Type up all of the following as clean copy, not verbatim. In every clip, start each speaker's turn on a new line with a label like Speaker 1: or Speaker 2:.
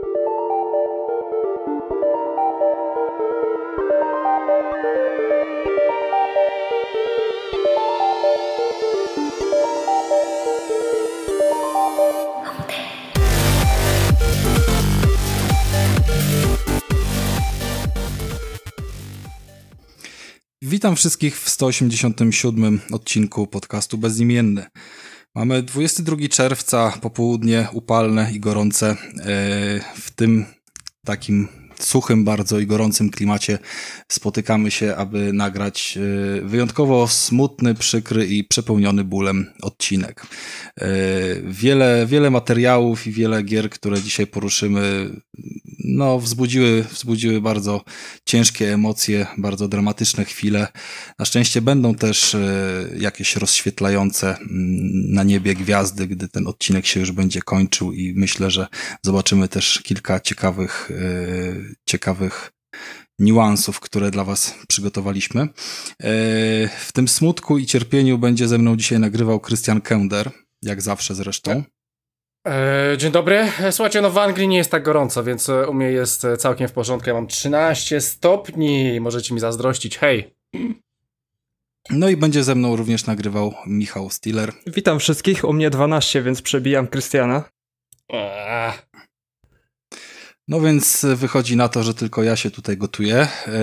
Speaker 1: Witam wszystkich w 187 odcinku podcastu Bezimienny. Mamy 22 czerwca, popołudnie upalne i gorące. W tym takim suchym bardzo i gorącym klimacie spotykamy się, aby nagrać wyjątkowo smutny, przykry i przepełniony bólem odcinek. Wiele materiałów i wiele gier, które dzisiaj poruszymy, wzbudziły bardzo ciężkie emocje, bardzo dramatyczne chwile. Na szczęście będą też jakieś rozświetlające na niebie gwiazdy, gdy ten odcinek się już będzie kończył i myślę, że zobaczymy też kilka ciekawych niuansów, które dla was przygotowaliśmy. W tym smutku i cierpieniu będzie ze mną dzisiaj nagrywał Krystian Kender, jak zawsze zresztą.
Speaker 2: Dzień dobry. Słuchajcie, w Anglii nie jest tak gorąco, więc u mnie jest całkiem w porządku. Ja mam 13 stopni. Możecie mi zazdrościć. Hej.
Speaker 1: No i będzie ze mną również nagrywał Michał Stiller.
Speaker 3: Witam wszystkich. U mnie 12, więc przebijam Krystiana.
Speaker 1: No więc wychodzi na to, że tylko ja się tutaj gotuję.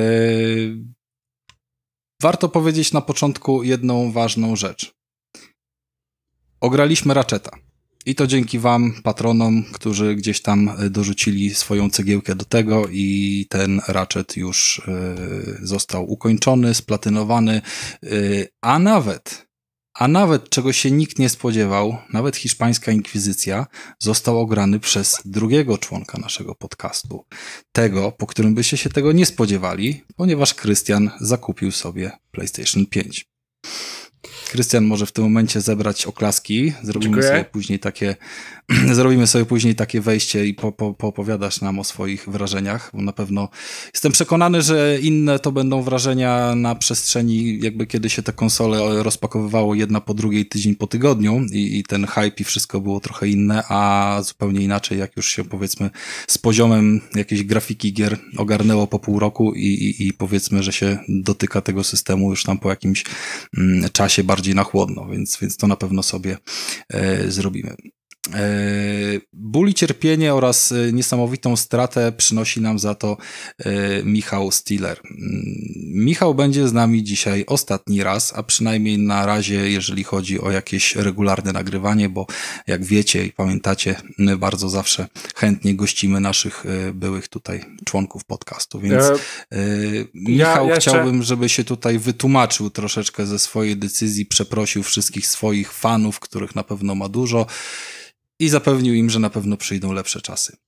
Speaker 1: Warto powiedzieć na początku jedną ważną rzecz. Ograliśmy Ratcheta. I to dzięki wam, patronom, którzy gdzieś tam dorzucili swoją cegiełkę do tego i ten Ratchet już został ukończony, splatynowany, a nawet czego się nikt nie spodziewał, nawet hiszpańska inkwizycja, został ograny przez drugiego członka naszego podcastu. Tego, po którym byście się tego nie spodziewali, ponieważ Krystian zakupił sobie PlayStation 5. Krystian może w tym momencie zebrać oklaski. Zrobimy sobie później takie wejście i poopowiadasz nam o swoich wrażeniach, bo na pewno jestem przekonany, że inne to będą wrażenia na przestrzeni, jakby kiedy się te konsole rozpakowywało jedna po drugiej, tydzień po tygodniu i ten hype i wszystko było trochę inne, a zupełnie inaczej, jak już się powiedzmy z poziomem jakiejś grafiki gier ogarnęło po pół roku i powiedzmy, że się dotyka tego systemu już tam po jakimś czasie bardziej na chłodno, więc to na pewno sobie zrobimy. Ból i cierpienie oraz niesamowitą stratę przynosi nam za to Michał Stiller. Michał będzie z nami dzisiaj ostatni raz, a przynajmniej na razie, jeżeli chodzi o jakieś regularne nagrywanie, bo jak wiecie i pamiętacie, my bardzo zawsze chętnie gościmy naszych byłych tutaj członków podcastu, więc Michał, chciałbym, żeby się tutaj wytłumaczył troszeczkę ze swojej decyzji, przeprosił wszystkich swoich fanów, których na pewno ma dużo, i zapewnił im, że na pewno przyjdą lepsze czasy.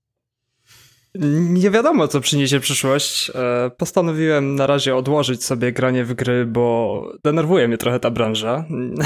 Speaker 3: Nie wiadomo, co przyniesie przyszłość. Postanowiłem na razie odłożyć sobie granie w gry, bo denerwuje mnie trochę ta branża.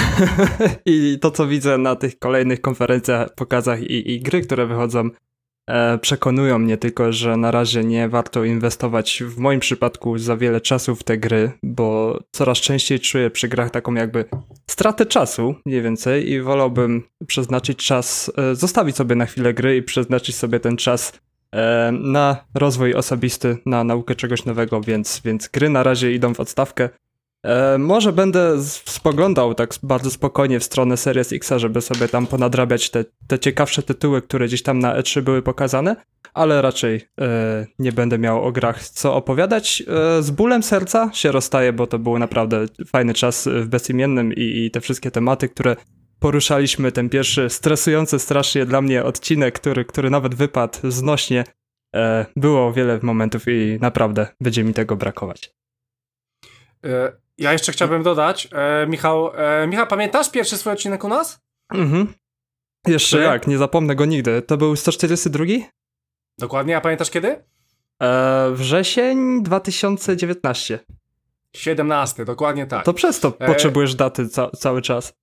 Speaker 3: I to, co widzę na tych kolejnych konferencjach, pokazach i gry, które wychodzą, przekonują mnie tylko, że na razie nie warto inwestować w moim przypadku za wiele czasu w te gry, bo coraz częściej czuję przy grach taką jakby stratę czasu, mniej więcej, i wolałbym przeznaczyć czas, zostawić sobie na chwilę gry i przeznaczyć sobie ten czas na rozwój osobisty, na naukę czegoś nowego, więc gry na razie idą w odstawkę. Może będę spoglądał tak bardzo spokojnie w stronę Series X, żeby sobie tam ponadrabiać te ciekawsze tytuły, które gdzieś tam na E3 były pokazane, ale raczej nie będę miał o grach co opowiadać. Z bólem serca się rozstaję, bo to był naprawdę fajny czas w Bezimiennym i te wszystkie tematy, które poruszaliśmy, ten pierwszy stresujący strasznie dla mnie odcinek, który nawet wypadł znośnie, było wiele momentów i naprawdę będzie mi tego brakować.
Speaker 2: Ja jeszcze chciałbym dodać, Michał, pamiętasz pierwszy swój odcinek u nas?
Speaker 3: Mhm. Jeszcze jak, nie zapomnę go nigdy. To był 142?
Speaker 2: Dokładnie, a pamiętasz kiedy?
Speaker 3: Wrzesień 2019.
Speaker 2: 17, dokładnie tak.
Speaker 3: To przez to potrzebujesz daty cały czas.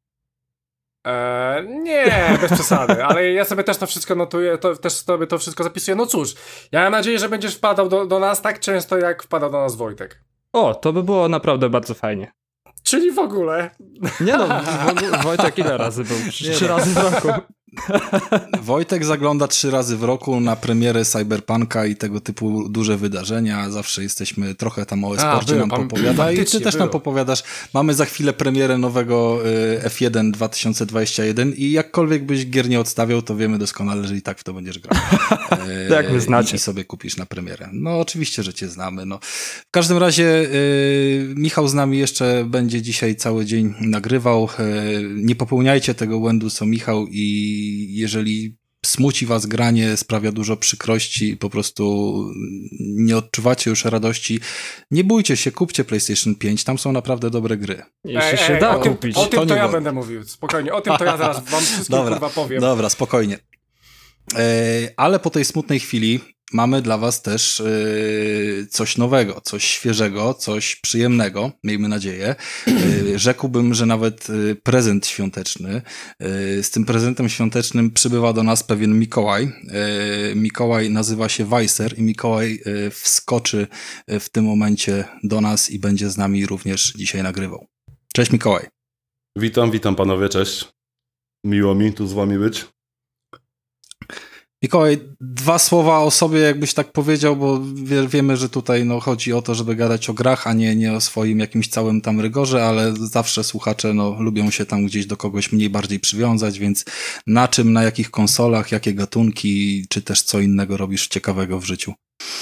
Speaker 2: Nie, bez przesady, ale ja sobie też to wszystko notuję, też sobie to wszystko zapisuję. No cóż, ja mam nadzieję, że będziesz wpadał do nas tak często, jak wpadał do nas Wojtek.
Speaker 3: O, to by było naprawdę bardzo fajnie.
Speaker 2: Czyli w ogóle.
Speaker 3: Nie no, Wojtek ile razy był? 3 razy w roku.
Speaker 1: Wojtek zagląda 3 razy w roku na premierę Cyberpunka i tego typu duże wydarzenia. Zawsze jesteśmy, trochę tam o e-sporcie nam popowiada i ty też nam popowiadasz. Mamy za chwilę premierę nowego F1 2021 i jakkolwiek byś gier nie odstawiał, to wiemy doskonale, że i tak w to będziesz grał.
Speaker 3: Jak wy znacie.
Speaker 1: I sobie kupisz na premierę. No oczywiście, że cię znamy. No. W każdym razie Michał z nami jeszcze będzie dzisiaj cały dzień nagrywał. Nie popełniajcie tego błędu, co Michał, i jeżeli smuci was granie, sprawia dużo przykrości, po prostu nie odczuwacie już radości, nie bójcie się, kupcie PlayStation 5, tam są naprawdę dobre gry.
Speaker 3: Jeśli się da kupić.
Speaker 2: O tym to ja będę mówił, spokojnie, o tym to ja zaraz wam wszystkim kurwa powiem.
Speaker 1: Dobra, spokojnie. Ale po tej smutnej chwili mamy dla was też coś nowego, coś świeżego, coś przyjemnego, miejmy nadzieję. Rzekłbym, że nawet prezent świąteczny. Z tym prezentem świątecznym przybywa do nas pewien Mikołaj. Mikołaj nazywa się Weiser i Mikołaj wskoczy w tym momencie do nas i będzie z nami również dzisiaj nagrywał. Cześć Mikołaj.
Speaker 4: Witam panowie, cześć. Miło mi tu z wami być.
Speaker 1: Mikołaj, 2 słowa o sobie, jakbyś tak powiedział, bo wiemy, że tutaj chodzi o to, żeby gadać o grach, a nie o swoim jakimś całym tam rygorze, ale zawsze słuchacze lubią się tam gdzieś do kogoś mniej bardziej przywiązać, więc na czym, na jakich konsolach, jakie gatunki, czy też co innego robisz ciekawego w życiu?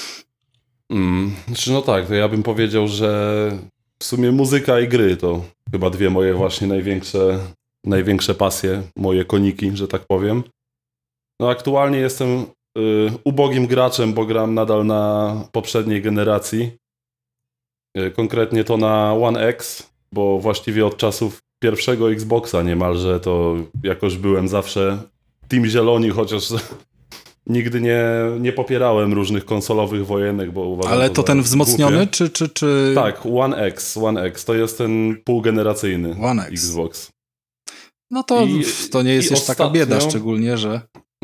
Speaker 4: No tak, to ja bym powiedział, że w sumie muzyka i gry to chyba 2 moje właśnie największe pasje, moje koniki, że tak powiem. No aktualnie jestem ubogim graczem, bo gram nadal na poprzedniej generacji. Konkretnie to na One X, bo właściwie od czasów pierwszego Xboxa niemalże to jakoś byłem zawsze Team Zieloni, chociaż nigdy nie popierałem różnych konsolowych wojenek, bo uważam...
Speaker 1: Ale to ten wzmocniony,
Speaker 4: głupie.
Speaker 1: czy...
Speaker 4: Tak, One X to jest ten półgeneracyjny
Speaker 1: One X.
Speaker 4: Xbox.
Speaker 1: No to nie jest już taka bieda, szczególnie, że...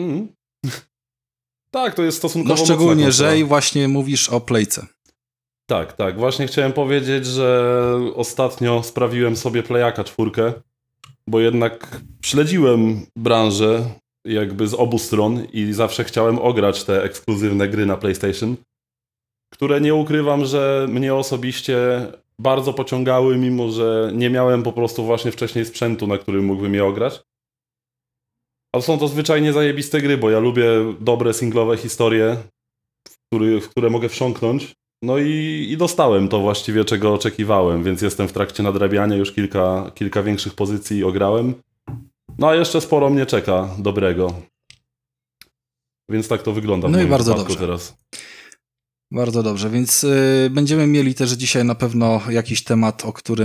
Speaker 4: Tak, to jest stosunkowo mocna
Speaker 1: szczególnie,
Speaker 4: konsola.
Speaker 1: że i właśnie mówisz o Playce.
Speaker 4: Tak. Właśnie chciałem powiedzieć, że ostatnio sprawiłem sobie Playaka 4, bo jednak śledziłem branżę jakby z obu stron i zawsze chciałem ograć te ekskluzywne gry na PlayStation, które nie ukrywam, że mnie osobiście bardzo pociągały, mimo że nie miałem po prostu właśnie wcześniej sprzętu, na którym mógłbym je ograć. Ale są to zwyczajnie zajebiste gry, bo ja lubię dobre singlowe historie, w które mogę wsiąknąć. No i dostałem to właściwie, czego oczekiwałem, więc jestem w trakcie nadrabiania, już kilka większych pozycji ograłem. No a jeszcze sporo mnie czeka dobrego. Więc tak to wygląda w moim
Speaker 1: bardzo dobrze.
Speaker 4: teraz.
Speaker 1: Bardzo dobrze, więc będziemy mieli też dzisiaj na pewno jakiś temat,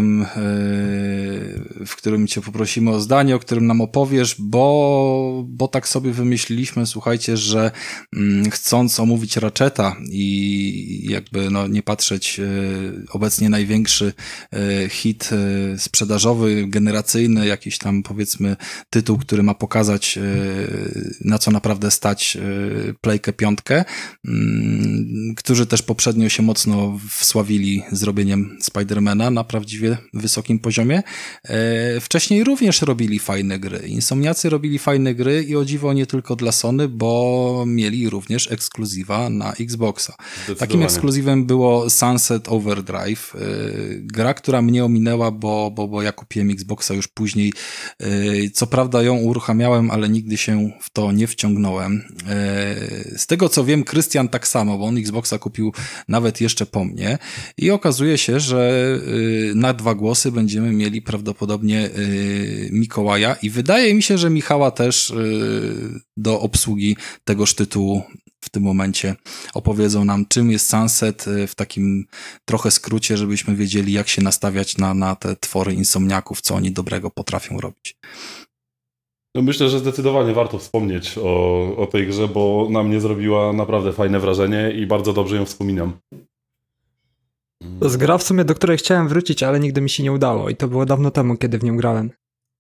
Speaker 1: w którym cię poprosimy o zdanie, o którym nam opowiesz, bo tak sobie wymyśliliśmy, słuchajcie, że chcąc omówić Ratcheta i jakby nie patrzeć, obecnie największy hit sprzedażowy, generacyjny, jakiś tam powiedzmy tytuł, który ma pokazać, na co naprawdę stać Playkę 5, którzy też poprzednio się mocno wsławili zrobieniem Spidermana na prawdziwie wysokim poziomie. Wcześniej również robili fajne gry. Insomniacy robili fajne gry i o dziwo nie tylko dla Sony, bo mieli również ekskluzywa na Xboxa. Takim ekskluzywem było Sunset Overdrive. Gra, która mnie ominęła, bo ja kupiłem Xboxa już później. Co prawda ją uruchamiałem, ale nigdy się w to nie wciągnąłem. Z tego co wiem, Krystian tak samo, bo on Xboxa kupił nawet jeszcze po mnie i okazuje się, że na 2 głosy będziemy mieli prawdopodobnie Mikołaja i wydaje mi się, że Michała też do obsługi tegoż tytułu w tym momencie opowiedzą nam, czym jest Sunset w takim trochę skrócie, żebyśmy wiedzieli, jak się nastawiać na te twory insomniaków, co oni dobrego potrafią robić.
Speaker 4: No myślę, że zdecydowanie warto wspomnieć o tej grze, bo na mnie zrobiła naprawdę fajne wrażenie i bardzo dobrze ją wspominam.
Speaker 3: To jest gra w sumie, do której chciałem wrócić, ale nigdy mi się nie udało i to było dawno temu, kiedy w nią grałem.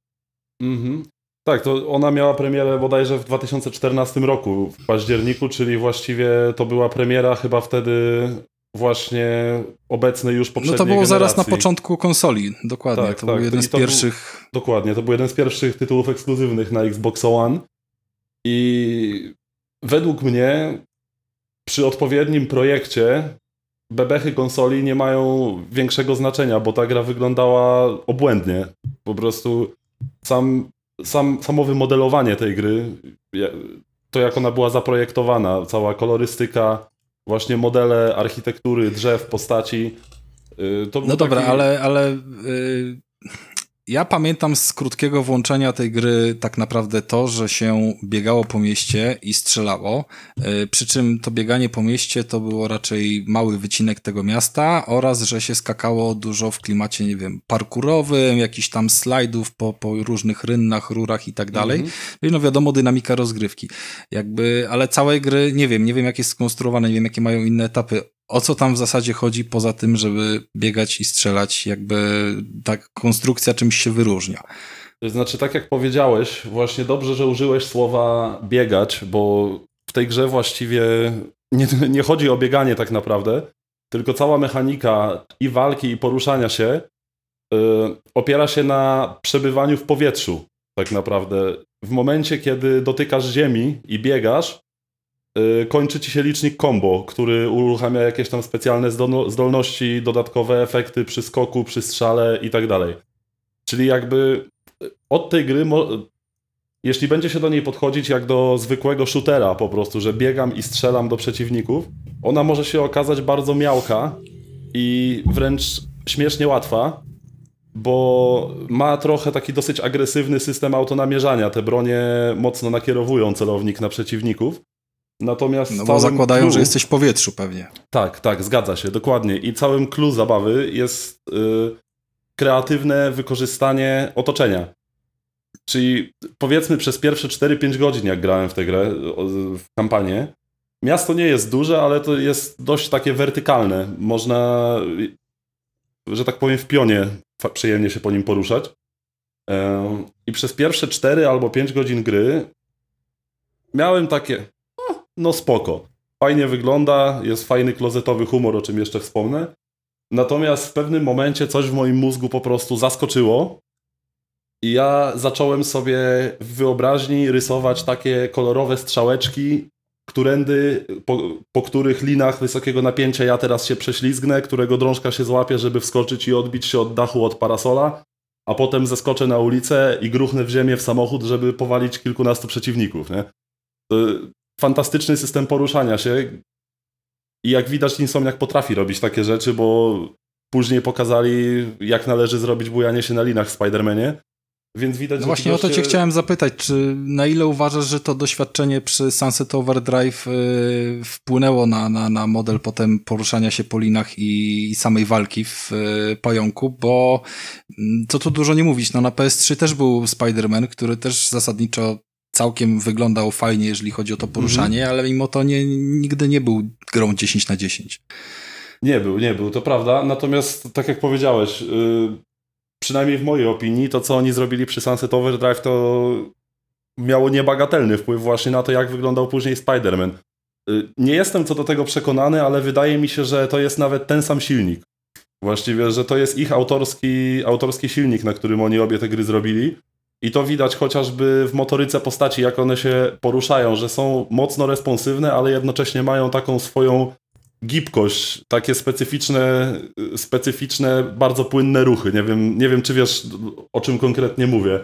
Speaker 4: Tak, to ona miała premierę bodajże w 2014 roku, w październiku, czyli właściwie to była premiera chyba wtedy właśnie obecnej już poprzedniej
Speaker 1: No to było
Speaker 4: generacji.
Speaker 1: zaraz na początku konsoli, dokładnie.
Speaker 4: Tak,
Speaker 1: to był jeden z pierwszych...
Speaker 4: Dokładnie, to był jeden z pierwszych tytułów ekskluzywnych na Xbox One I według mnie przy odpowiednim projekcie bebechy konsoli nie mają większego znaczenia, bo ta gra wyglądała obłędnie. Po prostu samo wymodelowanie tej gry, to jak ona była zaprojektowana, cała kolorystyka, właśnie modele architektury, drzew, postaci. To
Speaker 1: no dobra, ale ja pamiętam z krótkiego włączenia tej gry tak naprawdę to, że się biegało po mieście i strzelało, przy czym to bieganie po mieście to było raczej mały wycinek tego miasta oraz, że się skakało dużo w klimacie, nie wiem, parkurowym, jakichś tam slajdów po różnych rynnach, rurach i tak dalej. No i no wiadomo, dynamika rozgrywki. Ale całej gry nie wiem jak jest skonstruowane, nie wiem jakie mają inne etapy. O co tam w zasadzie chodzi poza tym, żeby biegać i strzelać? Ta konstrukcja czymś się wyróżnia.
Speaker 4: To znaczy, tak jak powiedziałeś, właśnie dobrze, że użyłeś słowa biegać, bo w tej grze właściwie nie chodzi o bieganie tak naprawdę, tylko cała mechanika i walki, i poruszania się opiera się na przebywaniu w powietrzu tak naprawdę. W momencie, kiedy dotykasz ziemi i biegasz, kończy ci się licznik combo, który uruchamia jakieś tam specjalne zdolności, dodatkowe efekty przy skoku, przy strzale i tak dalej. Czyli jakby od tej gry, jeśli będzie się do niej podchodzić jak do zwykłego shootera po prostu, że biegam i strzelam do przeciwników, ona może się okazać bardzo miałka i wręcz śmiesznie łatwa, bo ma trochę taki dosyć agresywny system autonamierzania. Te bronie mocno nakierowują celownik na przeciwników. Natomiast
Speaker 1: no bo zakładają, że jesteś w powietrzu pewnie.
Speaker 4: Tak, zgadza się, dokładnie. I całym clue zabawy jest kreatywne wykorzystanie otoczenia. Czyli powiedzmy przez pierwsze 4-5 godzin, jak grałem w tę grę, w kampanię, miasto nie jest duże, ale to jest dość takie wertykalne. Można, że tak powiem, w pionie przyjemnie się po nim poruszać. I przez pierwsze 4 albo 5 godzin gry miałem takie... No spoko. Fajnie wygląda, jest fajny klozetowy humor, o czym jeszcze wspomnę. Natomiast w pewnym momencie coś w moim mózgu po prostu zaskoczyło i ja zacząłem sobie w wyobraźni rysować takie kolorowe strzałeczki, po których linach wysokiego napięcia ja teraz się prześlizgnę, którego drążka się złapie, żeby wskoczyć i odbić się od dachu od parasola, a potem zeskoczę na ulicę i gruchnę w ziemię w samochód, żeby powalić kilkunastu przeciwników, nie? Fantastyczny system poruszania się i jak widać Insomniac potrafi robić takie rzeczy, bo później pokazali, jak należy zrobić bujanie się na linach w Spider-Manie, więc widać,
Speaker 1: no
Speaker 4: że
Speaker 1: właśnie o to cię chciałem zapytać, czy na ile uważasz, że to doświadczenie przy Sunset Overdrive wpłynęło na model potem poruszania się po linach i samej walki w pająku, bo co tu dużo nie mówić, no na PS3 też był Spider-Man, który też zasadniczo całkiem wyglądał fajnie, jeżeli chodzi o to poruszanie, ale mimo to nigdy nie był grą 10/10.
Speaker 4: Nie był, to prawda. Natomiast, tak jak powiedziałeś, przynajmniej w mojej opinii, to co oni zrobili przy Sunset Overdrive, to miało niebagatelny wpływ właśnie na to, jak wyglądał później Spider-Man. Nie jestem co do tego przekonany, ale wydaje mi się, że to jest nawet ten sam silnik. Właściwie, że to jest ich autorski silnik, na którym oni obie te gry zrobili. I to widać chociażby w motoryce postaci, jak one się poruszają, że są mocno responsywne, ale jednocześnie mają taką swoją gibkość, takie specyficzne, bardzo płynne ruchy. Nie wiem, czy wiesz, o czym konkretnie mówię.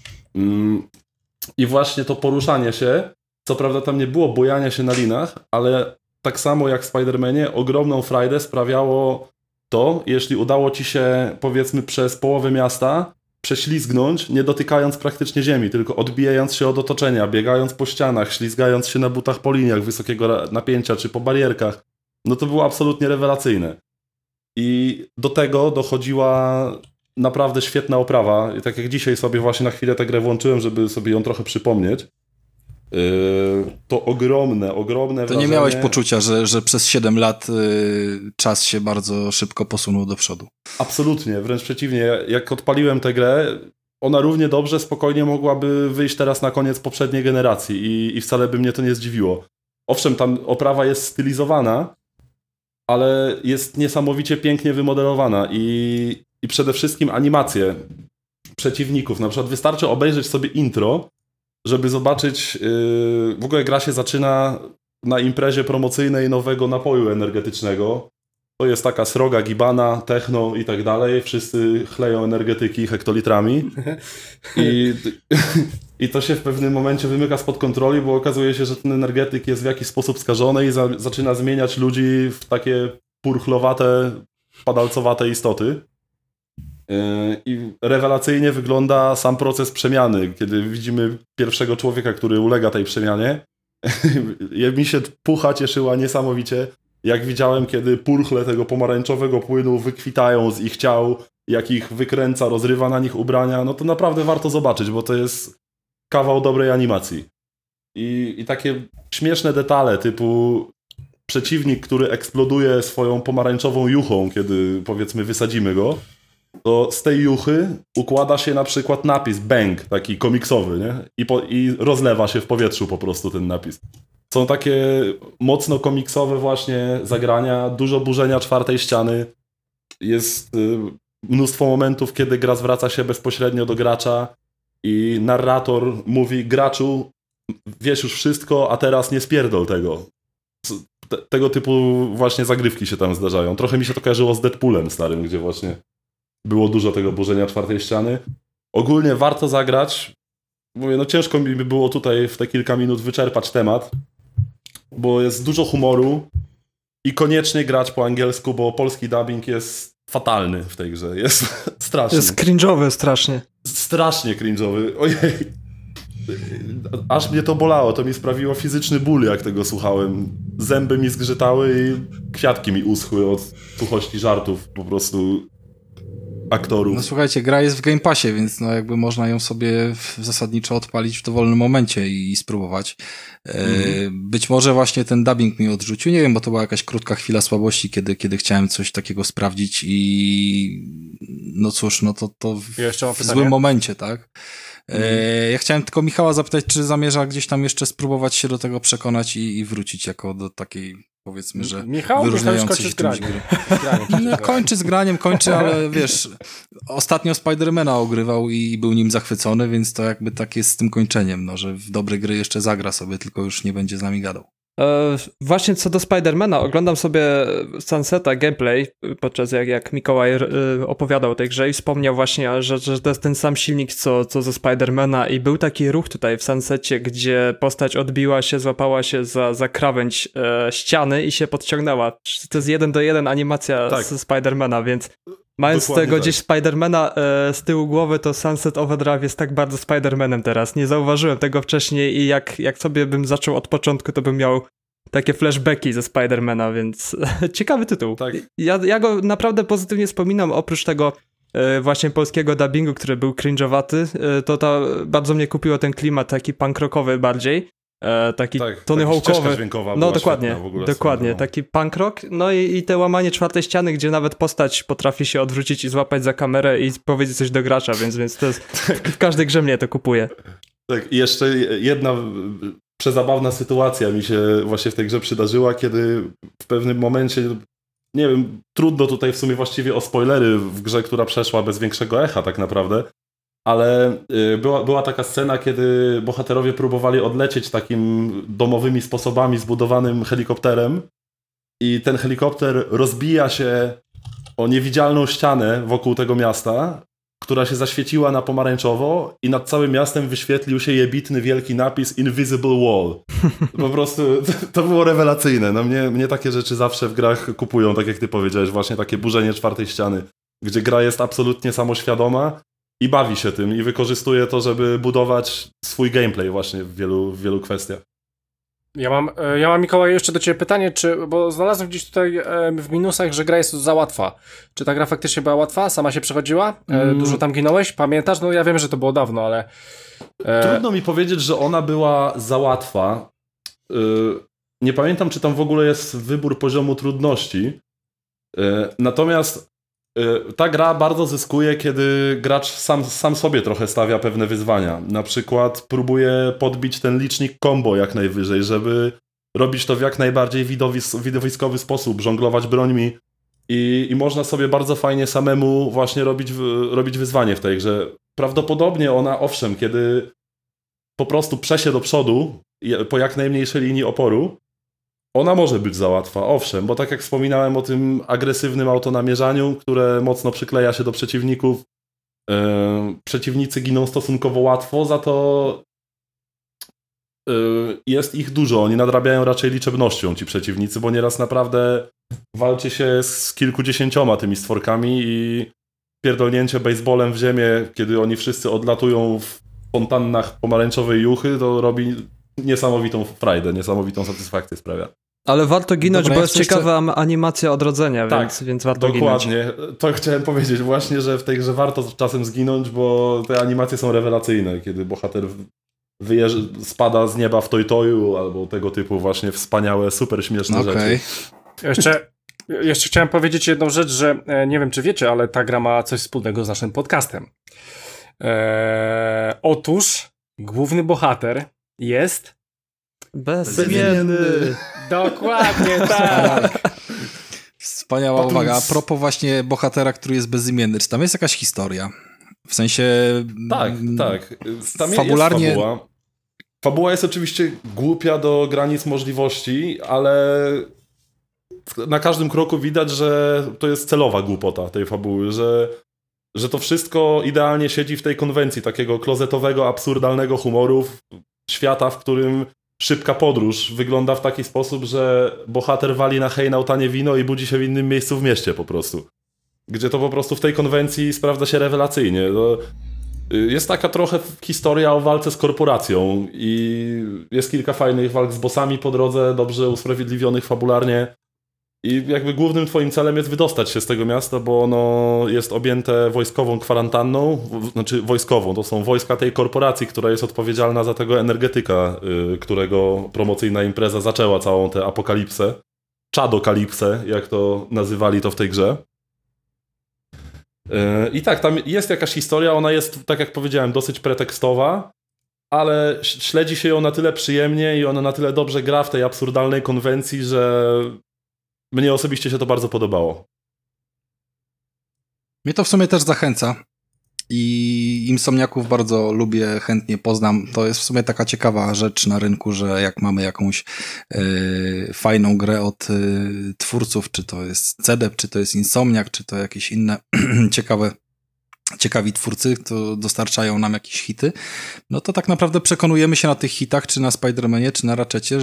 Speaker 4: I właśnie to poruszanie się, co prawda tam nie było bujania się na linach, ale tak samo jak w Spider-Manie, ogromną frajdę sprawiało to, jeśli udało ci się, powiedzmy, przez połowę miasta prześlizgnąć, nie dotykając praktycznie ziemi, tylko odbijając się od otoczenia, biegając po ścianach, ślizgając się na butach po liniach wysokiego napięcia czy po barierkach. No to było absolutnie rewelacyjne. I do tego dochodziła naprawdę świetna oprawa. I tak jak dzisiaj sobie właśnie na chwilę tę grę włączyłem, żeby sobie ją trochę przypomnieć, to ogromne wrażenie.
Speaker 1: To nie miałeś poczucia, że przez 7 lat czas się bardzo szybko posunął do przodu?
Speaker 4: Absolutnie, wręcz przeciwnie. Jak odpaliłem tę grę, ona równie dobrze, spokojnie mogłaby wyjść teraz na koniec poprzedniej generacji i wcale by mnie to nie zdziwiło. Owszem, tam oprawa jest stylizowana, ale jest niesamowicie pięknie wymodelowana i przede wszystkim animacje przeciwników. Na przykład wystarczy obejrzeć sobie intro, żeby zobaczyć, w ogóle gra się zaczyna na imprezie promocyjnej nowego napoju energetycznego. To jest taka sroga gibana, techno i tak dalej. Wszyscy chleją energetyki hektolitrami. I to się w pewnym momencie wymyka spod kontroli, bo okazuje się, że ten energetyk jest w jakiś sposób skażony i zaczyna zmieniać ludzi w takie purchlowate, padalcowate istoty. I rewelacyjnie wygląda sam proces przemiany, kiedy widzimy pierwszego człowieka, który ulega tej przemianie. Mi się pucha cieszyła niesamowicie, jak widziałem, kiedy purchle tego pomarańczowego płynu wykwitają z ich ciał, jak ich wykręca, rozrywa na nich ubrania, no to naprawdę warto zobaczyć, bo to jest kawał dobrej animacji. I takie śmieszne detale, typu przeciwnik, który eksploduje swoją pomarańczową juchą, kiedy powiedzmy wysadzimy go, to z tej juchy układa się na przykład napis bang, taki komiksowy, nie? I rozlewa się w powietrzu po prostu ten napis. Są takie mocno komiksowe właśnie zagrania, dużo burzenia czwartej ściany. Jest mnóstwo momentów, kiedy gra zwraca się bezpośrednio do gracza i narrator mówi: graczu, wiesz już wszystko, a teraz nie spierdol tego. Tego typu właśnie zagrywki się tam zdarzają. Trochę mi się to kojarzyło z Deadpoolem starym, gdzie właśnie było dużo tego burzenia czwartej ściany. Ogólnie warto zagrać. Mówię, no ciężko mi by było tutaj w te kilka minut wyczerpać temat, bo jest dużo humoru i koniecznie grać po angielsku, bo polski dubbing jest fatalny w tej grze. Jest straszny.
Speaker 3: Jest cringe'owy strasznie.
Speaker 4: Strasznie cringe'owy. Ojej. Aż mnie to bolało. To mi sprawiło fizyczny ból, jak tego słuchałem. Zęby mi zgrzytały i kwiatki mi uschły od suchości żartów po prostu aktorów.
Speaker 1: No słuchajcie, gra jest w Game Passie, więc no jakby można ją sobie zasadniczo odpalić w dowolnym momencie i spróbować. Być może właśnie ten dubbing mi odrzucił, nie wiem, bo to była jakaś krótka chwila słabości, kiedy chciałem coś takiego sprawdzić i no cóż, no to w złym momencie, tak? Ja chciałem tylko Michała zapytać, czy zamierza gdzieś tam jeszcze spróbować się do tego przekonać i wrócić jako do takiej, powiedzmy, że wyróżniającej się czymś gry. No, kończy z graniem, ale wiesz, ostatnio Spidermana ogrywał i był nim zachwycony, więc to jakby tak jest z tym kończeniem, no, że w dobre gry jeszcze zagra sobie, tylko już nie będzie z nami gadał.
Speaker 3: Właśnie co do Spidermana, oglądam sobie Sunseta gameplay, podczas jak Mikołaj opowiadał o tej grze i wspomniał właśnie, że to jest ten sam silnik co ze Spidermana i był taki ruch tutaj w Sunsetie, gdzie postać odbiła się, złapała się za krawędź ściany i się podciągnęła. To jest 1:1 animacja ze Spidermana, więc mając z tego gdzieś Spidermana z tyłu głowy, to Sunset Overdrive jest tak bardzo Spidermanem teraz. Nie zauważyłem tego wcześniej i jak sobie bym zaczął od początku, to bym miał takie flashbacki ze Spidermana, więc ciekawy tytuł. Tak. Ja go naprawdę pozytywnie wspominam, oprócz tego właśnie polskiego dubbingu, który był cringe'owaty, to bardzo mnie kupiło ten klimat taki punk rockowy bardziej. Taki Tony Hawk'owy. No dokładnie, taki punk rock. No i te łamanie czwartej ściany, gdzie nawet postać potrafi się odwrócić i złapać za kamerę i powiedzieć coś do gracza, więc to jest w każdej grze mnie to kupuje.
Speaker 4: Tak, i jeszcze jedna przezabawna sytuacja mi się właśnie w tej grze przydarzyła, kiedy w pewnym momencie, nie wiem, trudno tutaj w sumie właściwie o spoilery w grze, która przeszła bez większego echa tak naprawdę, ale była taka scena, kiedy bohaterowie próbowali odlecieć takim domowymi sposobami zbudowanym helikopterem i ten helikopter rozbija się o niewidzialną ścianę wokół tego miasta, która się zaświeciła na pomarańczowo i nad całym miastem wyświetlił się jebitny wielki napis Invisible Wall. Po prostu to było rewelacyjne. No mnie takie rzeczy zawsze w grach kupują, tak jak ty powiedziałeś, właśnie takie burzenie czwartej ściany, gdzie gra jest absolutnie samoświadoma i bawi się tym i wykorzystuje to, żeby budować swój gameplay właśnie w wielu kwestiach.
Speaker 2: Ja mam, Mikołaj, jeszcze do ciebie pytanie, bo znalazłem gdzieś tutaj w minusach, że gra jest za łatwa. Czy ta gra faktycznie była łatwa? Sama się przechodziła? Dużo tam ginąłeś? Pamiętasz? No ja wiem, że to było dawno, ale...
Speaker 4: Trudno mi powiedzieć, że ona była za łatwa. Nie pamiętam, czy tam w ogóle jest wybór poziomu trudności. Natomiast ta gra bardzo zyskuje, kiedy gracz sam sobie trochę stawia pewne wyzwania. Na przykład próbuje podbić ten licznik combo jak najwyżej, żeby robić to w jak najbardziej widowiskowy sposób, żonglować brońmi i można sobie bardzo fajnie samemu właśnie robić wyzwanie w tej grze. Prawdopodobnie ona, owszem, kiedy po prostu przesie do przodu po jak najmniejszej linii oporu, ona może być za łatwa, owszem, bo tak jak wspominałem o tym agresywnym autonamierzaniu, które mocno przykleja się do przeciwników, przeciwnicy giną stosunkowo łatwo, za to jest ich dużo. Oni nadrabiają raczej liczebnością, ci przeciwnicy, bo nieraz naprawdę walczy się z kilkudziesięcioma tymi stworkami i pierdolnięcie baseballem w ziemię, kiedy oni wszyscy odlatują w fontannach pomarańczowej juchy, to robi niesamowitą frajdę, niesamowitą satysfakcję sprawia.
Speaker 3: Ale warto ginąć,
Speaker 1: Dobra,
Speaker 3: bo
Speaker 1: ja
Speaker 3: jest
Speaker 1: jeszcze...
Speaker 3: ciekawa animacja odrodzenia,
Speaker 4: Tak,
Speaker 3: więc warto ginąć.
Speaker 4: Dokładnie. To chciałem powiedzieć właśnie, że w tej grze warto czasem zginąć, bo te animacje są rewelacyjne, kiedy bohater spada z nieba w toj-toju, albo tego typu właśnie wspaniałe, super śmieszne rzeczy.
Speaker 2: Jeszcze chciałem powiedzieć jedną rzecz, że nie wiem, czy wiecie, ale ta gra ma coś wspólnego z naszym podcastem. Otóż główny bohater jest
Speaker 3: bezimienny.
Speaker 2: Dokładnie, tak.
Speaker 1: Wspaniała uwaga. A propos właśnie bohatera, który jest bezimienny. Czy tam jest jakaś historia? W sensie...
Speaker 4: Tak. Tam
Speaker 1: fabularnie...
Speaker 4: jest fabuła. Fabuła jest oczywiście głupia do granic możliwości, ale na każdym kroku widać, że to jest celowa głupota tej fabuły, że to wszystko idealnie siedzi w tej konwencji takiego klozetowego, absurdalnego humoru świata, w którym szybka podróż wygląda w taki sposób, że bohater wali na hejnał tanie wino i budzi się w innym miejscu w mieście po prostu. Gdzie to po prostu w tej konwencji sprawdza się rewelacyjnie. Jest taka trochę historia o walce z korporacją i jest kilka fajnych walk z bossami po drodze, dobrze usprawiedliwionych fabularnie. I jakby głównym twoim celem jest wydostać się z tego miasta, bo ono jest objęte wojskową kwarantanną, znaczy wojskową, to są wojska tej korporacji, która jest odpowiedzialna za tego energetyka, którego promocyjna impreza zaczęła całą tę apokalipsę, czadokalipsę, jak to nazywali to w tej grze. I tak, tam jest jakaś historia, ona jest, tak jak powiedziałem, dosyć pretekstowa, ale śledzi się ją na tyle przyjemnie i ona na tyle dobrze gra w tej absurdalnej konwencji, że mnie osobiście się to bardzo podobało.
Speaker 1: Mnie to w sumie też zachęca i Insomniaków bardzo lubię, chętnie poznam. To jest w sumie taka ciekawa rzecz na rynku, że jak mamy jakąś fajną grę od twórców, czy to jest CDEP, czy to jest Insomniak, czy to jakieś inne ciekawi twórcy, to dostarczają nam jakieś hity, no to tak naprawdę przekonujemy się na tych hitach, czy na Spider-Manie, czy na Ratchetie,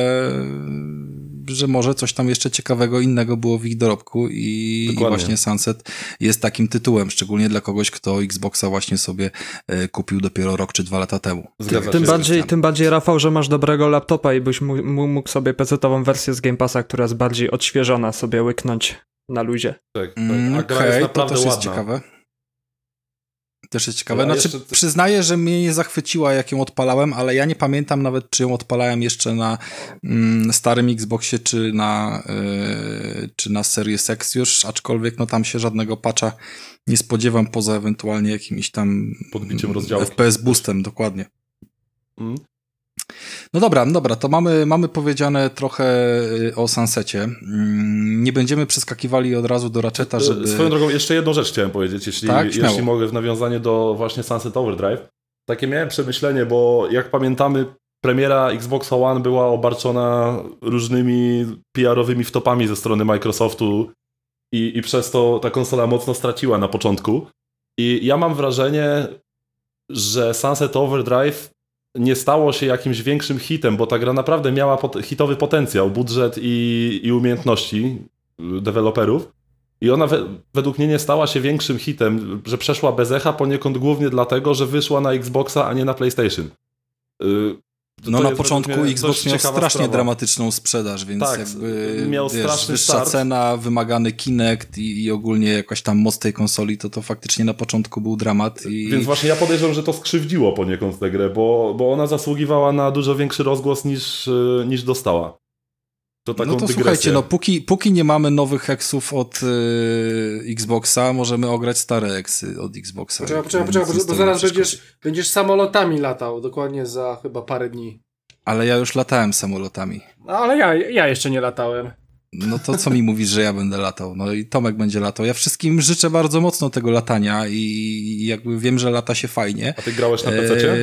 Speaker 1: że może coś tam jeszcze ciekawego innego było w ich dorobku i właśnie Sunset jest takim tytułem, szczególnie dla kogoś, kto Xboxa właśnie sobie kupił dopiero rok czy 2 lata temu.
Speaker 3: Tym bardziej, Rafał, że masz dobrego laptopa i byś mógł sobie PC-tową wersję z Game Passa, która jest bardziej odświeżona, sobie łyknąć na luzie.
Speaker 4: Tak. A gra jest naprawdę
Speaker 1: to też
Speaker 4: ładna.
Speaker 1: Jest ciekawe. Też jest ciekawe. Znaczy, przyznaję, że mnie nie zachwyciła, jak ją odpalałem, ale ja nie pamiętam nawet, czy ją odpalałem jeszcze na starym Xboxie, czy na Series X już, aczkolwiek no tam się żadnego patcha nie spodziewam, poza ewentualnie jakimś tam
Speaker 4: podbiciem rozdziału.
Speaker 1: FPS boostem, dokładnie. No dobra, to mamy powiedziane trochę o Sunsecie. Nie będziemy przeskakiwali od razu do Ratcheta, żeby...
Speaker 4: Swoją drogą, jeszcze jedną rzecz chciałem powiedzieć, jeśli mogę, w nawiązaniu do właśnie Sunset Overdrive. Takie miałem przemyślenie, bo jak pamiętamy, premiera Xbox One była obarczona różnymi PR-owymi wtopami ze strony Microsoftu i przez to ta konsola mocno straciła na początku. I ja mam wrażenie, że Sunset Overdrive nie stało się jakimś większym hitem, bo ta gra naprawdę miała hitowy potencjał, budżet i umiejętności deweloperów. I ona według mnie nie stała się większym hitem, że przeszła bez echa poniekąd głównie dlatego, że wyszła na Xboxa, a nie na PlayStation.
Speaker 1: No na początku Xbox miał strasznie dramatyczną sprzedaż, więc
Speaker 4: tak,
Speaker 1: jakby
Speaker 4: miał straszny
Speaker 1: wyższa
Speaker 4: start.
Speaker 1: Cena, wymagany Kinect i ogólnie jakaś tam moc tej konsoli, to faktycznie na początku był dramat.
Speaker 4: Więc właśnie ja podejrzewam, że to skrzywdziło poniekąd tę grę, bo ona zasługiwała na dużo większy rozgłos niż dostała. To taką dygresję.
Speaker 1: Słuchajcie, no póki nie mamy nowych eksów od Xboxa, możemy ograć stare eksy od Xboxa.
Speaker 2: Poczekaj, bo zaraz będziesz samolotami latał, dokładnie za chyba parę dni.
Speaker 1: Ale ja już latałem samolotami.
Speaker 2: No, ale ja jeszcze nie latałem.
Speaker 1: No to co mi mówisz, że ja będę latał? No i Tomek będzie latał. Ja wszystkim życzę bardzo mocno tego latania i jakby wiem, że lata się fajnie.
Speaker 4: A ty grałeś na PC-cie?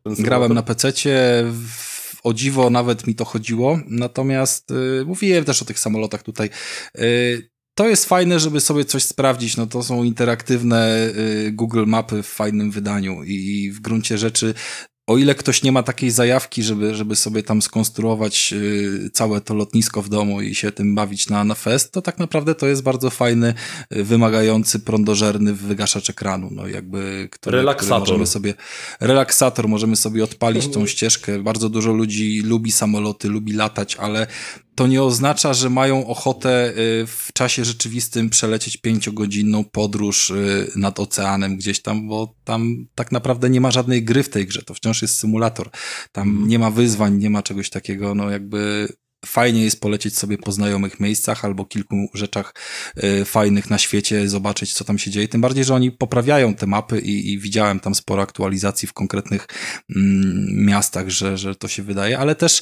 Speaker 1: Grałem na PC-cie, o dziwo nawet mi to chodziło, natomiast mówiłem też o tych samolotach tutaj. To jest fajne, żeby sobie coś sprawdzić, no to są interaktywne Google Mapy w fajnym wydaniu i w gruncie rzeczy o ile ktoś nie ma takiej zajawki, żeby sobie tam skonstruować całe to lotnisko w domu i się tym bawić na fest, to tak naprawdę to jest bardzo fajny, wymagający, prądożerny wygaszacz ekranu, no jakby, który możemy sobie, relaksator, możemy sobie odpalić tą ścieżkę. Bardzo dużo ludzi lubi samoloty, lubi latać, ale to nie oznacza, że mają ochotę w czasie rzeczywistym przelecieć 5-godzinną podróż nad oceanem gdzieś tam, bo tam tak naprawdę nie ma żadnej gry w tej grze, to wciąż jest symulator. Tam nie ma wyzwań, nie ma czegoś takiego, no jakby fajnie jest polecieć sobie po znajomych miejscach albo kilku rzeczach fajnych na świecie, zobaczyć co tam się dzieje, tym bardziej, że oni poprawiają te mapy i widziałem tam sporo aktualizacji w konkretnych miastach, że to się wydaje, ale też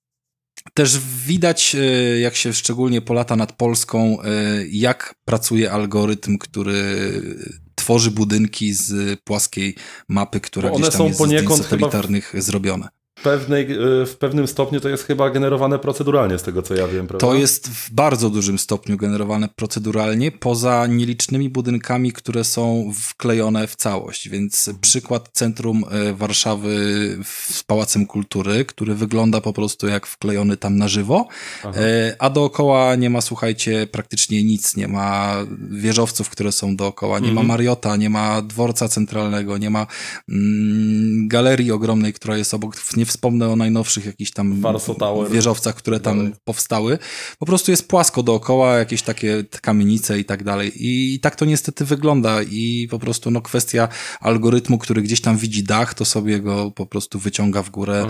Speaker 1: widać, jak się szczególnie polata nad Polską, jak pracuje algorytm, który tworzy budynki z płaskiej mapy, która gdzieś tam jest z zdjęć satelitarnych zrobione.
Speaker 4: W pewnym stopniu to jest chyba generowane proceduralnie, z tego co ja wiem, prawda?
Speaker 1: To jest w bardzo dużym stopniu generowane proceduralnie, poza nielicznymi budynkami, które są wklejone w całość, więc przykład centrum Warszawy z Pałacem Kultury, który wygląda po prostu jak wklejony tam na żywo, a dookoła nie ma, słuchajcie, praktycznie nic, nie ma wieżowców, które są dookoła, nie ma Mariota, nie ma dworca centralnego, nie ma galerii ogromnej, która jest obok, nie wspomnę o najnowszych jakichś tam wieżowcach, które tam powstały. Po prostu jest płasko dookoła, jakieś takie kamienice i tak dalej. I tak to niestety wygląda i po prostu no kwestia algorytmu, który gdzieś tam widzi dach, to sobie go po prostu wyciąga w górę.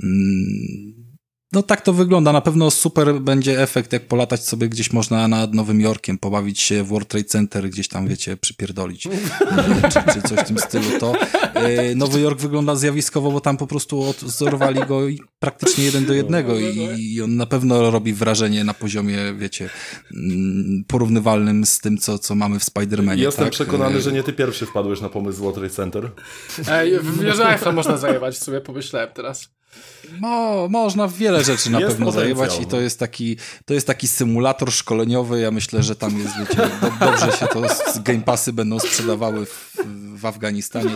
Speaker 1: No tak to wygląda. Na pewno super będzie efekt, jak polatać sobie gdzieś można nad Nowym Jorkiem, pobawić się w World Trade Center, gdzieś tam, wiecie, przypierdolić. czy coś w tym stylu. To Nowy Jork wygląda zjawiskowo, bo tam po prostu odzorowali go praktycznie 1:1 i on na pewno robi wrażenie na poziomie, wiecie, porównywalnym z tym, co mamy w Spider-Manie.
Speaker 4: Jestem przekonany, że nie ty pierwszy wpadłeś na pomysł World Trade Center.
Speaker 2: Wieżę Eiffla można zajebać, sobie pomyślałem teraz.
Speaker 1: Można wiele rzeczy na pewno zajebać i to jest taki symulator szkoleniowy. Ja myślę, że tam jest, wiecie, dobrze się to z Game Passy będą sprzedawały w Afganistanie.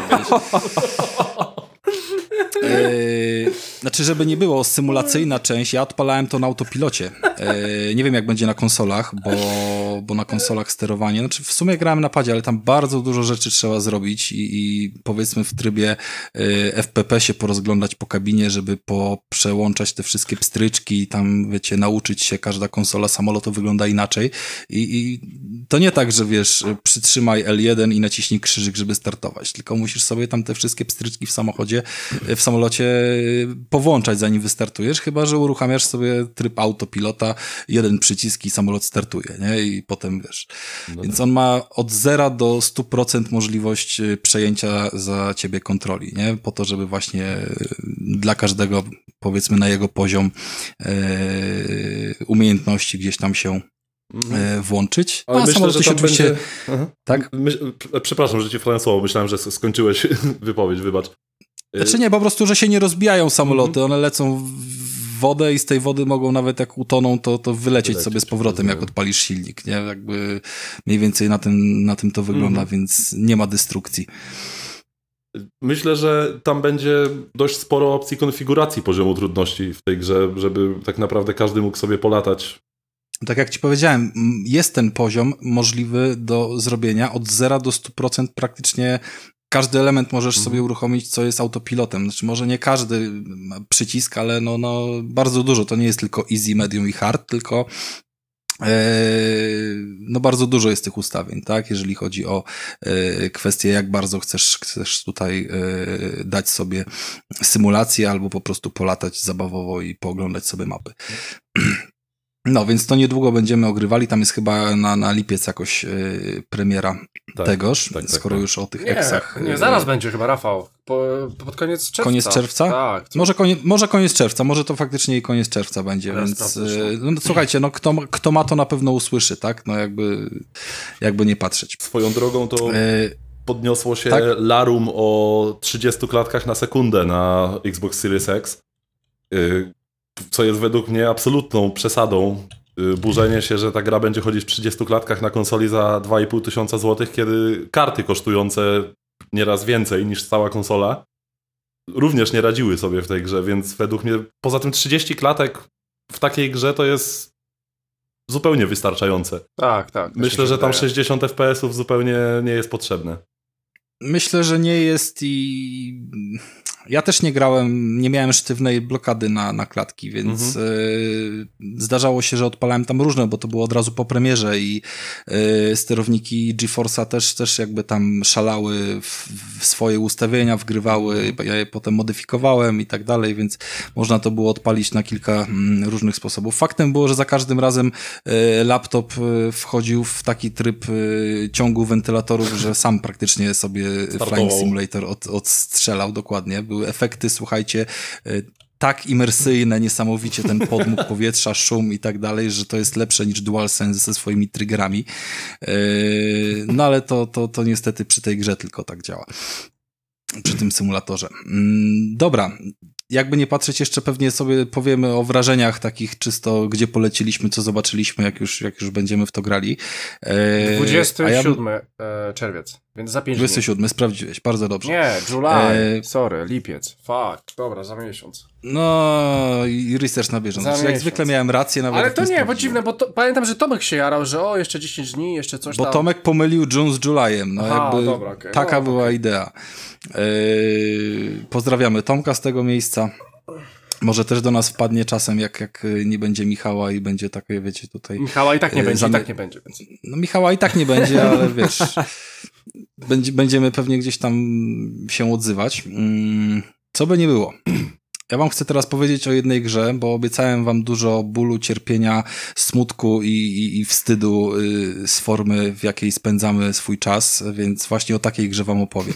Speaker 1: Znaczy, żeby nie było, symulacyjna część, ja odpalałem to na autopilocie. Nie wiem, jak będzie na konsolach, bo na konsolach sterowanie, znaczy w sumie grałem na padzie, ale tam bardzo dużo rzeczy trzeba zrobić i powiedzmy w trybie FPP się porozglądać po kabinie, żeby przełączać te wszystkie pstryczki i tam, wiecie, nauczyć się, każda konsola samolotu wygląda inaczej i to nie tak, że wiesz, przytrzymaj L1 i naciśnij krzyżyk, żeby startować, tylko musisz sobie tam te wszystkie pstryczki w samolocie powłączać, zanim wystartujesz, chyba że uruchamiasz sobie tryb autopilota, jeden przycisk i samolot startuje, nie? I potem wiesz. Więc on ma od 0 do 100% możliwość przejęcia za ciebie kontroli, nie? Po to, żeby właśnie dla każdego, powiedzmy na jego poziom umiejętności gdzieś tam się włączyć.
Speaker 4: Ale myślę, że tam oczywiście... będzie...
Speaker 1: Tak?
Speaker 4: Przepraszam, że ci wkładam słowo. Myślałem, że skończyłeś wypowiedź, wybacz.
Speaker 1: Znaczy nie, po prostu, że się nie rozbijają samoloty, one lecą w wodę i z tej wody mogą nawet jak utoną, to wylecieć sobie z powrotem, jak odpalisz silnik, nie? Jakby mniej więcej na tym to wygląda, więc nie ma destrukcji.
Speaker 4: Myślę, że tam będzie dość sporo opcji konfiguracji poziomu trudności w tej grze, żeby tak naprawdę każdy mógł sobie polatać.
Speaker 1: Tak jak ci powiedziałem, jest ten poziom możliwy do zrobienia od 0 do 100% praktycznie. Każdy element możesz sobie uruchomić, co jest autopilotem. Znaczy może nie każdy przycisk, ale no bardzo dużo. To nie jest tylko easy, medium i hard, tylko no bardzo dużo jest tych ustawień, tak? Jeżeli chodzi o kwestię, jak bardzo chcesz tutaj dać sobie symulację albo po prostu polatać zabawowo i pooglądać sobie mapy. No, więc to niedługo będziemy ogrywali. Tam jest chyba na lipiec jakoś premiera tegoż, skoro już o tych eksach.
Speaker 2: Nie, zaraz będzie chyba, Rafał. Pod koniec czerwca.
Speaker 1: Koniec czerwca?
Speaker 2: Tak.
Speaker 1: Może koniec czerwca, może to faktycznie i koniec czerwca będzie, więc no, słuchajcie, no kto ma to na pewno usłyszy, tak? No jakby nie patrzeć.
Speaker 4: Swoją drogą to podniosło się
Speaker 1: Tak?
Speaker 4: larum o 30 klatkach na sekundę na Xbox Series X, co jest według mnie absolutną przesadą. Burzenie się, że ta gra będzie chodzić w 30 klatkach na konsoli za 2500 zł, kiedy karty kosztujące nieraz więcej niż cała konsola również nie radziły sobie w tej grze, więc według mnie poza tym 30 klatek w takiej grze to jest zupełnie wystarczające.
Speaker 2: Tak.
Speaker 4: Myślę, że tam 60 FPS-ów zupełnie nie jest potrzebne.
Speaker 1: Myślę, że nie jest i ja też nie grałem, nie miałem sztywnej blokady na klatki, więc zdarzało się, że odpalałem tam różne, bo to było od razu po premierze i sterowniki GeForce'a też jakby tam szalały w swoje ustawienia, wgrywały, ja je potem modyfikowałem i tak dalej, więc można to było odpalić na kilka różnych sposobów. Faktem było, że za każdym razem laptop wchodził w taki tryb ciągu wentylatorów, że sam praktycznie sobie Flying Simulator odstrzelał dokładnie. Były efekty, słuchajcie, tak imersyjne, niesamowicie ten podmuch powietrza, szum i tak dalej, że to jest lepsze niż DualSense ze swoimi triggerami. No ale to niestety przy tej grze tylko tak działa. Przy tym symulatorze. Dobra. Jakby nie patrzeć, jeszcze pewnie sobie powiemy o wrażeniach takich czysto, gdzie poleciliśmy, co zobaczyliśmy, jak już będziemy w to grali.
Speaker 2: 27 czerwiec, więc za 5
Speaker 1: 27, sprawdziłeś, bardzo dobrze.
Speaker 2: Nie, July, sorry, lipiec, fuck, dobra, za miesiąc.
Speaker 1: No i research na bieżąco. Jak zwykle miałem rację, nawet.
Speaker 2: Ale to nie, bo dziwne, bo pamiętam, że Tomek się jarał, że jeszcze 10 dni, jeszcze coś tam.
Speaker 1: Bo Tomek pomylił June z Julyem, no jakby
Speaker 2: dobra, okay.
Speaker 1: taka była idea. Pozdrawiamy Tomka z tego miejsca. Może też do nas wpadnie czasem, jak nie będzie Michała i będzie takie, wiecie, tutaj...
Speaker 2: Michała i tak nie będzie, Więc...
Speaker 1: No Michała i tak nie będzie, ale wiesz, będziemy pewnie gdzieś tam się odzywać. Co by nie było. Ja wam chcę teraz powiedzieć o jednej grze, bo obiecałem wam dużo bólu, cierpienia, smutku i wstydu z formy, w jakiej spędzamy swój czas, więc właśnie o takiej grze wam opowiem.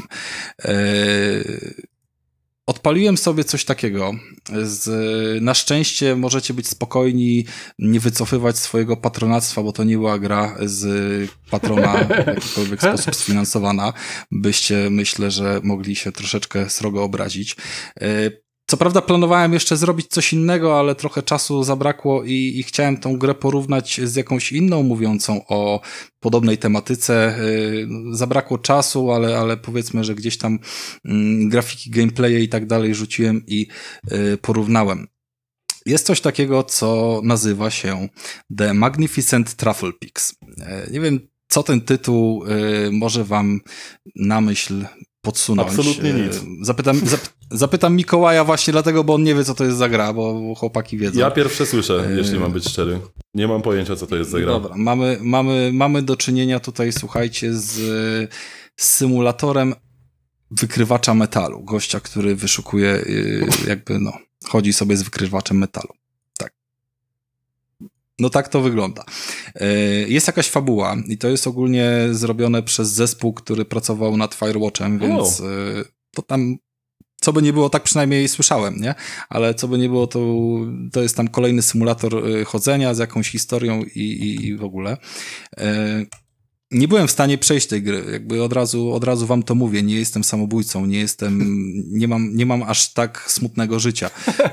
Speaker 1: Odpaliłem sobie coś takiego. Na szczęście możecie być spokojni, nie wycofywać swojego patronactwa, bo to nie była gra z patrona w jakikolwiek sposób sfinansowana. Byście, myślę, że mogli się troszeczkę srogo obrazić. Co prawda planowałem jeszcze zrobić coś innego, ale trochę czasu zabrakło i chciałem tą grę porównać z jakąś inną mówiącą o podobnej tematyce. Zabrakło czasu, ale powiedzmy, że gdzieś tam grafiki, gameplaye i tak dalej rzuciłem i porównałem. Jest coś takiego, co nazywa się The Magnificent Truffle Pix. Nie wiem, co ten tytuł może wam na myśl podsunąć.
Speaker 4: Absolutnie nic.
Speaker 1: Zapytam Mikołaja właśnie dlatego, bo on nie wie, co to jest za gra, bo chłopaki wiedzą.
Speaker 4: Ja pierwsze słyszę, jeśli mam być szczery. Nie mam pojęcia, co to jest za gra.
Speaker 1: Dobra, mamy do czynienia tutaj, słuchajcie, z symulatorem wykrywacza metalu. Gościa, który wyszukuje chodzi sobie z wykrywaczem metalu. Tak. No tak to wygląda. Jest jakaś fabuła i to jest ogólnie zrobione przez zespół, który pracował nad Firewatchem, więc to tam, co by nie było, tak przynajmniej słyszałem, nie? Ale co by nie było, to jest tam kolejny symulator chodzenia z jakąś historią i w ogóle. Nie byłem w stanie przejść tej gry, jakby od razu wam to mówię, nie jestem samobójcą, nie mam aż tak smutnego życia.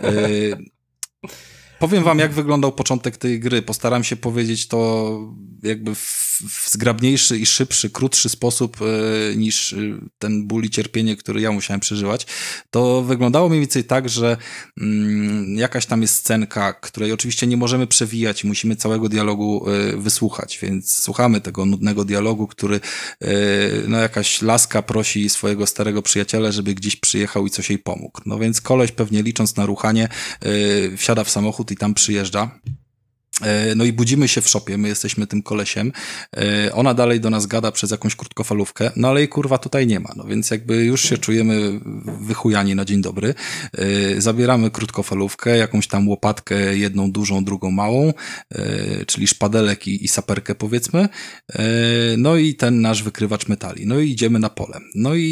Speaker 1: Powiem wam, jak wyglądał początek tej gry. Postaram się powiedzieć to jakby w zgrabniejszy i szybszy, krótszy sposób niż ten ból i cierpienie, który ja musiałem przeżywać. To wyglądało mniej więcej tak, że jakaś tam jest scenka, której oczywiście nie możemy przewijać i musimy całego dialogu wysłuchać, więc słuchamy tego nudnego dialogu, który jakaś laska prosi swojego starego przyjaciela, żeby gdzieś przyjechał i coś jej pomógł. No więc koleś pewnie licząc na ruchanie wsiada w samochód i tam przyjeżdża. No i budzimy się w szopie, my jesteśmy tym kolesiem. Ona dalej do nas gada przez jakąś krótkofalówkę, no ale jej kurwa tutaj nie ma, no więc jakby już się czujemy wychujani na dzień dobry. Zabieramy krótkofalówkę, jakąś tam łopatkę, jedną dużą, drugą małą, czyli szpadelek i saperkę powiedzmy. No i ten nasz wykrywacz metali. No i idziemy na pole. No i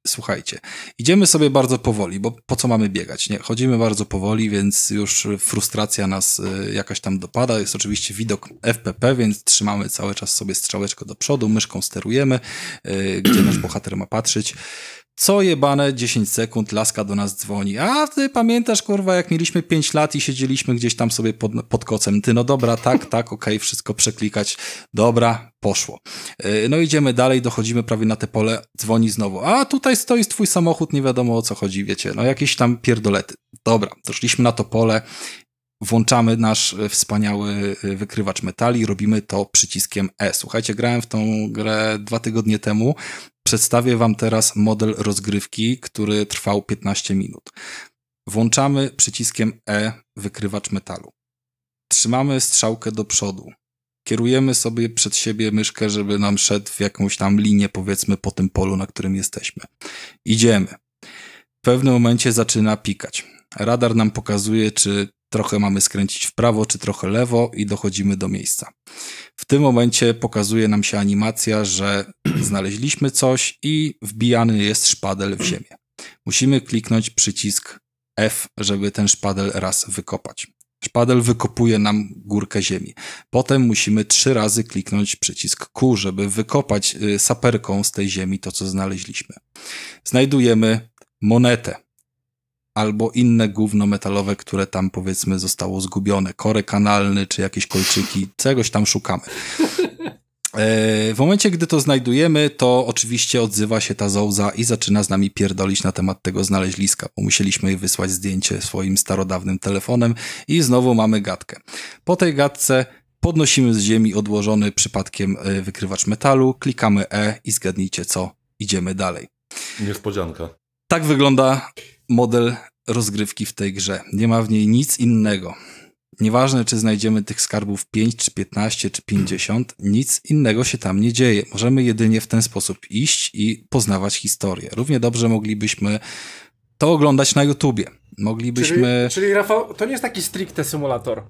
Speaker 1: słuchajcie, idziemy sobie bardzo powoli, bo po co mamy biegać, nie? Chodzimy bardzo powoli, więc już frustracja nas jakaś tam dopada. Jest oczywiście widok FPP, więc trzymamy cały czas sobie strzałeczkę do przodu, myszką sterujemy, gdzie nasz bohater ma patrzeć. Co jebane 10 sekund, laska do nas dzwoni. A ty pamiętasz, kurwa, jak mieliśmy 5 lat i siedzieliśmy gdzieś tam sobie pod kocem. Ty, no dobra, tak, okej, wszystko przeklikać. Dobra, poszło. No idziemy dalej, dochodzimy prawie na te pole, dzwoni znowu. A tutaj stoi twój samochód, nie wiadomo o co chodzi, wiecie. No jakieś tam pierdolety. Dobra, doszliśmy na to pole, włączamy nasz wspaniały wykrywacz metali, robimy to przyciskiem E. Słuchajcie, grałem w tą grę 2 tygodnie temu. Przedstawię wam teraz model rozgrywki, który trwał 15 minut. Włączamy przyciskiem E wykrywacz metalu. Trzymamy strzałkę do przodu. Kierujemy sobie przed siebie myszkę, żeby nam szedł w jakąś tam linię, powiedzmy, po tym polu, na którym jesteśmy. Idziemy. W pewnym momencie zaczyna pikać. Radar nam pokazuje, czy trochę mamy skręcić w prawo, czy trochę lewo i dochodzimy do miejsca. W tym momencie pokazuje nam się animacja, że znaleźliśmy coś i wbijany jest szpadel w ziemię. Musimy kliknąć przycisk F, żeby ten szpadel raz wykopać. Szpadel wykopuje nam górkę ziemi. Potem musimy 3 razy kliknąć przycisk Q, żeby wykopać saperką z tej ziemi to, co znaleźliśmy. Znajdujemy monetę albo inne gówno metalowe, które tam, powiedzmy, zostało zgubione. Korek analny, czy jakieś kolczyki, czegoś tam szukamy. W momencie, gdy to znajdujemy, to oczywiście odzywa się ta Zouza i zaczyna z nami pierdolić na temat tego znaleźliska, bo musieliśmy jej wysłać zdjęcie swoim starodawnym telefonem i znowu mamy gadkę. Po tej gadce podnosimy z ziemi odłożony przypadkiem wykrywacz metalu, klikamy E i zgadnijcie co, idziemy dalej.
Speaker 4: Niespodzianka.
Speaker 1: Tak wygląda model rozgrywki w tej grze. Nie ma w niej nic innego. Nieważne, czy znajdziemy tych skarbów 5, czy 15, czy 50, nic innego się tam nie dzieje. Możemy jedynie w ten sposób iść i poznawać historię. Równie dobrze moglibyśmy to oglądać na YouTubie. Moglibyśmy...
Speaker 2: Czyli Rafał, to nie jest taki stricte symulator.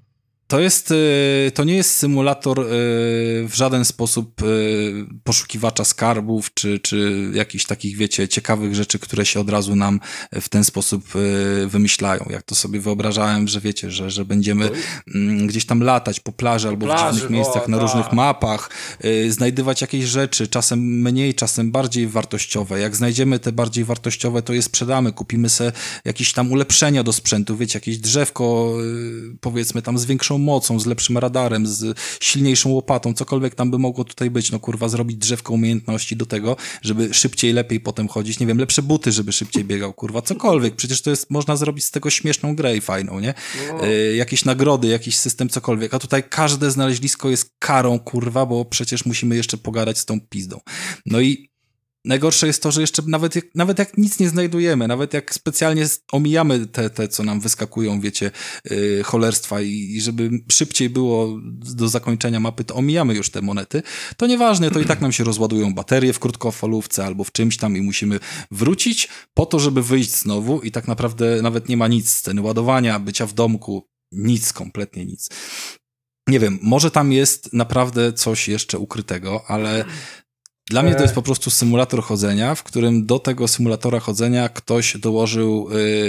Speaker 1: To nie jest symulator w żaden sposób poszukiwacza skarbów, czy jakichś takich, wiecie, ciekawych rzeczy, które się od razu nam w ten sposób wymyślają. Jak to sobie wyobrażałem, że wiecie, że będziemy gdzieś tam latać po plaży albo w dziwnych miejscach na różnych mapach, znajdywać jakieś rzeczy, czasem mniej, czasem bardziej wartościowe. Jak znajdziemy te bardziej wartościowe, to je sprzedamy, kupimy sobie jakieś tam ulepszenia do sprzętu, wiecie, jakieś drzewko, powiedzmy tam z większą mocą, z lepszym radarem, z silniejszą łopatą, cokolwiek tam by mogło tutaj być, no kurwa, zrobić drzewko umiejętności do tego, żeby szybciej, lepiej potem chodzić, nie wiem, lepsze buty, żeby szybciej biegał, kurwa, cokolwiek, przecież to jest, można zrobić z tego śmieszną grę i fajną, nie? Jakieś nagrody, jakiś system, cokolwiek, a tutaj każde znaleźlisko jest karą, kurwa, bo przecież musimy jeszcze pogadać z tą pizdą. No i najgorsze jest to, że jeszcze nawet jak nic nie znajdujemy, nawet jak specjalnie omijamy te co nam wyskakują, wiecie, cholerstwa i żeby szybciej było do zakończenia mapy, to omijamy już te monety, to nieważne, to i tak nam się rozładują baterie w krótkofalówce albo w czymś tam i musimy wrócić po to, żeby wyjść znowu i tak naprawdę nawet nie ma nic, sceny ładowania, bycia w domku, nic, kompletnie nic. Nie wiem, może tam jest naprawdę coś jeszcze ukrytego, ale dla mnie to jest po prostu symulator chodzenia, w którym do tego symulatora chodzenia ktoś dołożył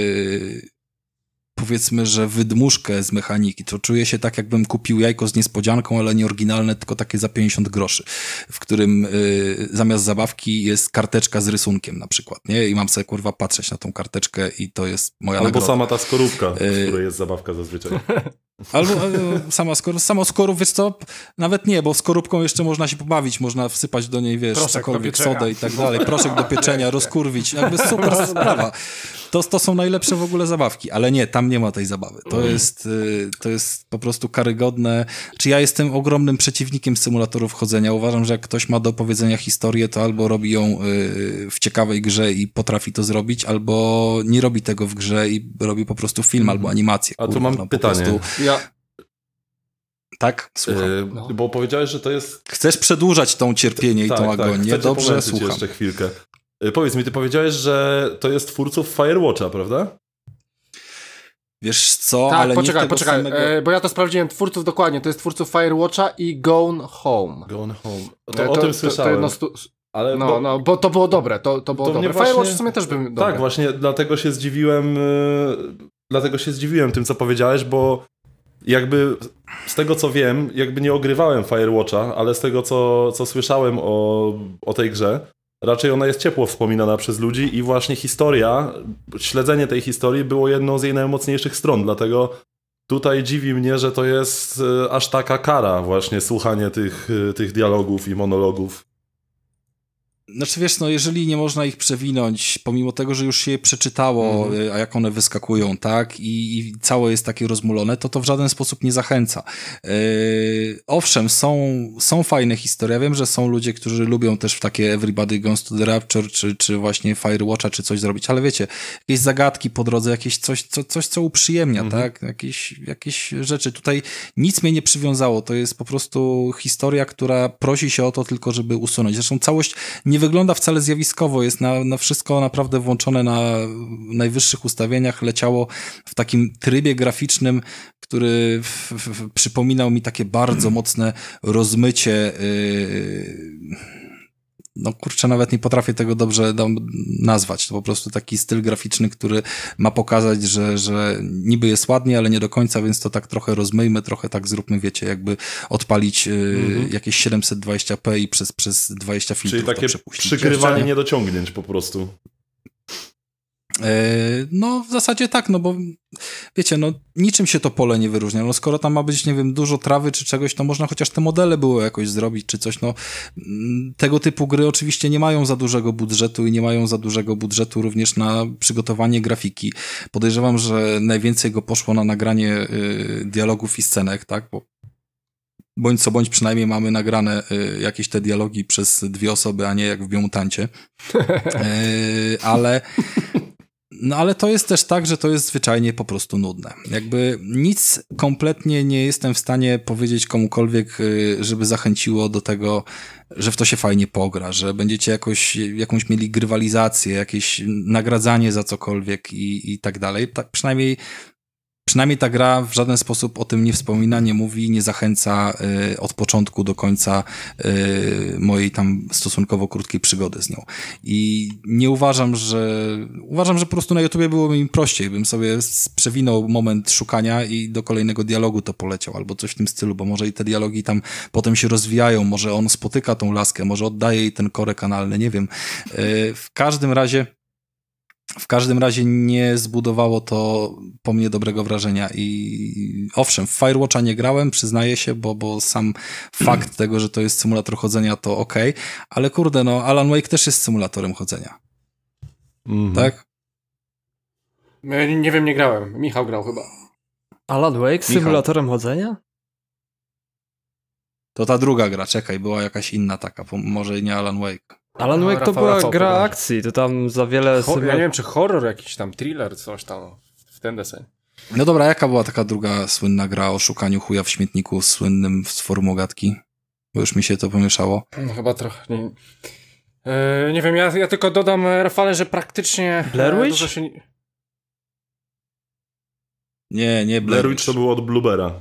Speaker 1: powiedzmy, że wydmuszkę z mechaniki. To czuję się tak, jakbym kupił jajko z niespodzianką, ale nie oryginalne, tylko takie za 50 groszy, w którym zamiast zabawki jest karteczka z rysunkiem na przykład, nie? I mam sobie, kurwa, patrzeć na tą karteczkę i to jest moja nagroda.
Speaker 4: Albo sama ta skorupka, z której jest zabawka zazwyczaj.
Speaker 1: Albo sama skorup, wiesz co? Nawet nie, bo skorupką jeszcze można się pobawić, można wsypać do niej, wiesz, cokolwiek, sodę i tak dalej, proszek do pieczenia, rozkurwić, jakby super sprawa. To są najlepsze w ogóle zabawki, ale nie, tam nie ma tej zabawy. To jest po prostu karygodne. Czy ja jestem ogromnym przeciwnikiem symulatorów chodzenia. Uważam, że jak ktoś ma do opowiedzenia historię, to albo robi ją w ciekawej grze i potrafi to zrobić, albo nie robi tego w grze i robi po prostu film albo animację.
Speaker 4: A tu mam pytanie.
Speaker 1: Tak? Słucham.
Speaker 4: Bo powiedziałeś, że to jest...
Speaker 1: Chcesz przedłużać tą cierpienie i tą agonię.
Speaker 4: Tak,
Speaker 1: dobrze, słucham.
Speaker 4: jeszcze chwilkę. Powiedz mi, ty powiedziałeś, że to jest twórców Firewatcha, prawda?
Speaker 1: Wiesz co,
Speaker 2: tak,
Speaker 1: ale
Speaker 2: poczekaj,
Speaker 1: nie tego samego...
Speaker 2: bo ja to sprawdziłem, twórców dokładnie, to jest twórców Firewatcha i Gone Home.
Speaker 4: Gone Home. O tym słyszałem. Ale
Speaker 2: bo to było dobre, to było dobre. Firewatch w sumie też bym dobre.
Speaker 4: Tak, właśnie dlatego się zdziwiłem tym, co powiedziałeś, bo jakby z tego, co wiem, jakby nie ogrywałem Firewatcha, ale z tego, co słyszałem o tej grze, raczej ona jest ciepło wspominana przez ludzi i właśnie śledzenie tej historii było jedną z jej najmocniejszych stron, dlatego tutaj dziwi mnie, że to jest aż taka kara właśnie słuchanie tych dialogów i monologów.
Speaker 1: Znaczy wiesz, no jeżeli nie można ich przewinąć, pomimo tego, że już się je przeczytało, a jak one wyskakują, tak, i całe jest takie rozmulone, to w żaden sposób nie zachęca. Owszem, są fajne historie, ja wiem, że są ludzie, którzy lubią też w takie Everybody Goes to the Rapture, czy właśnie Firewatcha, czy coś zrobić, ale wiecie, jakieś zagadki po drodze, jakieś coś co uprzyjemnia, tak, jakieś rzeczy. Tutaj nic mnie nie przywiązało, to jest po prostu historia, która prosi się o to tylko, żeby usunąć. Zresztą całość nie wygląda wcale zjawiskowo, jest na wszystko naprawdę włączone na najwyższych ustawieniach, leciało w takim trybie graficznym, który przypominał mi takie bardzo mocne rozmycie. No kurczę, nawet nie potrafię tego dobrze nazwać. To po prostu taki styl graficzny, który ma pokazać, że niby jest ładnie, ale nie do końca, więc to tak trochę rozmyjmy, trochę tak zróbmy, wiecie, jakby odpalić jakieś 720p i przez 20 filtrów.
Speaker 4: Czyli takie przykrywanie niedociągnięć po prostu.
Speaker 1: No w zasadzie tak, no bo wiecie, no niczym się to pole nie wyróżnia, no skoro tam ma być, nie wiem, dużo trawy czy czegoś, to można chociaż te modele było jakoś zrobić czy coś, no tego typu gry oczywiście nie mają za dużego budżetu i nie mają za dużego budżetu również na przygotowanie grafiki. Podejrzewam, że najwięcej go poszło na nagranie dialogów i scenek, tak, bo bądź co bądź przynajmniej mamy nagrane jakieś te dialogi przez 2 osoby, a nie jak w Biomutancie. Ale to jest też tak, że to jest zwyczajnie po prostu nudne. Jakby nic kompletnie nie jestem w stanie powiedzieć komukolwiek, żeby zachęciło do tego, że w to się fajnie pogra, że będziecie jakąś mieli grywalizację, jakieś nagradzanie za cokolwiek i tak dalej. Tak, przynajmniej ta gra w żaden sposób o tym nie wspomina, nie mówi, nie zachęca od początku do końca mojej tam stosunkowo krótkiej przygody z nią. I nie uważam, że po prostu na YouTubie byłoby mi prościej, bym sobie przewinął moment szukania i do kolejnego dialogu to poleciał, albo coś w tym stylu, bo może i te dialogi tam potem się rozwijają, może on spotyka tą laskę, może oddaje jej ten korek analny, nie wiem. W każdym razie nie zbudowało to po mnie dobrego wrażenia i owszem, w Firewatcha nie grałem, przyznaję się, bo sam fakt tego, że to jest symulator chodzenia, to okej, ale kurde, no Alan Wake też jest symulatorem chodzenia. Tak?
Speaker 2: Nie wiem, nie grałem. Michał grał chyba.
Speaker 3: Alan Wake symulatorem chodzenia?
Speaker 1: To ta druga gra, czekaj, była jakaś inna taka, może nie Alan Wake.
Speaker 3: Alan Wake to była gra akcji, to tam za wiele...
Speaker 2: Ja nie wiem, czy horror jakiś tam, thriller, coś tam, w ten deseń.
Speaker 1: No dobra, jaka była taka druga słynna gra o szukaniu chuja w śmietniku słynnym z formogatki? Bo już mi się to pomieszało.
Speaker 2: No, chyba trochę, nie wiem, ja tylko dodam, Rafale, że praktycznie...
Speaker 3: Blair Witch?
Speaker 1: Nie
Speaker 4: Blair Witch to było od Bluebera.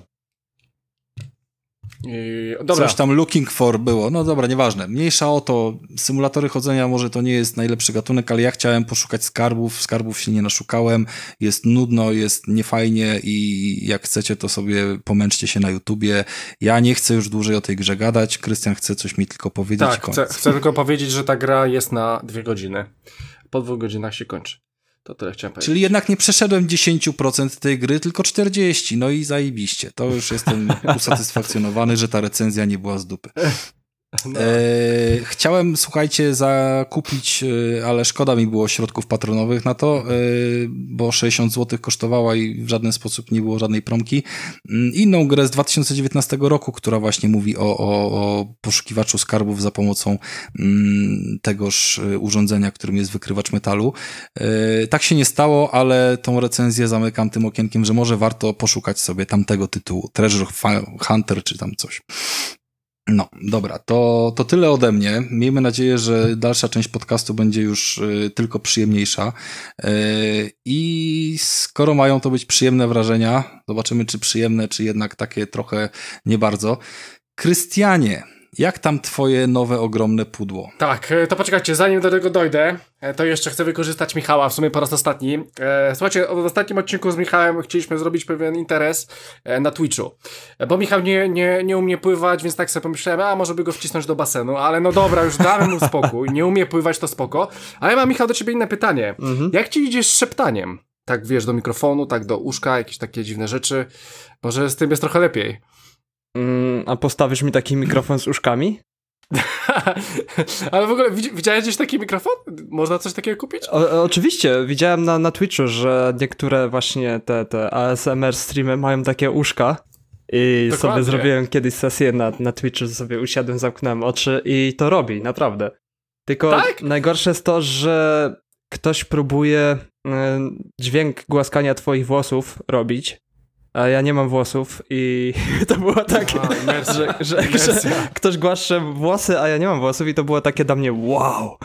Speaker 2: Dobra.
Speaker 1: Coś tam looking for było, no dobra, nieważne. Mniejsza o to, symulatory chodzenia może to nie jest najlepszy gatunek, ale ja chciałem poszukać skarbów się nie naszukałem, jest nudno, jest niefajnie i jak chcecie, to sobie pomęczcie się na YouTubie. Ja nie chcę już dłużej o tej grze gadać, Krystian chce coś mi tylko powiedzieć.
Speaker 2: Tak, chcę tylko powiedzieć, że ta gra jest na 2 godziny. Po 2 godzinach się kończy. To tyle chciałem powiedzieć.
Speaker 1: Czyli jednak nie przeszedłem 10% tej gry, tylko 40%. No i zajebiście. To już jestem usatysfakcjonowany, że ta recenzja nie była z dupy. No. Chciałem, słuchajcie, zakupić, ale szkoda mi było środków patronowych na to, bo 60 zł kosztowała i w żaden sposób nie było żadnej promki. Inną grę z 2019 roku, która właśnie mówi o poszukiwaczu skarbów za pomocą tegoż urządzenia, którym jest wykrywacz metalu. Tak się nie stało, ale tą recenzję zamykam tym okienkiem, że może warto poszukać sobie tamtego tytułu. Treasure Hunter czy tam coś. No, dobra, to tyle ode mnie. Miejmy nadzieję, że dalsza część podcastu będzie już tylko przyjemniejsza. I skoro mają to być przyjemne wrażenia, zobaczymy, czy przyjemne, czy jednak takie trochę nie bardzo. Krystianie, Jak tam twoje nowe, ogromne pudło?
Speaker 2: Tak, to poczekajcie, zanim do tego dojdę, to jeszcze chcę wykorzystać Michała, w sumie po raz ostatni. Słuchajcie, w ostatnim odcinku z Michałem chcieliśmy zrobić pewien interes na Twitchu, bo Michał nie umie pływać, więc tak sobie pomyślałem, a może by go wcisnąć do basenu, ale no dobra, już damy mu spokój, nie umie pływać, to spoko. Ale mam, Michał, do ciebie inne pytanie. Jak ci idzie z szeptaniem? Tak, wiesz, do mikrofonu, tak do uszka, jakieś takie dziwne rzeczy. Może z tym jest trochę lepiej.
Speaker 3: A postawisz mi taki mikrofon z uszkami?
Speaker 2: Ale w ogóle widziałeś gdzieś taki mikrofon? Można coś takiego kupić?
Speaker 3: Oczywiście, widziałem na Twitchu, że niektóre właśnie te ASMR streamy mają takie uszka i
Speaker 2: Dokładnie.
Speaker 3: sobie zrobiłem kiedyś sesję na Twitchu, sobie usiadłem, zamknąłem oczy i to robi, naprawdę. Tylko
Speaker 2: tak?
Speaker 3: Najgorsze jest to, że ktoś próbuje dźwięk głaskania twoich włosów robić, a ja nie mam włosów i to było takie, że ktoś głaszcze włosy, a ja nie mam włosów i to było takie dla mnie wow.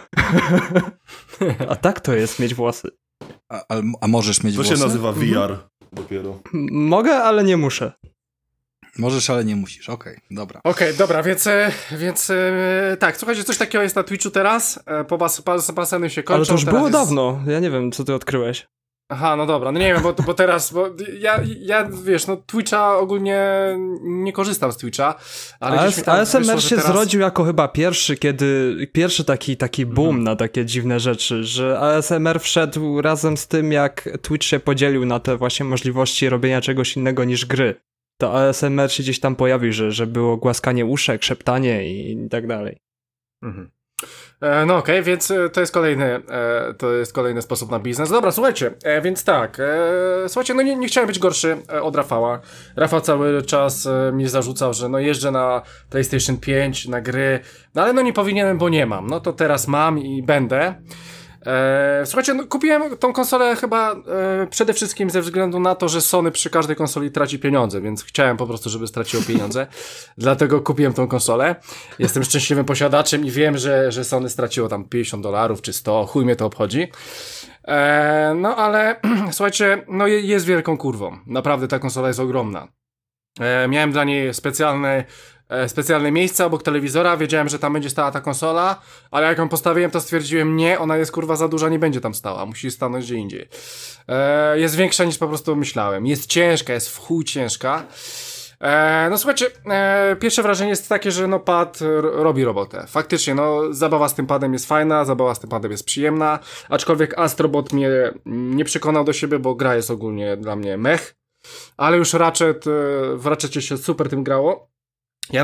Speaker 3: A tak to jest mieć włosy.
Speaker 1: A możesz mieć włosy?
Speaker 4: To się nazywa VR dopiero.
Speaker 3: Mogę, ale nie muszę.
Speaker 1: Możesz, ale nie musisz. Okej, dobra.
Speaker 2: Okej, dobra, więc tak, słuchajcie, coś takiego jest na Twitchu teraz, baseny się kończą.
Speaker 3: Ale to już
Speaker 2: teraz
Speaker 3: było
Speaker 2: jest...
Speaker 3: dawno, ja nie wiem, co ty odkryłeś.
Speaker 2: Aha, no dobra, no nie wiem, bo teraz, bo ja wiesz, no Twitcha ogólnie nie korzystam z Twitcha, ale
Speaker 3: ASMR
Speaker 2: wyszło,
Speaker 3: się
Speaker 2: teraz...
Speaker 3: zrodził jako chyba pierwszy taki boom na takie dziwne rzeczy, że ASMR wszedł razem z tym, jak Twitch się podzielił na te właśnie możliwości robienia czegoś innego niż gry. To ASMR się gdzieś tam pojawił, że było głaskanie uszek, szeptanie i tak dalej.
Speaker 2: Mhm. No okej, więc to jest kolejny sposób na biznes. Dobra, słuchajcie, więc tak, słuchajcie, no nie chciałem być gorszy od Rafała. Rafał cały czas mi zarzucał, że no jeżdżę na PlayStation 5, na gry, no ale no nie powinienem, bo nie mam. No to teraz mam i będę. Słuchajcie, no, kupiłem tą konsolę chyba przede wszystkim ze względu na to, że Sony przy każdej konsoli traci pieniądze, więc chciałem po prostu, żeby straciło pieniądze, dlatego kupiłem tą konsolę. Jestem szczęśliwym posiadaczem i wiem, że Sony straciło tam $50 czy 100, chuj mnie to obchodzi. No ale słuchajcie, no jest wielką kurwą, naprawdę ta konsola jest ogromna. Miałem dla niej specjalne miejsce obok telewizora, wiedziałem, że tam będzie stała ta konsola, ale jak ją postawiłem, to stwierdziłem, nie, ona jest kurwa za duża, nie będzie tam stała, musi stanąć gdzie indziej. Jest większa niż po prostu myślałem, jest ciężka, jest w chuj ciężka. No słuchajcie, pierwsze wrażenie jest takie, że no pad robi robotę. Faktycznie, no zabawa z tym padem jest fajna, zabawa z tym padem jest przyjemna, aczkolwiek Astrobot mnie nie przekonał do siebie, bo gra jest ogólnie dla mnie mech, ale już w Ratchetie się super tym grało. Ja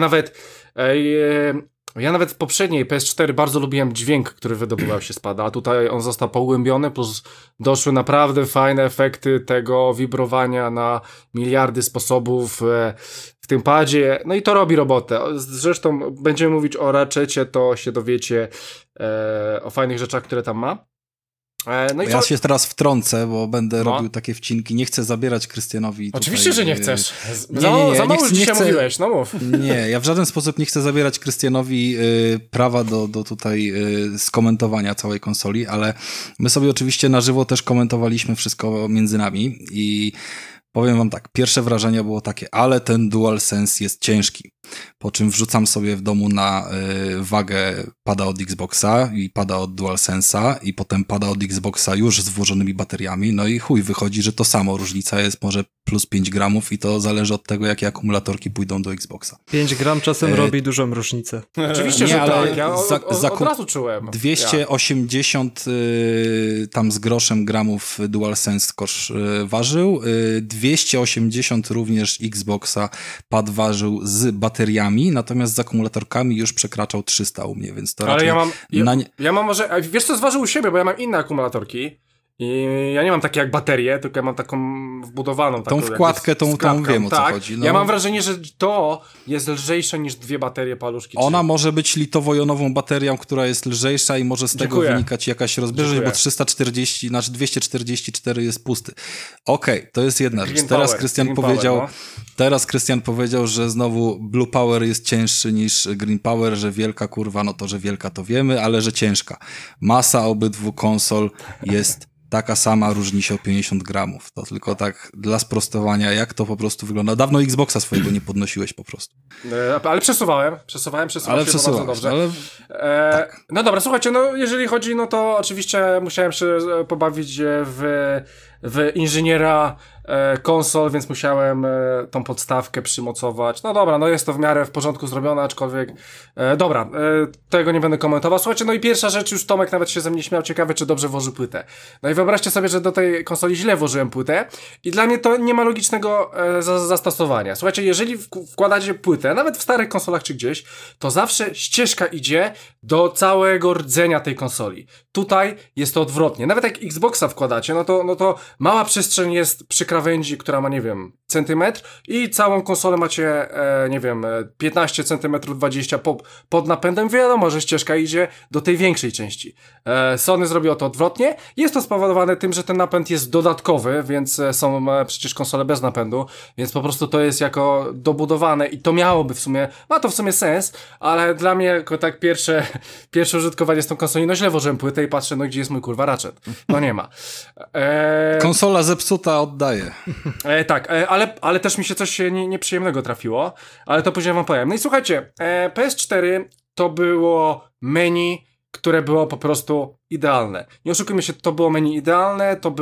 Speaker 2: nawet w poprzedniej PS4 bardzo lubiłem dźwięk, który wydobywał się z pada, a tutaj on został pogłębiony, plus doszły naprawdę fajne efekty tego wibrowania na miliardy sposobów w tym padzie, no i to robi robotę. Zresztą będziemy mówić o Ratchetie, to się dowiecie o fajnych rzeczach, które tam ma. No i
Speaker 1: ja się teraz wtrącę, bo będę robił takie wcinki. Nie chcę zabierać Krystianowi tutaj...
Speaker 2: Oczywiście, że nie chcesz.
Speaker 1: Za
Speaker 2: mało już dzisiaj mówiłeś, no mów.
Speaker 1: Nie, ja w żaden sposób nie chcę zabierać Krystianowi prawa do tutaj skomentowania całej konsoli, ale my sobie oczywiście na żywo też komentowaliśmy wszystko między nami i powiem wam tak, pierwsze wrażenie było takie, ale ten DualSense jest ciężki. Po czym wrzucam sobie w domu na wagę pada od Xboxa i pada od DualSense'a i potem pada od Xboxa już z włożonymi bateriami, no i chuj, wychodzi, że to samo, różnica jest może plus 5 gramów i to zależy od tego, jakie akumulatorki pójdą do Xboxa.
Speaker 3: 5 gram czasem robi dużą różnicę.
Speaker 2: Oczywiście, że tak, ja od razu czułem.
Speaker 1: 280 tam z groszem gramów DualSense ważył, 280 również Xboxa pad ważył z bateriami, natomiast z akumulatorkami już przekraczał 300 u mnie, więc to raczej...
Speaker 2: Ale ja mam może... Wiesz co, zważył u siebie, bo ja mam inne akumulatorki i ja nie mam takie jak baterię, tylko ja mam taką wbudowaną.
Speaker 1: Tą wkładkę, tą wiem o co chodzi. No.
Speaker 2: Ja mam wrażenie, że to jest lżejsze niż 2 baterie paluszki.
Speaker 1: Ona może być litowo-jonową baterią, która jest lżejsza i może z tego wynikać jakaś rozbieżność, bo 244 jest pusty. Okej, to jest jedna rzecz. Teraz Krystian powiedział, że znowu Blue Power jest cięższy niż Green Power, że wielka kurwa, no to, że wielka to wiemy, ale że ciężka. Masa obydwu konsol jest taka sama, różni się o 50 gramów. To tylko tak dla sprostowania, jak to po prostu wygląda. Dawno Xboxa swojego nie podnosiłeś po prostu.
Speaker 2: Ale przesuwałem
Speaker 1: ale
Speaker 2: się bardzo dobrze.
Speaker 1: Ale...
Speaker 2: Tak. No dobra, słuchajcie, no jeżeli chodzi, no to oczywiście musiałem się pobawić w inżyniera konsol, więc musiałem tą podstawkę przymocować. No dobra, no jest to w miarę w porządku zrobione, aczkolwiek dobra, tego nie będę komentował. Słuchajcie, no i pierwsza rzecz, już Tomek nawet się ze mnie śmiał, ciekawe, czy dobrze włożył płytę. No i wyobraźcie sobie, że do tej konsoli źle włożyłem płytę i dla mnie to nie ma logicznego zastosowania. Słuchajcie, jeżeli wkładacie płytę, nawet w starych konsolach czy gdzieś, to zawsze ścieżka idzie do całego rdzenia tej konsoli. Tutaj jest to odwrotnie. Nawet jak Xboxa wkładacie, no to mała przestrzeń jest przy krawędzi, która ma, nie wiem, centymetr i całą konsolę macie, nie wiem, 15 centymetrów, 20 pod napędem. Wiadomo, że ścieżka idzie do tej większej części. Sony zrobiło to odwrotnie. Jest to spowodowane tym, że ten napęd jest dodatkowy, więc są przecież konsole bez napędu, więc po prostu to jest jako dobudowane i to miałoby w sumie, ma to w sumie sens, ale dla mnie jako tak pierwsze użytkowanie z tą konsolą, no źle włożyłem płytę i patrzę, no gdzie jest mój kurwa ratchet? No nie ma.
Speaker 1: Konsola zepsuta oddaje.
Speaker 2: Tak, ale też mi się coś nieprzyjemnego trafiło, ale to później wam powiem. No i słuchajcie, PS4 to było menu, które było po prostu idealne. Nie oszukujmy się, to było menu idealne, to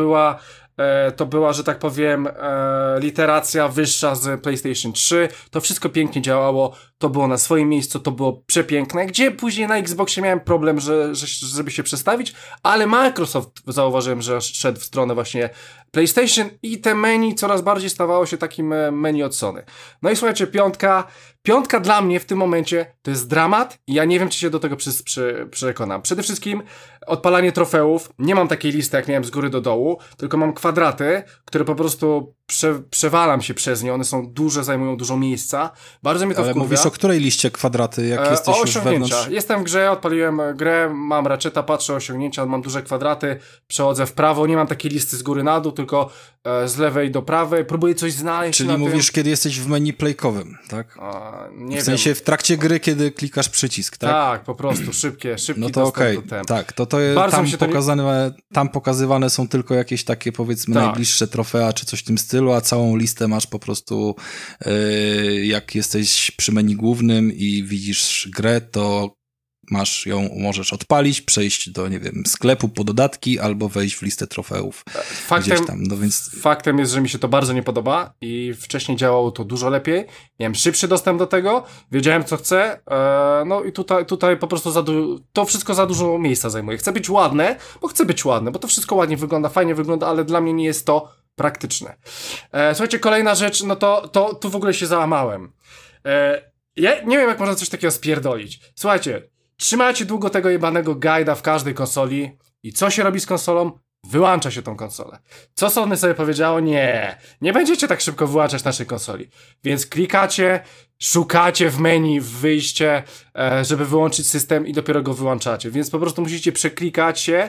Speaker 2: była, że tak powiem, literacja wyższa z PlayStation 3, to wszystko pięknie działało, to było na swoim miejscu, to było przepiękne, gdzie później na Xboxie miałem problem, żeby się przestawić, ale Microsoft zauważyłem, że szedł w stronę właśnie PlayStation i te menu coraz bardziej stawało się takim menu od Sony. No i słuchajcie, piątka dla mnie w tym momencie to jest dramat i ja nie wiem, czy się do tego przekonam. Przede wszystkim odpalanie trofeów. Nie mam takiej listy, jak miałem z góry do dołu, tylko mam kwadraty, które po prostu przewalam się przez nie. One są duże, zajmują dużo miejsca. Bardzo mnie to wkurwia.
Speaker 1: Ale mówisz o której liście kwadraty, jak jesteś już wewnątrz?
Speaker 2: Jestem w grze, odpaliłem grę, mam ratcheta, patrzę osiągnięcia, mam duże kwadraty, przechodzę w prawo, nie mam takiej listy z góry na dół, tylko z lewej do prawej, próbuję coś znaleźć.
Speaker 1: Czyli mówisz, kiedy jesteś w menu playkowym, tak?
Speaker 2: Nie
Speaker 1: w sensie
Speaker 2: wiem.
Speaker 1: w trakcie gry, kiedy klikasz przycisk, tak?
Speaker 2: Tak, po prostu, szybki
Speaker 1: no to okej, tak, to tam pokazywane są tylko jakieś takie, powiedzmy, najbliższe trofea, czy coś w tym stylu, a całą listę masz po prostu jak jesteś przy menu głównym i widzisz grę, to możesz odpalić, przejść do, nie wiem, sklepu po dodatki, albo wejść w listę trofeów.
Speaker 2: Faktem jest, że mi się to bardzo nie podoba i wcześniej działało to dużo lepiej. Miałem szybszy dostęp do tego, wiedziałem, co chcę, no i tutaj po prostu to wszystko za dużo miejsca zajmuje. Chcę być ładne, bo to wszystko ładnie wygląda, fajnie wygląda, ale dla mnie nie jest to praktyczne. Słuchajcie, kolejna rzecz, no to tu w ogóle się załamałem. Ja nie wiem, jak można coś takiego spierdolić. Słuchajcie, trzymacie długo tego jebanego guida w każdej konsoli i co się robi z konsolą? Wyłącza się tą konsolę. Co Sony sobie powiedziało? Nie będziecie tak szybko wyłączać naszej konsoli. Więc klikacie, szukacie w menu, w wyjście, żeby wyłączyć system i dopiero go wyłączacie. Więc po prostu musicie przeklikać się,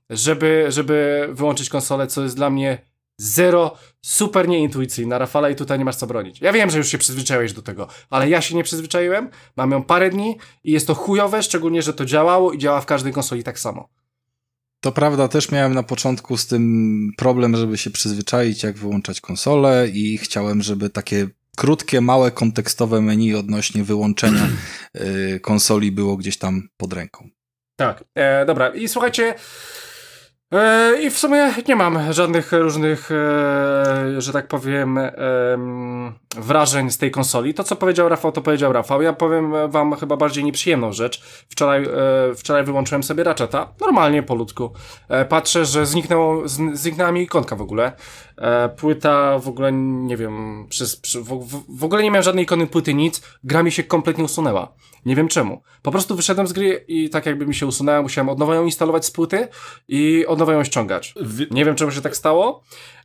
Speaker 2: żeby wyłączyć konsolę, co jest dla mnie super nieintuicyjna, Rafale, i tutaj nie masz co bronić. Ja wiem, że już się przyzwyczaiłeś do tego, ale ja się nie przyzwyczaiłem, mam ją parę dni i jest to chujowe, szczególnie, że to działało i działa w każdej konsoli tak samo.
Speaker 1: To prawda, też miałem na początku z tym problem, żeby się przyzwyczaić, jak wyłączać konsolę, i chciałem, żeby takie krótkie, małe, kontekstowe menu odnośnie wyłączenia konsoli było gdzieś tam pod ręką.
Speaker 2: Tak, dobra, i słuchajcie, i w sumie nie mam żadnych różnych, że tak powiem, wrażeń z tej konsoli. To, co powiedział Rafał, to powiedział Rafał. Ja powiem wam chyba bardziej nieprzyjemną rzecz. Wczoraj wyłączyłem sobie Ratcheta, normalnie, po ludzku. Patrzę, że zniknęła mi ikonka w ogóle. Płyta w ogóle, nie wiem, w ogóle nie miałem żadnej ikony płyty, nic. Gra mi się kompletnie usunęła. Nie wiem czemu. Po prostu wyszedłem z gry i tak jakby mi się usunęła, musiałem od nowa ją instalować z płyty i od nowa ją ściągać. Nie wiem, czemu się tak stało.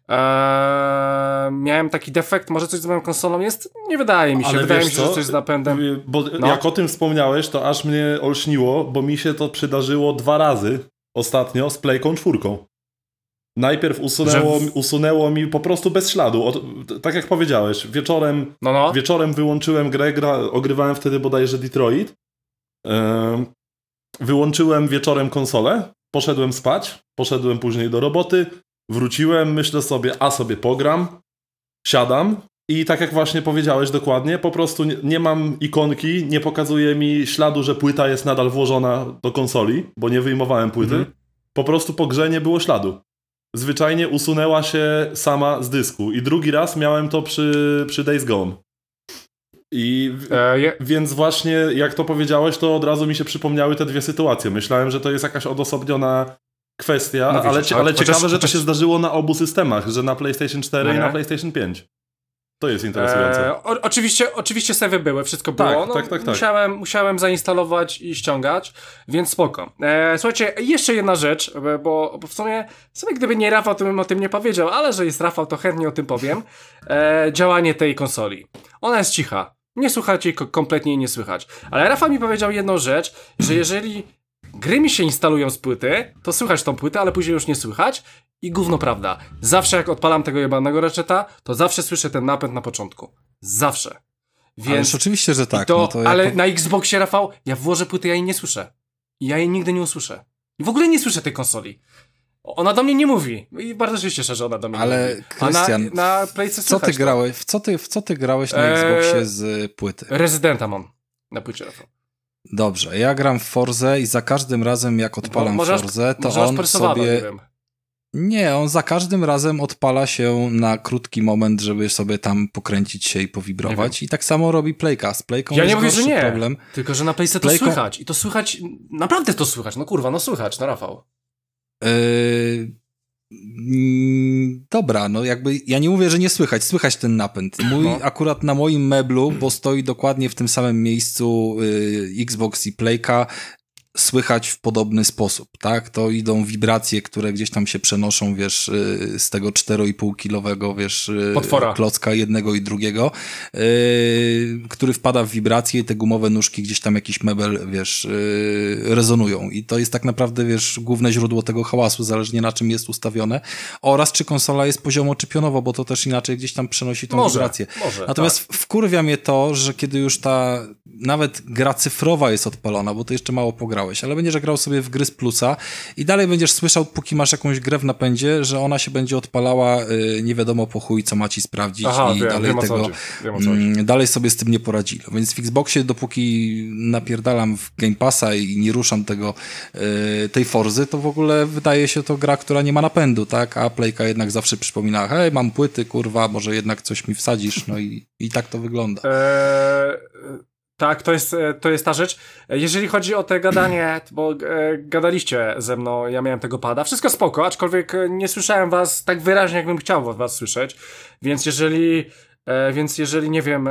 Speaker 2: Miałem taki defekt, może coś z moją konsolą jest? Nie wydaje mi się. Wydaje mi się, że coś z napędem.
Speaker 4: Bo jak o tym wspomniałeś, to aż mnie olśniło, bo mi się to przydarzyło 2 razy ostatnio z Playką 4. Najpierw usunęło mi po prostu bez śladu. Tak jak powiedziałeś, wieczorem wyłączyłem grę, ogrywałem wtedy bodajże Detroit. Wyłączyłem wieczorem konsolę poszedłem spać, poszedłem później do roboty, wróciłem, myślę sobie, sobie pogram, siadam i tak jak właśnie powiedziałeś dokładnie, po prostu nie mam ikonki, nie pokazuje mi śladu, że płyta jest nadal włożona do konsoli, bo nie wyjmowałem płyty. Po prostu po grze nie było śladu. Zwyczajnie usunęła się sama z dysku i drugi raz miałem to przy Days Gone. Więc właśnie jak to powiedziałeś, to od razu mi się przypomniały te dwie sytuacje. Myślałem, że to jest jakaś odosobniona kwestia,
Speaker 2: no widzisz,
Speaker 4: ale ciekawe, że to się zdarzyło na obu systemach, że na PlayStation 4 i na PlayStation 5. To jest interesujące.
Speaker 2: Oczywiście savey były, wszystko było.
Speaker 4: Tak.
Speaker 2: Musiałem zainstalować i ściągać, więc spoko. Słuchajcie, jeszcze jedna rzecz, bo w sumie gdyby nie Rafał, to bym o tym nie powiedział, ale że jest Rafał, to chętnie o tym powiem. Działanie tej konsoli. Ona jest cicha. Nie słuchać jej, kompletnie jej nie słychać. Ale Rafał mi powiedział jedną rzecz, że jeżeli gry mi się instalują z płyty, to słychać tą płytę, ale później już nie słychać. I gówno prawda. Zawsze jak odpalam tego jebanego Ratcheta, to zawsze słyszę ten napęd na początku. Zawsze.
Speaker 1: Więc oczywiście, że tak.
Speaker 2: Ale na Xboxie, Rafał, ja włożę płytę, ja jej nie słyszę. I ja jej nigdy nie usłyszę. I w ogóle nie słyszę tej konsoli. Ona do mnie nie mówi. I bardzo się cieszę, że ona do mnie nie mówi.
Speaker 1: Ale Krystian,
Speaker 2: na Playce słychać,
Speaker 1: w co ty grałeś na Xboxie z płyty?
Speaker 2: Residenta mam na płycie, Rafał.
Speaker 1: Dobrze, ja gram w Forzę i za każdym razem jak odpalam Forzę, to on sobie... Nie, on za każdym razem odpala się na krótki moment, żeby sobie tam pokręcić się i powibrować. I tak samo robi Playka. Z Playką
Speaker 2: ja nie mówię, że nie,
Speaker 1: problem.
Speaker 2: Tylko że na Playce to słychać. I to słychać, naprawdę to słychać. No kurwa, no słychać, no Rafał.
Speaker 1: Dobra, no jakby ja nie mówię, że nie słychać ten napęd. Akurat na moim meblu, bo stoi dokładnie w tym samym miejscu Xbox i Playka, słychać w podobny sposób, tak? To idą wibracje, które gdzieś tam się przenoszą, wiesz, z tego 4,5-kilowego, wiesz,
Speaker 2: potwora.
Speaker 1: Klocka jednego i drugiego, który wpada w wibracje i te gumowe nóżki gdzieś tam jakiś mebel, wiesz, rezonują. I to jest tak naprawdę, wiesz, główne źródło tego hałasu, zależnie na czym jest ustawione oraz czy konsola jest poziomo czy pionowo, bo to też inaczej gdzieś tam przenosi tą wibrację. Natomiast tak. Wkurwia mnie to, że kiedy już ta nawet gra cyfrowa jest odpalona, bo to jeszcze mało pograłeś, ale będziesz grał sobie w gry z plusa i dalej będziesz słyszał, póki masz jakąś grę w napędzie, że ona się będzie odpalała nie wiadomo po chuj, co ma ci sprawdzić dalej sobie z tym nie poradzili. Więc w Xboxie, dopóki napierdalam w Game Passa i nie ruszam tej Forzy, to w ogóle wydaje się to gra, która nie ma napędu, tak? A Playka jednak zawsze przypomina, hej, mam płyty, kurwa, może jednak coś mi wsadzisz, no i tak to wygląda.
Speaker 2: Tak, to jest ta rzecz. Jeżeli chodzi o te gadanie, bo gadaliście ze mną, ja miałem tego pada, wszystko spoko, aczkolwiek nie słyszałem was tak wyraźnie, jakbym chciał was słyszeć, więc jeżeli nie wiem...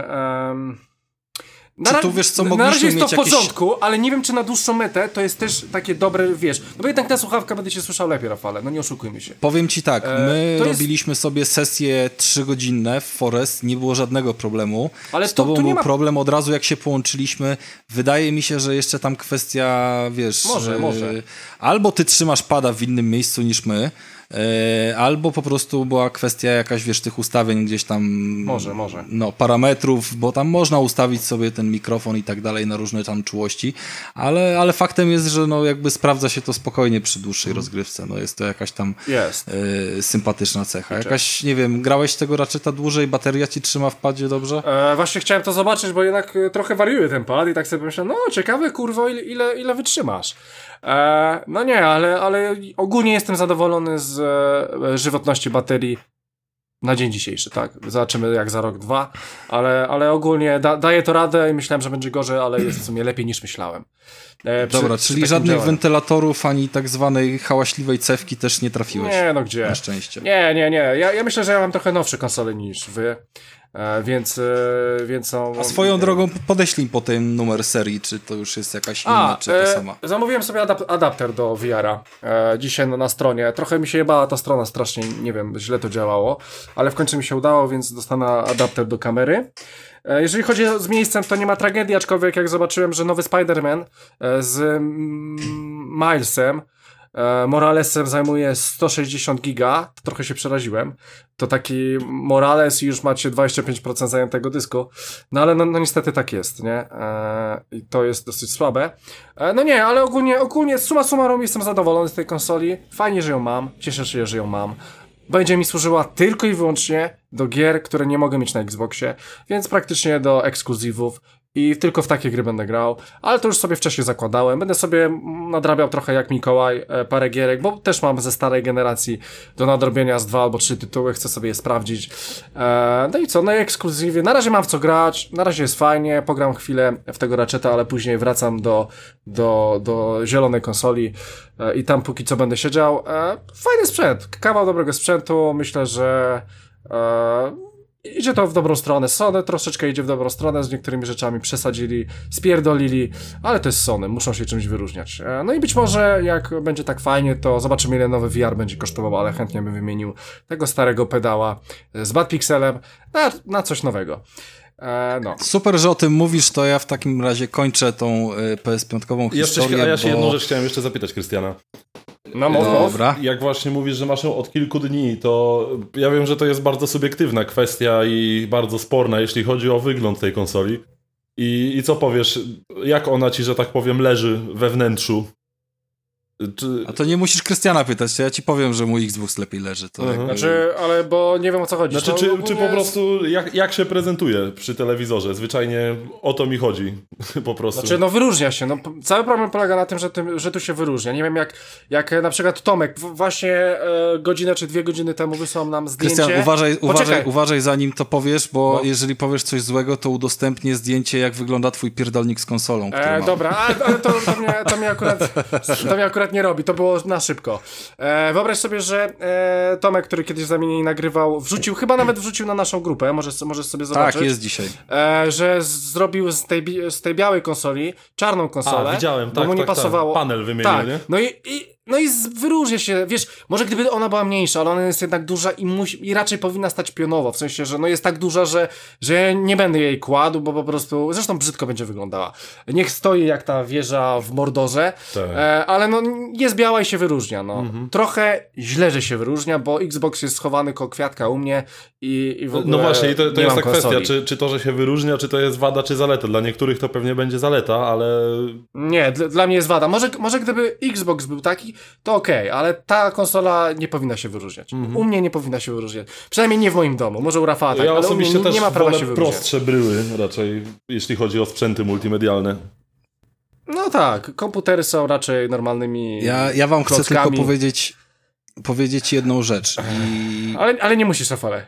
Speaker 1: Czy tu wiesz, co
Speaker 2: na razie jest to w
Speaker 1: jakieś...
Speaker 2: porządku, ale nie wiem, czy na dłuższą metę to jest też takie dobre, wiesz, no bo jednak ta słuchawka będzie się słyszał lepiej, Rafale, no nie oszukujmy się.
Speaker 1: Powiem ci tak, my robiliśmy sobie sesje 3-godzinne w Forest, nie było żadnego problemu. Ale z tobą był problem od razu, jak się połączyliśmy. Wydaje mi się, że jeszcze tam kwestia, wiesz...
Speaker 2: Może.
Speaker 1: Albo ty trzymasz pada w innym miejscu niż my, albo po prostu była kwestia jakaś, wiesz, tych ustawień gdzieś tam...
Speaker 2: Może.
Speaker 1: No, parametrów, bo tam można ustawić sobie ten mikrofon i tak dalej na różne tam czułości, ale faktem jest, że no jakby sprawdza się to spokojnie przy dłuższej rozgrywce. No jest to jakaś tam sympatyczna cecha. Jakaś, nie wiem, grałeś tego Ratcheta dłużej, bateria ci trzyma w padzie dobrze?
Speaker 2: Właśnie chciałem to zobaczyć, bo jednak trochę wariuje ten pad i tak sobie myślałem, no ciekawe, kurwo, ile wytrzymasz. No nie, ale ogólnie jestem zadowolony z żywotności baterii na dzień dzisiejszy, tak? Zobaczymy jak za rok, 2, ale ogólnie daje to radę i myślałem, że będzie gorzej, ale jest w sumie lepiej niż myślałem.
Speaker 1: Dobra, czyli żadnych wentylatorów ani tak zwanej hałaśliwej cewki też nie trafiłeś?
Speaker 2: Nie, no gdzie?
Speaker 1: Na szczęście.
Speaker 2: Nie. Ja myślę, że ja mam trochę nowsze konsole niż wy. Więc
Speaker 1: A swoją drogą podeślij po ten numer serii, czy to już jest jakaś inna, czy ta sama?
Speaker 2: Zamówiłem sobie adapter do VR-a dzisiaj na stronie. Trochę mi się jebała ta strona strasznie, nie wiem, źle to działało, ale w końcu mi się udało, więc dostanę adapter do kamery. Jeżeli chodzi z miejscem, to nie ma tragedii, aczkolwiek jak zobaczyłem, że nowy Spider-Man z Milesem Moralesem zajmuje 160 giga, to trochę się przeraziłem. To taki Morales i już macie 25% zajętego dysku. No ale no niestety tak jest, nie? I to jest dosyć słabe. No nie, ale ogólnie summa summarum jestem zadowolony z tej konsoli. Fajnie, że ją mam. Cieszę się, że ją mam. Będzie mi służyła tylko i wyłącznie do gier, które nie mogę mieć na Xboxie, więc praktycznie do ekskluzywów i tylko w takie gry będę grał, ale to już sobie wcześniej zakładałem. Będę sobie nadrabiał trochę jak Mikołaj parę gierek, bo też mam ze starej generacji do nadrobienia z 2 albo 3 tytuły, chcę sobie je sprawdzić. No i co, no i ekskluzywie. Na razie mam w co grać, na razie jest fajnie, pogram chwilę w tego Ratcheta, ale później wracam do zielonej konsoli i tam póki co będę siedział. Fajny sprzęt, kawał dobrego sprzętu, myślę, że idzie to w dobrą stronę. Sony troszeczkę idzie w dobrą stronę, z niektórymi rzeczami przesadzili, spierdolili, ale to jest Sony, muszą się czymś wyróżniać. No i być może jak będzie tak fajnie, to zobaczymy ile nowy VR będzie kosztował, ale chętnie bym wymienił tego starego pedała z Bad Pixelem na coś nowego. No.
Speaker 1: Super, że o tym mówisz, to ja w takim razie kończę tą PS5-kową historię.
Speaker 4: A ja się jedną rzecz chciałem jeszcze zapytać Krystiana.
Speaker 2: No
Speaker 1: dobra.
Speaker 4: Jak właśnie mówisz, że masz ją od kilku dni, to ja wiem, że to jest bardzo subiektywna kwestia i bardzo sporna, jeśli chodzi o wygląd tej konsoli. I co powiesz, jak ona ci, że tak powiem, leży we wnętrzu?
Speaker 1: A to nie musisz Krystiana pytać, to ja ci powiem, że mój Xbox lepiej leży. To jakby...
Speaker 2: Znaczy, ale bo nie wiem o co chodzi.
Speaker 4: Znaczy, czy po prostu jak się prezentuje przy telewizorze? Zwyczajnie o to mi chodzi, po prostu.
Speaker 2: Znaczy, no wyróżnia się. No, cały problem polega na tym, że tu się wyróżnia. Nie wiem, jak na przykład Tomek właśnie godzinę czy 2 godziny temu wysłał nam zdjęcie.
Speaker 1: Krystian, uważaj zanim to powiesz, bo jeżeli powiesz coś złego, to udostępnię zdjęcie, jak wygląda twój pierdolnik z konsolą.
Speaker 2: Dobra, ale to mnie akurat nie robi, to było na szybko. Wyobraź sobie, że Tomek, który kiedyś za mnie nagrywał, chyba nawet wrzucił na naszą grupę, możesz sobie zobaczyć.
Speaker 1: Tak, jest dzisiaj.
Speaker 2: Że zrobił z tej białej konsoli czarną konsolę.
Speaker 4: Widziałem,
Speaker 2: bo mu nie pasowało.
Speaker 4: Panel wymienił,
Speaker 2: tak.
Speaker 4: nie?
Speaker 2: No i wyróżnia się, wiesz, może gdyby ona była mniejsza, ale ona jest jednak duża i raczej powinna stać pionowo, w sensie, że no jest tak duża, że nie będę jej kładł, bo po prostu, zresztą brzydko będzie wyglądała. Niech stoi jak ta wieża w Mordorze,
Speaker 4: tak.
Speaker 2: Ale no jest biała i się wyróżnia, no. Trochę źle, że się wyróżnia, bo Xbox jest schowany koło kwiatka u mnie i w ogóle
Speaker 4: no właśnie, i to jest ta
Speaker 2: konsoli.
Speaker 4: kwestia, czy to, że się wyróżnia, czy to jest wada, czy zaleta. Dla niektórych to pewnie będzie zaleta, ale...
Speaker 2: Nie, dla mnie jest wada. Może gdyby Xbox był taki, to okej, ale ta konsola nie powinna się wyróżniać. U mnie nie powinna się wyróżniać. Przynajmniej nie w moim domu. Może u Rafała tak,
Speaker 4: ja
Speaker 2: ale
Speaker 4: osobiście
Speaker 2: u mnie nie ma prawa się wyróżniać.
Speaker 4: prostsze bryły raczej, jeśli chodzi o sprzęty multimedialne.
Speaker 2: No tak, komputery są raczej normalnymi
Speaker 1: Ja wam chcę
Speaker 2: klockami.
Speaker 1: tylko powiedzieć jedną rzecz.
Speaker 2: Ale nie musisz, Rafale.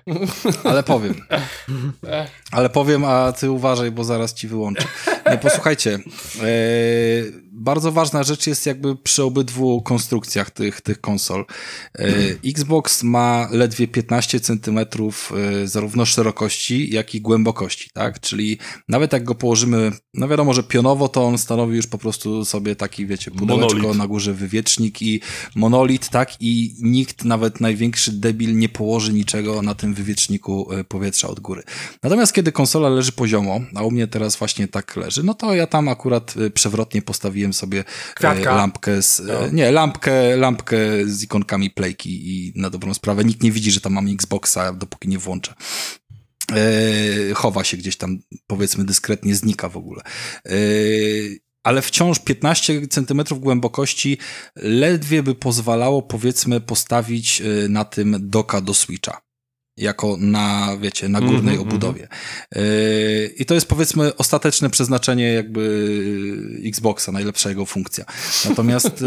Speaker 1: Ale powiem, a ty uważaj, bo zaraz ci wyłączę. No posłuchajcie, bardzo ważna rzecz jest jakby przy obydwu konstrukcjach tych konsol. Xbox ma ledwie 15 cm zarówno szerokości, jak i głębokości, tak? Czyli nawet jak go położymy, no wiadomo, że pionowo, to on stanowi już po prostu sobie taki, wiecie, pudełeczko,
Speaker 4: monolit.
Speaker 1: na górze wywiecznik i monolit, tak? I nikt, nawet największy debil, nie położy niczego na tym wywieczniku powietrza od góry. Natomiast kiedy konsola leży poziomo, a u mnie teraz właśnie tak leży, no to ja tam akurat przewrotnie postawiłem sobie lampkę lampkę z ikonkami Playki i na dobrą sprawę nikt nie widzi, że tam mam Xboxa, dopóki nie włączę. Chowa się gdzieś tam, powiedzmy dyskretnie, znika w ogóle. Ale wciąż 15 cm głębokości ledwie by pozwalało, powiedzmy, postawić na tym docka do Switcha. Jako na, wiecie, na górnej obudowie. I to jest, powiedzmy, ostateczne przeznaczenie jakby Xboxa, najlepsza jego funkcja. Natomiast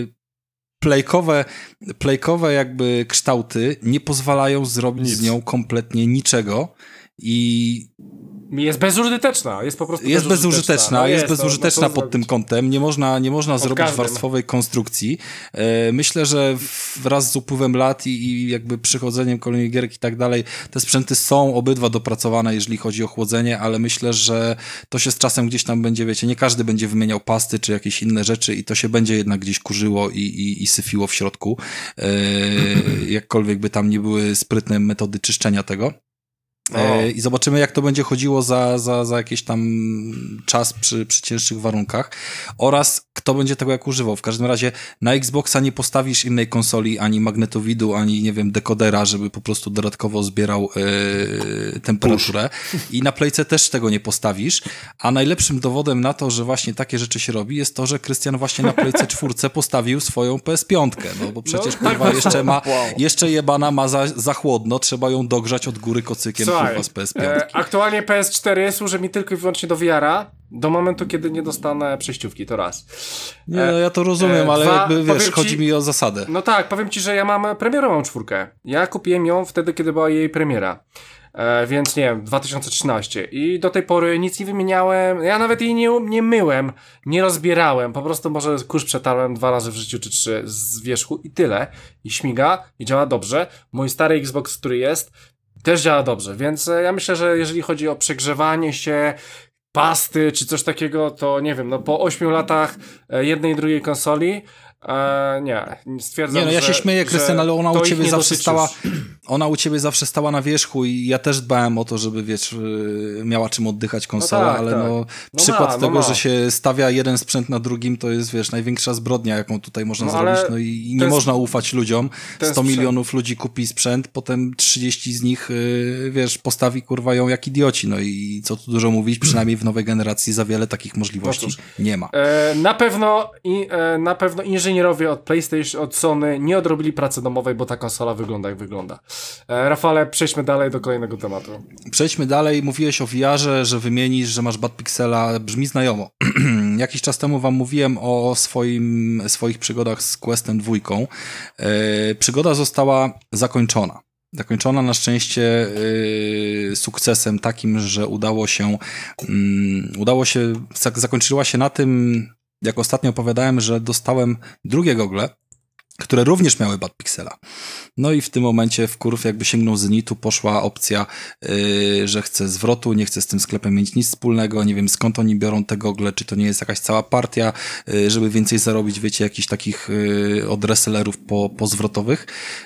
Speaker 1: playkowe jakby kształty nie pozwalają zrobić z nią kompletnie niczego i
Speaker 2: jest bezużyteczna, jest po prostu
Speaker 1: bezużyteczna pod tym kątem. Nie można zrobić warstwowej konstrukcji. Myślę, że wraz z upływem lat i jakby przychodzeniem kolejnych gierek i tak dalej, te sprzęty są obydwa dopracowane, jeżeli chodzi o chłodzenie, ale myślę, że to się z czasem gdzieś tam będzie, wiecie, nie każdy będzie wymieniał pasty czy jakieś inne rzeczy i to się będzie jednak gdzieś kurzyło i syfiło w środku. Jakkolwiek by tam nie były sprytne metody czyszczenia tego. I zobaczymy, jak to będzie chodziło za jakiś tam czas przy cięższych warunkach oraz kto będzie tego jak używał. W każdym razie na Xboxa nie postawisz innej konsoli, ani magnetowidu, ani nie wiem, dekodera, żeby po prostu dodatkowo zbierał temperaturę. I na Playce też tego nie postawisz. A najlepszym dowodem na to, że właśnie takie rzeczy się robi, jest to, że Krystian właśnie na Playce 4 postawił swoją PS5. No bo przecież kurwa jeszcze jebana ma za chłodno, trzeba ją dogrzać od góry kocykiem.
Speaker 2: Słuchaj,
Speaker 1: z PS5.
Speaker 2: Aktualnie PS4 służy mi tylko i wyłącznie do VR-a, do momentu, kiedy nie dostanę przejściówki, to raz.
Speaker 1: Nie, no ja to rozumiem, ale jakby wiesz, chodzi mi o zasadę.
Speaker 2: No tak, powiem ci, że ja mam premierową 4. Ja kupiłem ją wtedy, kiedy była jej premiera. Więc nie wiem, 2013 i do tej pory nic nie wymieniałem, ja nawet jej nie myłem, nie rozbierałem, po prostu może kurz przetarłem 2 razy w życiu czy 3 z wierzchu i tyle, i śmiga i działa dobrze. Mój stary Xbox, który jest, też działa dobrze, więc ja myślę, że jeżeli chodzi o przegrzewanie się, pasty czy coś takiego, to nie wiem, no po 8 latach jednej i drugiej konsoli nie, stwierdzam,
Speaker 1: nie, no ja się śmieję, Krystian, ale ona u ciebie zawsze stała,
Speaker 2: ona
Speaker 1: u ciebie zawsze stała na wierzchu i ja też dbałem o to, żeby wiesz, miała czym oddychać konsola, no tak, ale tak. No przykład tego, że się stawia jeden sprzęt na drugim, to jest wiesz, największa zbrodnia, jaką tutaj można zrobić, no i nie można ufać ludziom. 100 milionów ludzi kupi sprzęt, potem 30 z nich wiesz, postawi kurwa ją jak idioci, no i co tu dużo mówić, przynajmniej w nowej generacji za wiele takich możliwości nie ma.
Speaker 2: Na pewno inżynierowie od PlayStation, od Sony nie odrobili pracy domowej, bo ta konsola wygląda jak wygląda. Rafale, przejdźmy dalej do kolejnego tematu.
Speaker 1: Przejdźmy dalej. Mówiłeś o VR-ze, że wymienisz, że masz Bad Pixela. Brzmi znajomo. Jakiś czas temu wam mówiłem o swoich przygodach z Questem 2. Przygoda została zakończona. Zakończona na szczęście sukcesem takim, że zakończyła się na tym, jak ostatnio opowiadałem, że dostałem drugie gogle, które również miały Bad Pixela. No i w tym momencie wkurw jakby sięgnął zenitu, poszła opcja, że chce zwrotu, nie chce z tym sklepem mieć nic wspólnego, nie wiem skąd oni biorą te gogle, czy to nie jest jakaś cała partia, żeby więcej zarobić, wiecie, jakichś takich od resellerów pozwrotowych.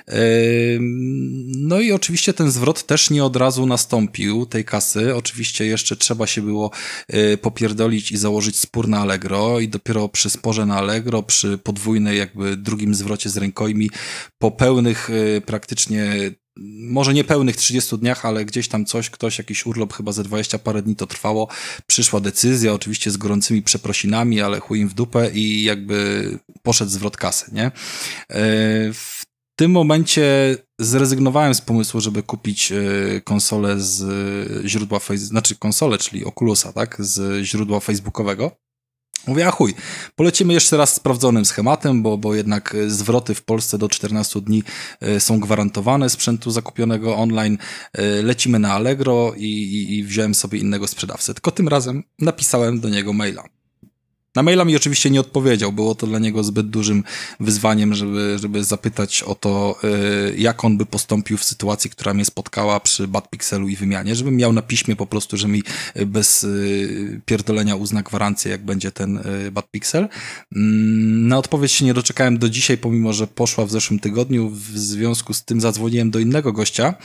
Speaker 1: No i oczywiście ten zwrot też nie od razu nastąpił, tej kasy. Oczywiście jeszcze trzeba się było popierdolić i założyć spór na Allegro i dopiero przy sporze na Allegro, przy podwójnej jakby drugim zwrocie z rękojmi, po pełnych praktycznie, może nie pełnych 30 dniach, ale gdzieś tam ktoś, jakiś urlop chyba ze 20 parę dni to trwało, przyszła decyzja, oczywiście z gorącymi przeprosinami, ale chuj im w dupę i jakby poszedł zwrot kasy, nie? W tym momencie zrezygnowałem z pomysłu, żeby kupić konsolę z źródła, konsolę, czyli Oculusa, tak? Z źródła facebookowego. Mówię, a chuj, polecimy jeszcze raz sprawdzonym schematem, bo jednak zwroty w Polsce do 14 dni są gwarantowane sprzętu zakupionego online. Lecimy na Allegro i wziąłem sobie innego sprzedawcę. Tylko tym razem napisałem do niego maila. Na maila mi oczywiście nie odpowiedział, było to dla niego zbyt dużym wyzwaniem, żeby zapytać o to, jak on by postąpił w sytuacji, która mnie spotkała przy Bad Pixelu i wymianie, żebym miał na piśmie po prostu, że mi bez pierdolenia uzna gwarancję, jak będzie ten Bad Pixel. Na odpowiedź się nie doczekałem do dzisiaj, pomimo że poszła w zeszłym tygodniu. W związku z tym zadzwoniłem do innego gościa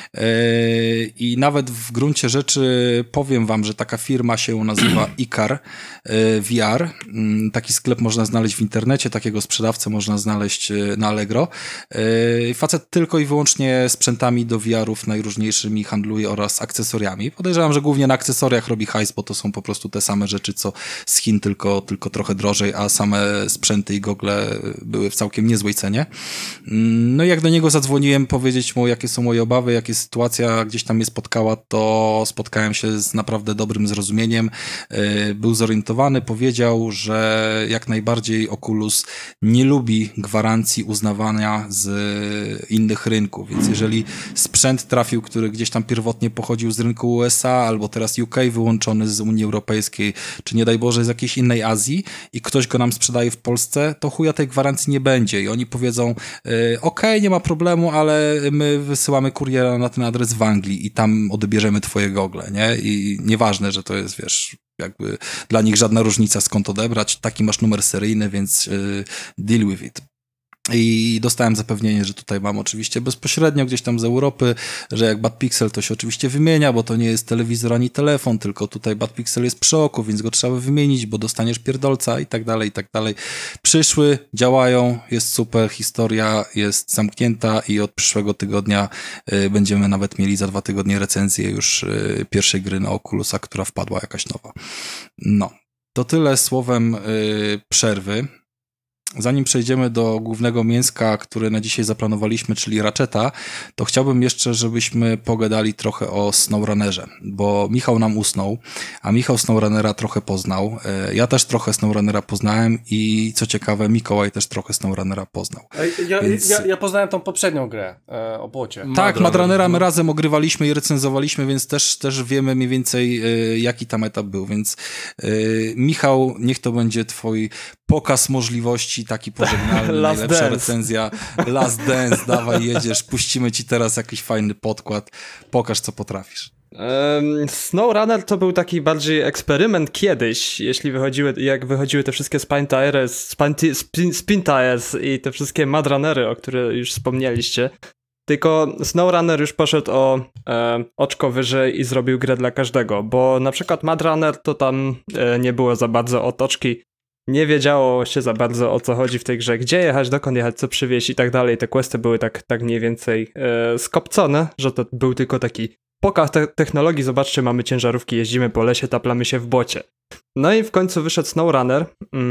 Speaker 1: i nawet w gruncie rzeczy powiem wam, że taka firma się nazywa Icar VR. Taki sklep można znaleźć w internecie, takiego sprzedawcę można znaleźć na Allegro. Facet tylko i wyłącznie sprzętami do VR-ów najróżniejszymi handluje oraz akcesoriami. Podejrzewam, że głównie na akcesoriach robi hajs, bo to są po prostu te same rzeczy, co z Chin, tylko trochę drożej, a same sprzęty i gogle były w całkiem niezłej cenie. No i jak do niego zadzwoniłem powiedzieć mu, jakie są moje obawy, jaka sytuacja gdzieś tam mnie spotkała, to spotkałem się z naprawdę dobrym zrozumieniem. Był zorientowany, powiedział, że jak najbardziej Oculus nie lubi gwarancji uznawania z innych rynków, więc jeżeli sprzęt trafił, który gdzieś tam pierwotnie pochodził z rynku USA, albo teraz UK wyłączony z Unii Europejskiej, czy nie daj Boże z jakiejś innej Azji i ktoś go nam sprzedaje w Polsce, to chuja tej gwarancji nie będzie i oni powiedzą, okej, nie ma problemu, ale my wysyłamy kuriera na ten adres w Anglii i tam odbierzemy twoje gogle, nie? I nieważne, że to jest, wiesz, jakby dla nich żadna różnica skąd odebrać, taki masz numer seryjny, więc deal with it. I dostałem zapewnienie, że tutaj mam oczywiście bezpośrednio gdzieś tam z Europy, że jak Bad Pixel to się oczywiście wymienia, bo to nie jest telewizor ani telefon, tylko tutaj Bad Pixel jest przy oku, więc go trzeba wymienić, bo dostaniesz pierdolca i tak dalej, i tak dalej. Przyszły, działają, jest super, historia jest zamknięta i od przyszłego tygodnia będziemy nawet mieli za 2 tygodnie recenzję już pierwszej gry na Oculusa, która wpadła jakaś nowa. No, to tyle słowem przerwy. Zanim przejdziemy do głównego mięska, które na dzisiaj zaplanowaliśmy, czyli Ratcheta, to chciałbym jeszcze, żebyśmy pogadali trochę o SnowRunnerze, bo Michał nam usnął, a Michał SnowRunnera trochę poznał. Ja też trochę SnowRunnera poznałem i co ciekawe, Mikołaj też trochę SnowRunnera poznał.
Speaker 2: Ja poznałem tą poprzednią grę o błocie.
Speaker 1: Tak, Mad Runnera my razem ogrywaliśmy i recenzowaliśmy, więc też wiemy mniej więcej jaki tam etap był, więc Michał, niech to będzie twój pokaz możliwości, taki pożegnalny, najlepsza recenzja, Last Dance, dawaj jedziesz, puścimy ci teraz jakiś fajny podkład, pokaż co potrafisz.
Speaker 3: SnowRunner to był taki bardziej eksperyment kiedyś, jak wychodziły te wszystkie Spin Tires i te wszystkie Mad Runnery, o których już wspomnieliście. Tylko SnowRunner już poszedł o oczko wyżej i zrobił grę dla każdego, bo na przykład Mad Runner to tam nie było za bardzo otoczki, nie wiedziało się za bardzo o co chodzi w tej grze, gdzie jechać, dokąd jechać, co przywieźć i tak dalej. Te questy były tak mniej więcej skopcone, że to był tylko taki pokaz technologii, zobaczcie, mamy ciężarówki, jeździmy po lesie, taplamy się w błocie. No i w końcu wyszedł SnowRunner,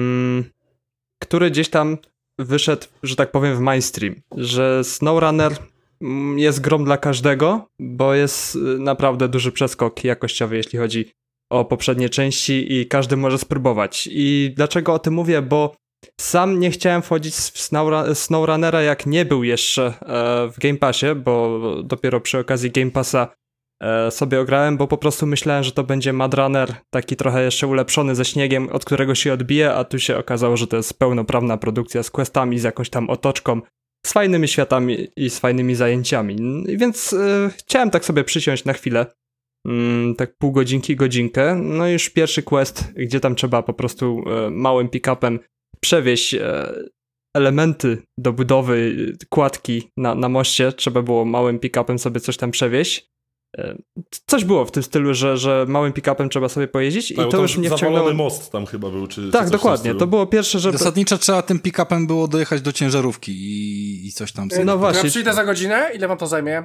Speaker 3: który gdzieś tam wyszedł, że tak powiem, w mainstream, że SnowRunner jest grą dla każdego, bo jest naprawdę duży przeskok jakościowy, jeśli chodzi o poprzednie części i każdy może spróbować. I dlaczego o tym mówię? Bo sam nie chciałem wchodzić w SnowRunnera, jak nie był jeszcze w Game Passie, bo dopiero przy okazji Game Passa sobie ograłem, bo po prostu myślałem, że to będzie Mad Runner, taki trochę jeszcze ulepszony ze śniegiem, od którego się odbije, a tu się okazało, że to jest pełnoprawna produkcja z questami, z jakąś tam otoczką, z fajnymi światami i z fajnymi zajęciami. Więc chciałem tak sobie przysiąść na chwilę, tak pół godzinkę, no i już pierwszy quest, gdzie tam trzeba po prostu małym pick-upem przewieźć elementy do budowy kładki na moście, trzeba było małym pick-upem sobie coś tam przewieźć. Coś było w tym stylu, że małym pick-upem trzeba sobie pojeździć
Speaker 4: tak,
Speaker 3: i to już mnie wciągnęło.
Speaker 4: Zawalony most tam chyba był, czy
Speaker 3: tak,
Speaker 4: czy
Speaker 3: dokładnie, to było pierwsze, że...
Speaker 1: Zasadniczo trzeba tym pick-upem było dojechać do ciężarówki i coś tam...
Speaker 3: No właśnie.
Speaker 2: Ja przyjdę za godzinę, ile wam to zajmie?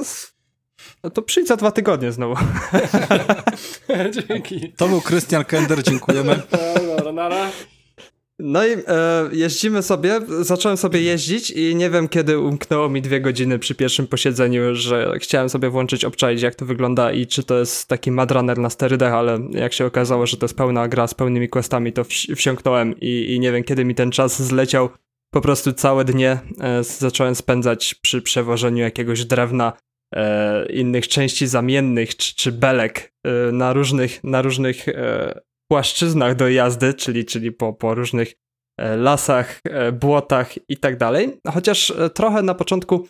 Speaker 3: No to przyjdź za 2 tygodnie znowu.
Speaker 2: Dzięki.
Speaker 1: To był Krystian Kender, dziękujemy.
Speaker 2: Dobra, nara.
Speaker 3: No i jeździmy sobie, zacząłem sobie jeździć i nie wiem kiedy umknęło mi 2 godziny przy pierwszym posiedzeniu, że chciałem sobie włączyć, obczaić jak to wygląda i czy to jest taki Mad Runner na sterydach, ale jak się okazało, że to jest pełna gra z pełnymi questami, to wsiąknąłem i nie wiem kiedy mi ten czas zleciał. Po prostu całe dnie zacząłem spędzać przy przewożeniu jakiegoś drewna, innych części zamiennych czy belek na różnych płaszczyznach do jazdy, czyli po różnych lasach, błotach i tak dalej. Chociaż trochę na początku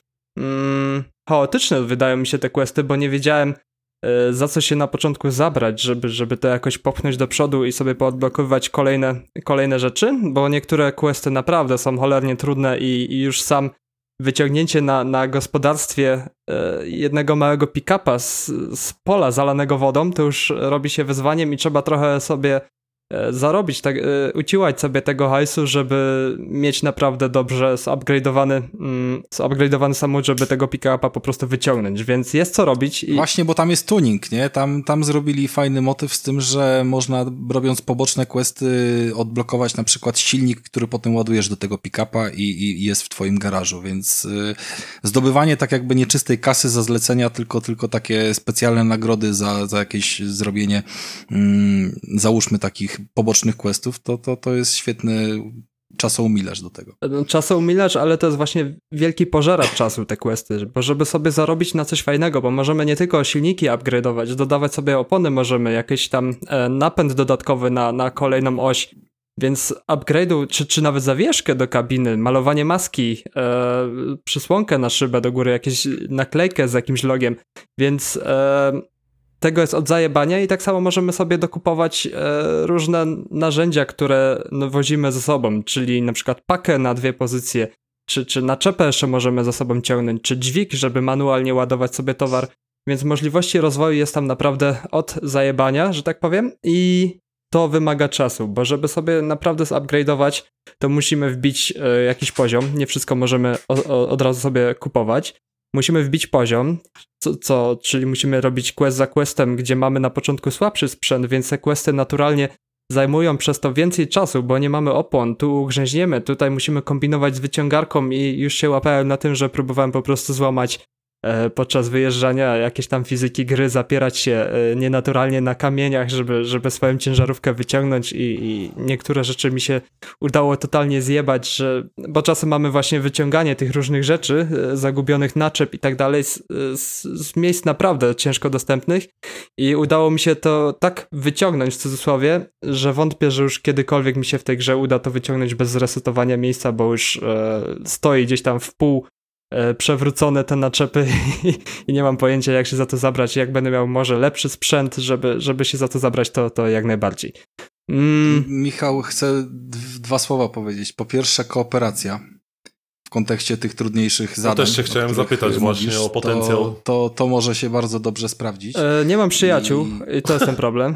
Speaker 3: chaotyczne wydają mi się te questy, bo nie wiedziałem za co się na początku zabrać, żeby to jakoś popchnąć do przodu i sobie poodblokowywać kolejne rzeczy, bo niektóre questy naprawdę są cholernie trudne i już sam wyciągnięcie na gospodarstwie jednego małego pick-upa z pola zalanego wodą, to już robi się wyzwaniem i trzeba trochę sobie zarobić, uciłać sobie tego hajsu, żeby mieć naprawdę dobrze zupgrade'owany samochód, żeby tego pick-upa po prostu wyciągnąć, więc jest co robić.
Speaker 1: Właśnie, bo tam jest tuning, nie? Tam zrobili fajny motyw z tym, że można, robiąc poboczne questy, odblokować na przykład silnik, który potem ładujesz do tego pick-upa i jest w twoim garażu, więc zdobywanie tak jakby nieczystej kasy za zlecenia, tylko takie specjalne nagrody za jakieś zrobienie, załóżmy takich pobocznych questów, to jest świetny czasoumilacz do tego.
Speaker 3: Czasoumilacz, ale to jest właśnie wielki pożeracz czasu te questy, bo żeby sobie zarobić na coś fajnego, bo możemy nie tylko silniki upgrade'ować, dodawać sobie opony możemy, jakiś tam napęd dodatkowy na kolejną oś, więc upgrade'u, czy nawet zawieszkę do kabiny, malowanie maski, przysłonkę na szybę do góry, jakąś naklejkę z jakimś logiem, więc tego jest od zajebania i tak samo możemy sobie dokupować różne narzędzia, które wozimy ze sobą, czyli na przykład pakę na 2 pozycje, czy naczepę jeszcze możemy za sobą ciągnąć, czy dźwig, żeby manualnie ładować sobie towar, więc możliwości rozwoju jest tam naprawdę od zajebania, że tak powiem, i to wymaga czasu, bo żeby sobie naprawdę zupgrade'ować, to musimy wbić jakiś poziom, nie wszystko możemy od razu sobie kupować. Musimy wbić poziom, czyli musimy robić quest za questem, gdzie mamy na początku słabszy sprzęt, więc te questy naturalnie zajmują przez to więcej czasu, bo nie mamy opon, tu ugrzęźniemy, tutaj musimy kombinować z wyciągarką i już się łapałem na tym, że próbowałem po prostu złamać podczas wyjeżdżania jakieś tam fizyki gry, zapierać się nienaturalnie na kamieniach, żeby swoją ciężarówkę wyciągnąć i niektóre rzeczy mi się udało totalnie zjebać, bo czasem mamy właśnie wyciąganie tych różnych rzeczy, zagubionych naczep i tak dalej z miejsc naprawdę ciężko dostępnych i udało mi się to tak wyciągnąć w cudzysłowie, że wątpię, że już kiedykolwiek mi się w tej grze uda to wyciągnąć bez zresetowania miejsca, bo już stoi gdzieś tam w pół przewrócone te naczepy i nie mam pojęcia, jak się za to zabrać. Jak będę miał może lepszy sprzęt, żeby się za to zabrać, to jak najbardziej.
Speaker 1: Michał, chcę 2 słowa powiedzieć. Po pierwsze, kooperacja w kontekście tych trudniejszych zadań.
Speaker 4: też się chciałem zapytać właśnie o potencjał.
Speaker 1: To może się bardzo dobrze sprawdzić.
Speaker 3: Nie mam przyjaciół i to jest ten problem.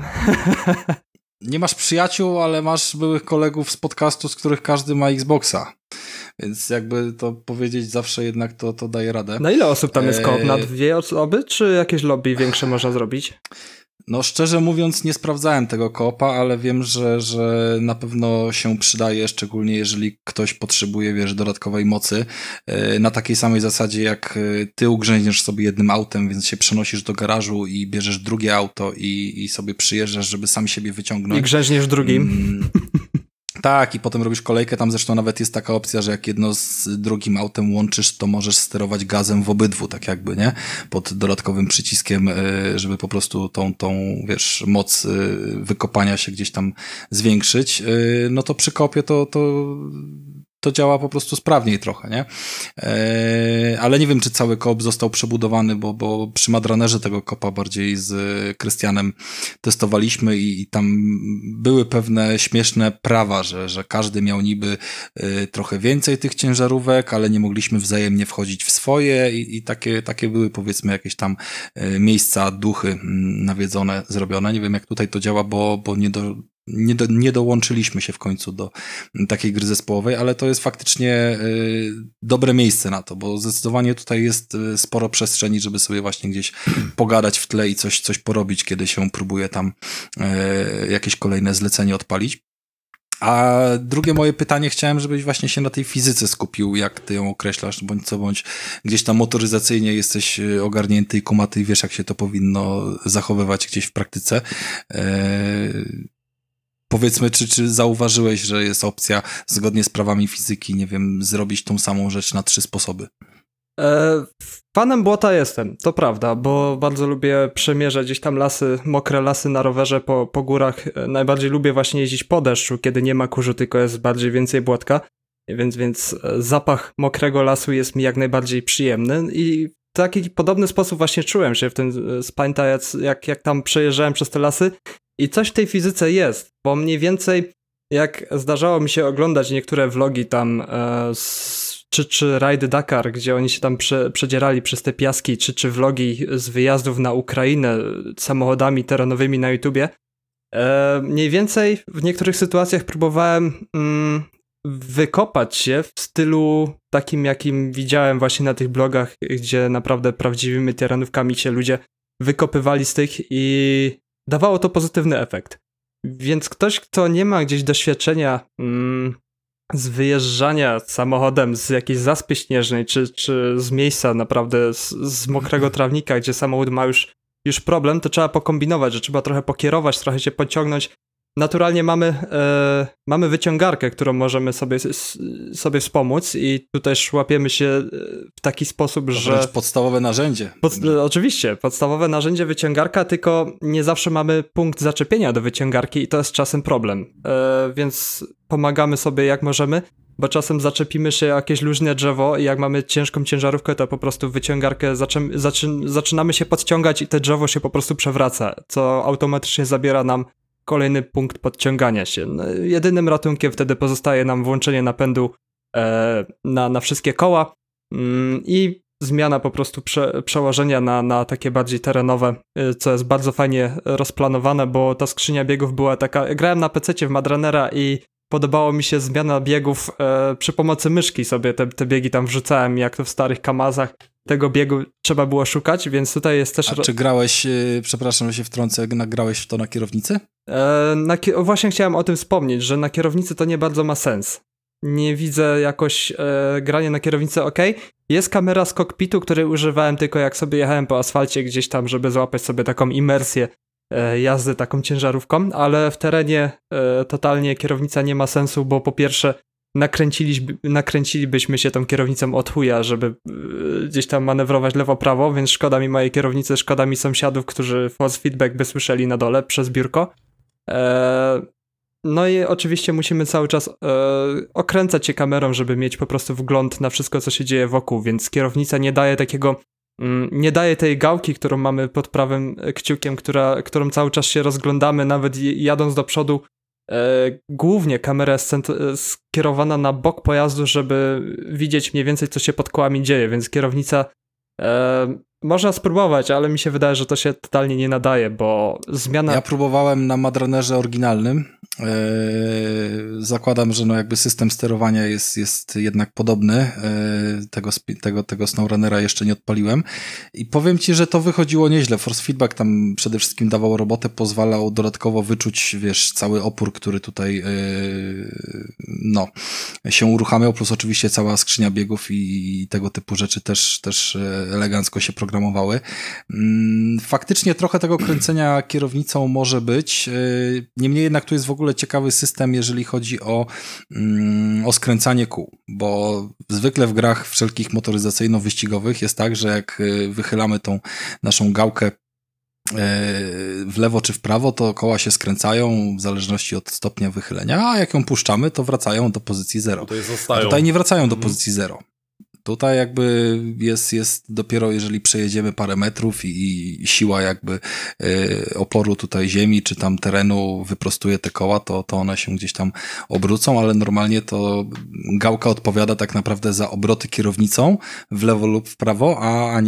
Speaker 1: Nie masz przyjaciół, ale masz byłych kolegów z podcastu, z których każdy ma Xboxa. Więc jakby to powiedzieć zawsze jednak to daje radę.
Speaker 3: Na ile osób tam jest koop? Na 2 osoby? Czy jakieś lobby większe można zrobić?
Speaker 1: No szczerze mówiąc nie sprawdzałem tego koopa, ale wiem, że na pewno się przydaje, szczególnie jeżeli ktoś potrzebuje, wiesz, dodatkowej mocy. Na takiej samej zasadzie jak ty ugrzęźniesz sobie jednym autem, więc się przenosisz do garażu i bierzesz drugie auto i sobie przyjeżdżasz, żeby sam siebie wyciągnąć.
Speaker 3: I grzęźniesz drugim.
Speaker 1: Tak, i potem robisz kolejkę, tam zresztą nawet jest taka opcja, że jak jedno z drugim autem łączysz, to możesz sterować gazem w obydwu, tak jakby, nie? Pod dodatkowym przyciskiem, żeby po prostu tą wiesz, moc wykopania się gdzieś tam zwiększyć. No to przy kopie to działa po prostu sprawniej trochę, nie? Ale nie wiem, czy cały koop został przebudowany, bo przy Madranerze tego kopa bardziej z Krystianem testowaliśmy i tam były pewne śmieszne prawa, że każdy miał niby trochę więcej tych ciężarówek, ale nie mogliśmy wzajemnie wchodzić w swoje i takie były, powiedzmy, jakieś tam miejsca, duchy nawiedzone, zrobione. Nie wiem, jak tutaj to działa, bo nie dołączyliśmy się w końcu do takiej gry zespołowej, ale to jest faktycznie dobre miejsce na to, bo zdecydowanie tutaj jest sporo przestrzeni, żeby sobie właśnie gdzieś pogadać w tle i coś porobić, kiedy się próbuje tam jakieś kolejne zlecenie odpalić. A drugie moje pytanie, chciałem, żebyś właśnie się na tej fizyce skupił, jak ty ją określasz, bądź co bądź gdzieś tam motoryzacyjnie jesteś ogarnięty i kumaty i wiesz, jak się to powinno zachowywać gdzieś w praktyce. Powiedzmy, czy zauważyłeś, że jest opcja zgodnie z prawami fizyki, nie wiem, zrobić tą samą rzecz na 3 sposoby?
Speaker 3: Fanem błota jestem, to prawda, bo bardzo lubię przemierzać gdzieś tam lasy, mokre lasy na rowerze po górach. Najbardziej lubię właśnie jeździć po deszczu, kiedy nie ma kurzu, tylko jest bardziej więcej błotka, więc zapach mokrego lasu jest mi jak najbardziej przyjemny i w taki podobny sposób właśnie czułem się w tym Spine, jak tam przejeżdżałem przez te lasy. I coś w tej fizyce jest, bo mniej więcej jak zdarzało mi się oglądać niektóre vlogi tam czy rajdy Dakar, gdzie oni się tam przedzierali przez te piaski, czy vlogi z wyjazdów na Ukrainę samochodami terenowymi na YouTubie, mniej więcej w niektórych sytuacjach próbowałem wykopać się w stylu takim, jakim widziałem właśnie na tych blogach, gdzie naprawdę prawdziwymi terenówkami się ludzie wykopywali z tych i dawało to pozytywny efekt. Więc ktoś, kto nie ma gdzieś doświadczenia z wyjeżdżania samochodem z jakiejś zaspy śnieżnej, czy z miejsca naprawdę z mokrego trawnika, gdzie samochód ma już problem, to trzeba pokombinować, że trzeba trochę pokierować, trochę się pociągnąć. Naturalnie mamy wyciągarkę, którą możemy sobie wspomóc i tu też łapiemy się w taki sposób, to że...
Speaker 1: podstawowe narzędzie.
Speaker 3: Oczywiście, podstawowe narzędzie wyciągarka, tylko nie zawsze mamy punkt zaczepienia do wyciągarki i to jest czasem problem. Więc pomagamy sobie jak możemy, bo czasem zaczepimy się jakieś luźne drzewo i jak mamy ciężką ciężarówkę, to po prostu wyciągarkę zaczynamy się podciągać i te drzewo się po prostu przewraca, co automatycznie zabiera nam kolejny punkt podciągania się. No, jedynym ratunkiem wtedy pozostaje nam włączenie napędu na wszystkie koła i zmiana po prostu przełożenia na takie bardziej terenowe, co jest bardzo fajnie rozplanowane, bo ta skrzynia biegów była taka, grałem na PC-cie w Madrunnera i podobało mi się zmiana biegów przy pomocy myszki sobie te biegi tam wrzucałem, jak to w starych Kamazach. Tego biegu trzeba było szukać, więc tutaj jest też...
Speaker 1: A czy grałeś, przepraszam, że się wtrącę, grałeś w to na kierownicy?
Speaker 3: Właśnie chciałem o tym wspomnieć, że na kierownicy to nie bardzo ma sens. Nie widzę jakoś grania na kierownicy ok. Jest kamera z kokpitu, której używałem tylko jak sobie jechałem po asfalcie gdzieś tam, żeby złapać sobie taką imersję jazdy taką ciężarówką, ale w terenie totalnie kierownica nie ma sensu, bo po pierwsze nakręcilibyśmy się tą kierownicą od chuja, żeby gdzieś tam manewrować lewo-prawo, więc szkoda mi mojej kierownicy, szkoda mi sąsiadów, którzy force feedback by słyszeli na dole przez biurko. No i oczywiście musimy cały czas okręcać się kamerą, żeby mieć po prostu wgląd na wszystko, co się dzieje wokół, więc kierownica nie daje tej gałki, którą mamy pod prawym kciukiem, którą cały czas się rozglądamy, nawet jadąc do przodu. Głównie kamera jest skierowana na bok pojazdu, żeby widzieć mniej więcej, co się pod kołami dzieje, więc kierownica można spróbować, ale mi się wydaje, że to się totalnie nie nadaje, bo zmiana... Ja
Speaker 1: próbowałem na Madrunnerze oryginalnym. Zakładam, że no jakby system sterowania jest jednak podobny. Tego SnowRunnera jeszcze nie odpaliłem. I powiem ci, że to wychodziło nieźle. Force feedback tam przede wszystkim dawał robotę, pozwalał dodatkowo wyczuć, wiesz, cały opór, który tutaj się uruchamiał, plus oczywiście cała skrzynia biegów i tego typu rzeczy też elegancko się programowały. Faktycznie trochę tego kręcenia kierownicą może być. Niemniej jednak tu jest w ogóle ciekawy system, jeżeli chodzi o skręcanie kół, bo zwykle w grach wszelkich motoryzacyjno-wyścigowych jest tak, że jak wychylamy tą naszą gałkę w lewo czy w prawo, to koła się skręcają w zależności od stopnia wychylenia, a jak ją puszczamy, to wracają do pozycji 0. A tutaj nie wracają do pozycji 0. Tutaj jakby jest dopiero jeżeli przejedziemy parę metrów i siła jakby oporu tutaj ziemi czy tam terenu wyprostuje te koła, to one się gdzieś tam obrócą, ale normalnie to gałka odpowiada tak naprawdę za obroty kierownicą w lewo lub w prawo, a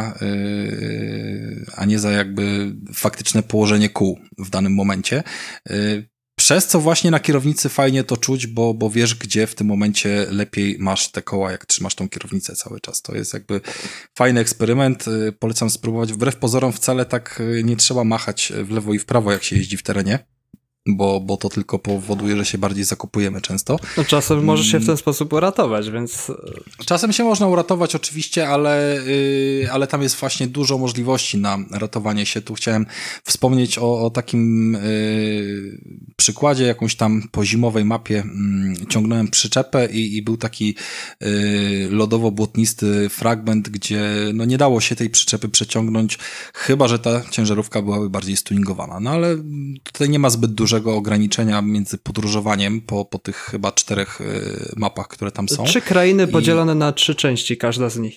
Speaker 1: nie za jakby faktyczne położenie kół w danym momencie. Przez co właśnie na kierownicy fajnie to czuć, bo wiesz, gdzie w tym momencie lepiej masz te koła, jak trzymasz tą kierownicę cały czas. To jest jakby fajny eksperyment. Polecam spróbować. Wbrew pozorom wcale tak nie trzeba machać w lewo i w prawo, jak się jeździ w terenie. Bo to tylko powoduje, że się bardziej zakopujemy często.
Speaker 3: No czasem możesz się w ten sposób uratować, więc...
Speaker 1: Czasem się można uratować oczywiście, ale tam jest właśnie dużo możliwości na ratowanie się. Tu chciałem wspomnieć o takim przykładzie, jakąś tam po zimowej mapie ciągnąłem przyczepę i był taki lodowo-błotnisty fragment, gdzie no nie dało się tej przyczepy przeciągnąć, chyba że ta ciężarówka byłaby bardziej stuningowana. No ale tutaj nie ma zbyt dużego ograniczenia między podróżowaniem po tych chyba 4 mapach, które tam są.
Speaker 3: 3 krainy podzielone na 3 części, każda z nich.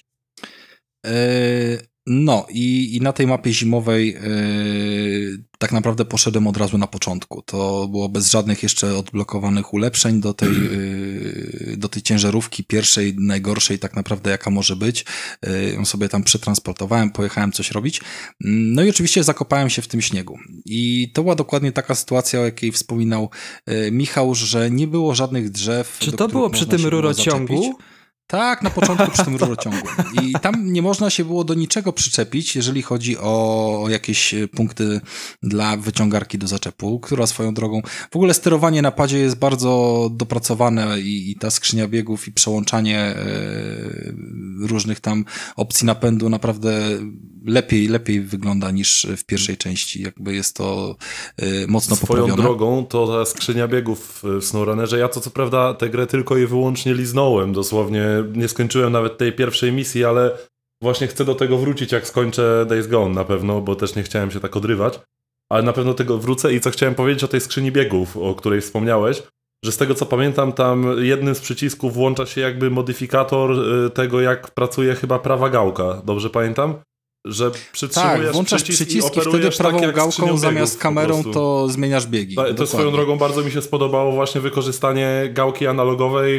Speaker 1: No i na tej mapie zimowej tak naprawdę poszedłem od razu na początku. To było bez żadnych jeszcze odblokowanych ulepszeń do tej ciężarówki pierwszej, najgorszej tak naprawdę jaka może być. Ją sobie tam przetransportowałem, pojechałem coś robić. No i oczywiście zakopałem się w tym śniegu. I to była dokładnie taka sytuacja, o jakiej wspominał Michał, że nie było żadnych drzew.
Speaker 3: Czy to było przy tym rurociągu?
Speaker 1: Tak, na początku przy tym rurociągu. I tam nie można się było do niczego przyczepić, jeżeli chodzi o jakieś punkty dla wyciągarki do zaczepu, która swoją drogą... W ogóle sterowanie na padzie jest bardzo dopracowane i ta skrzynia biegów i przełączanie różnych tam opcji napędu naprawdę lepiej wygląda niż w pierwszej części. Jakby jest to mocno poprawione.
Speaker 4: Swoją drogą to ta skrzynia biegów w SnowRunnerze, ja co prawda tę grę tylko i wyłącznie liznąłem, dosłownie nie skończyłem nawet tej pierwszej misji, ale właśnie chcę do tego wrócić, jak skończę Days Gone na pewno, bo też nie chciałem się tak odrywać, ale na pewno do tego wrócę. I co chciałem powiedzieć o tej skrzyni biegów, o której wspomniałeś, że z tego co pamiętam, tam jednym z przycisków włącza się jakby modyfikator tego, jak pracuje chyba prawa gałka, dobrze pamiętam? Że przytrzymujesz
Speaker 1: włączasz przycisk i wtedy prawą tak gałką zamiast kamerą to zmieniasz biegi.
Speaker 4: To swoją drogą bardzo mi się spodobało właśnie wykorzystanie gałki analogowej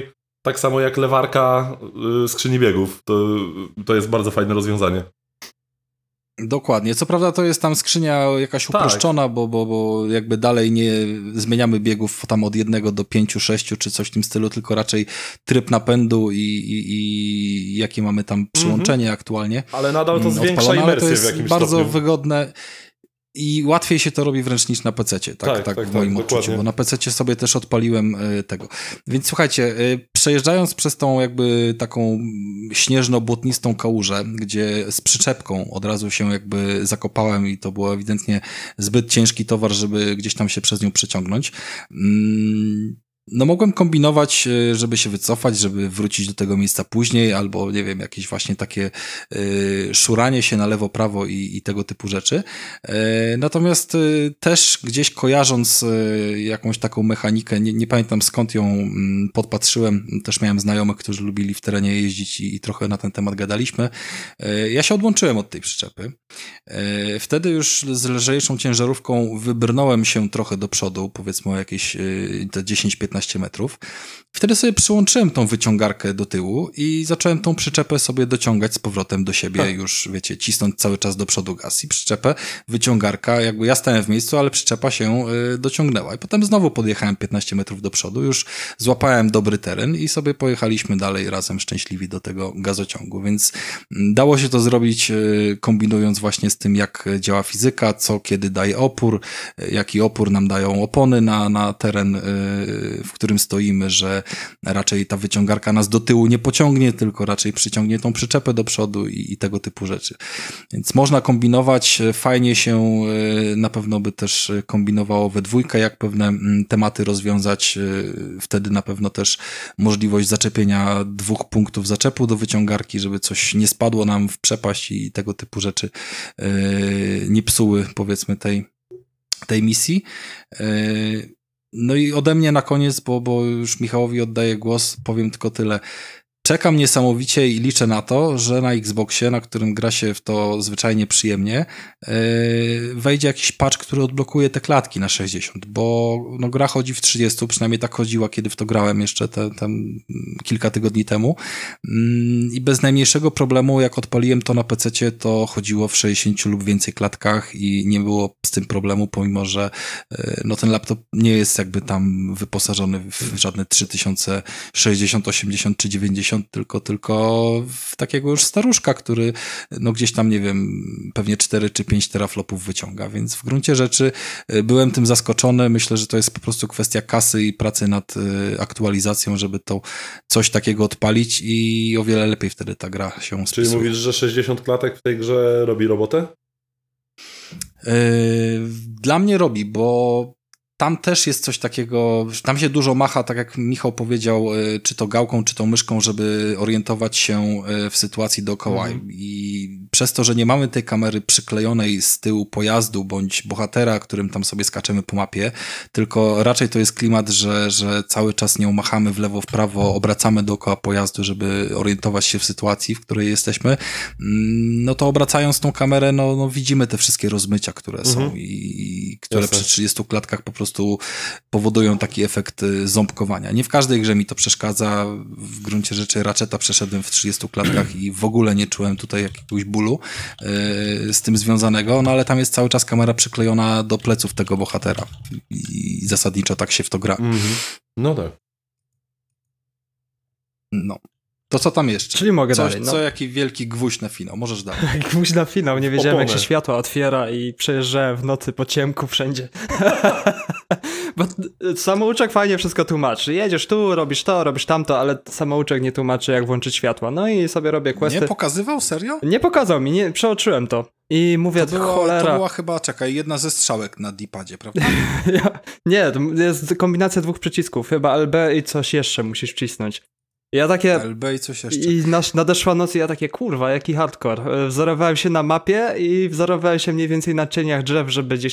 Speaker 4: Tak samo jak lewarka skrzyni biegów. To jest bardzo fajne rozwiązanie.
Speaker 1: Dokładnie. Co prawda to jest tam skrzynia jakaś uproszczona, bo jakby dalej nie zmieniamy biegów tam od 1 do 5, 6 czy coś w tym stylu, tylko raczej tryb napędu i jakie mamy tam przyłączenie aktualnie.
Speaker 4: Ale nadal to zwiększa imersję w jakimś
Speaker 1: bardzo
Speaker 4: stopniu.
Speaker 1: wygodne. I łatwiej się to robi wręcz niż na PC-cie, tak w moim odczuciu, bo na PC-cie sobie też odpaliłem tego. Więc słuchajcie, przejeżdżając przez tą jakby taką śnieżno-błotnistą kałużę, gdzie z przyczepką od razu się jakby zakopałem i to było ewidentnie zbyt ciężki towar, żeby gdzieś tam się przez nią przeciągnąć, no mogłem kombinować, żeby się wycofać, żeby wrócić do tego miejsca później, albo nie wiem, jakieś właśnie takie szuranie się na lewo, prawo i tego typu rzeczy. Natomiast też gdzieś kojarząc jakąś taką mechanikę, nie pamiętam skąd ją podpatrzyłem, też miałem znajomych, którzy lubili w terenie jeździć i trochę na ten temat gadaliśmy. Ja się odłączyłem od tej przyczepy. Wtedy już z lżejszą ciężarówką wybrnąłem się trochę do przodu, powiedzmy o jakieś te 10-15 metrów. Wtedy sobie przyłączyłem tą wyciągarkę do tyłu i zacząłem tą przyczepę sobie dociągać z powrotem do siebie, już wiecie, cisnąć cały czas do przodu gaz i przyczepę, wyciągarka, jakby ja stałem w miejscu, ale przyczepa się dociągnęła. I potem znowu podjechałem 15 metrów do przodu, już złapałem dobry teren i sobie pojechaliśmy dalej razem szczęśliwi do tego gazociągu, więc dało się to zrobić kombinując właśnie z tym, jak działa fizyka, co kiedy daje opór, jaki opór nam dają opony na teren, w którym stoimy, że raczej ta wyciągarka nas do tyłu nie pociągnie, tylko raczej przyciągnie tą przyczepę do przodu i tego typu rzeczy. Więc można kombinować, fajnie się na pewno by też kombinowało we dwójkę, jak pewne tematy rozwiązać. Wtedy na pewno też możliwość zaczepienia 2 punktów zaczepu do wyciągarki, żeby coś nie spadło nam w przepaść i tego typu rzeczy nie psuły, powiedzmy, tej misji. No i ode mnie na koniec, bo już Michałowi oddaję głos, powiem tylko tyle. Czekam niesamowicie i liczę na to, że na Xboxie, na którym gra się w to zwyczajnie przyjemnie, wejdzie jakiś patch, który odblokuje te klatki na 60, bo no, gra chodzi w 30, przynajmniej tak chodziła, kiedy w to grałem jeszcze tam kilka tygodni temu i bez najmniejszego problemu, jak odpaliłem to na PC-cie, to chodziło w 60 lub więcej klatkach i nie było z tym problemu, pomimo że no, ten laptop nie jest jakby tam wyposażony w żadne 3060, 80 czy 90, tylko w takiego już staruszka, który no gdzieś tam, nie wiem, pewnie 4 czy 5 teraflopów wyciąga, więc w gruncie rzeczy byłem tym zaskoczony. Myślę, że to jest po prostu kwestia kasy i pracy nad aktualizacją, żeby to coś takiego odpalić i o wiele lepiej wtedy ta gra się spisuje.
Speaker 4: Czyli mówisz, że 60 klatek w tej grze robi robotę?
Speaker 1: Dla mnie robi, bo tam też jest coś takiego, tam się dużo macha, tak jak Michał powiedział, czy to gałką, czy to myszką, żeby orientować się w sytuacji dookoła. I przez to, że nie mamy tej kamery przyklejonej z tyłu pojazdu, bądź bohatera, którym tam sobie skaczemy po mapie, tylko raczej to jest klimat, że cały czas nią machamy w lewo, w prawo, obracamy dookoła pojazdu, żeby orientować się w sytuacji, w której jesteśmy, no to obracając tą kamerę, no widzimy te wszystkie rozmycia, które są i które przy 30 klatkach po prostu powodują taki efekt ząbkowania. Nie w każdej grze mi to przeszkadza. W gruncie rzeczy Ratcheta przeszedłem w 30 klatkach i w ogóle nie czułem tutaj jakiegoś bólu z tym związanego, no ale tam jest cały czas kamera przyklejona do pleców tego bohatera i zasadniczo tak się w to gra.
Speaker 4: No tak.
Speaker 1: No. To co tam jeszcze?
Speaker 3: Czyli mogę dalej. No.
Speaker 1: Co jaki wielki gwóźdź na finał. Możesz dalej.
Speaker 3: Gwóźdź na finał. Nie wiedziałem,
Speaker 4: Oponę.
Speaker 3: jak się światło otwiera i przejeżdżałem w nocy po ciemku wszędzie. Bo samouczek fajnie wszystko tłumaczy. Jedziesz tu, robisz to, robisz tamto, ale samouczek nie tłumaczy, jak włączyć światła. No i sobie robię questy.
Speaker 1: Nie pokazywał? Serio?
Speaker 3: Nie pokazał mi, nie, przeoczyłem to. I mówię, cholera.
Speaker 1: To była chyba, jedna ze strzałek na D-padzie, prawda?
Speaker 3: Nie, to jest kombinacja 2 przycisków. Chyba LB i coś jeszcze musisz wcisnąć. Ja takie...
Speaker 1: LB i coś jeszcze.
Speaker 3: I nadeszła noc i ja takie, kurwa, jaki hardcore. Wzorowałem się na mapie i wzorowałem się mniej więcej na cieniach drzew, żeby gdzieś tam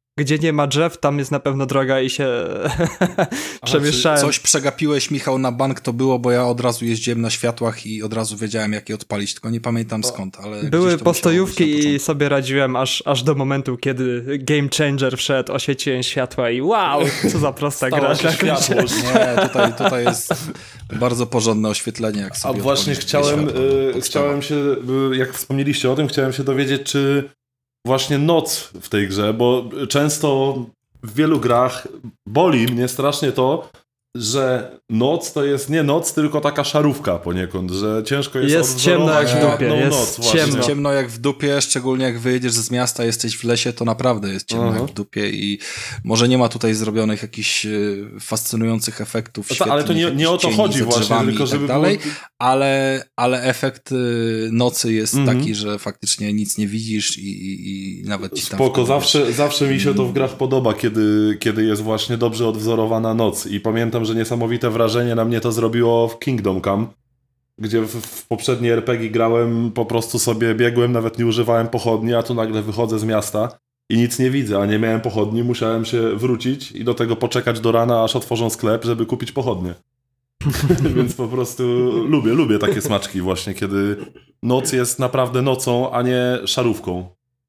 Speaker 3: gdzie nie ma drzew, tam jest na pewno droga i się przemieszczałem.
Speaker 1: Coś przegapiłeś, Michał, na bank to było, bo ja od razu jeździłem na światłach i od razu wiedziałem, jak je odpalić, tylko nie pamiętam skąd, ale...
Speaker 3: Były postojówki i sobie radziłem aż do momentu, kiedy Game Changer wszedł, oświeciłem światła i wow, co za prosta gra.
Speaker 1: Nie, tutaj jest bardzo porządne oświetlenie, jak sobie...
Speaker 4: A właśnie chciałem się, jak wspomnieliście o tym, chciałem się dowiedzieć, czy właśnie noc w tej grze, bo często w wielu grach boli mnie strasznie to, że noc to jest nie noc, tylko taka szarówka poniekąd, że ciężko jest
Speaker 3: ciemno jak w dupie,
Speaker 1: jest ciemno jak w dupie, szczególnie jak wyjedziesz z miasta, jesteś w lesie, to naprawdę jest ciemno jak w dupie i może nie ma tutaj zrobionych jakichś fascynujących efektów świetlnych,
Speaker 4: ale to nie o to chodzi właśnie, tylko żeby
Speaker 1: tak dalej, ale efekt nocy jest taki, że faktycznie nic nie widzisz i nawet ci tam...
Speaker 4: Spoko, zawsze mi się to w grach podoba, kiedy jest właśnie dobrze odwzorowana noc i pamiętam, że niesamowite wrażenie na mnie to zrobiło w Kingdom Come, gdzie w poprzedniej RPG grałem, po prostu sobie biegłem, nawet nie używałem pochodni, a tu nagle wychodzę z miasta i nic nie widzę, a nie miałem pochodni, musiałem się wrócić i do tego poczekać do rana, aż otworzą sklep, żeby kupić pochodnie. Więc po prostu lubię takie smaczki właśnie, kiedy noc jest naprawdę nocą, a nie szarówką.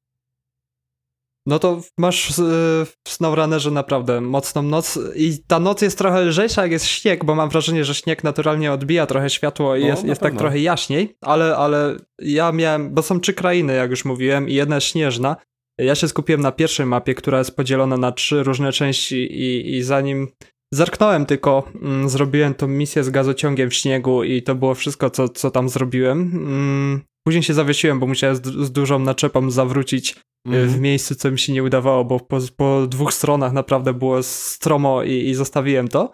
Speaker 3: No to masz w SnowRunnerze naprawdę mocną noc i ta noc jest trochę lżejsza jak jest śnieg, bo mam wrażenie, że śnieg naturalnie odbija trochę światło i jest tak trochę jaśniej, ale ja miałem, bo są 3 krainy, jak już mówiłem, i jedna jest śnieżna. Ja się skupiłem na pierwszej mapie, która jest podzielona na 3 różne części i zanim zerknąłem tylko, zrobiłem tą misję z gazociągiem w śniegu i to było wszystko, co tam zrobiłem. Później się zawiesiłem, bo musiałem z dużą naczepą zawrócić w miejscu, co mi się nie udawało, bo po 2 stronach naprawdę było stromo i zostawiłem to.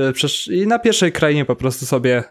Speaker 3: I na pierwszej krainie po prostu sobie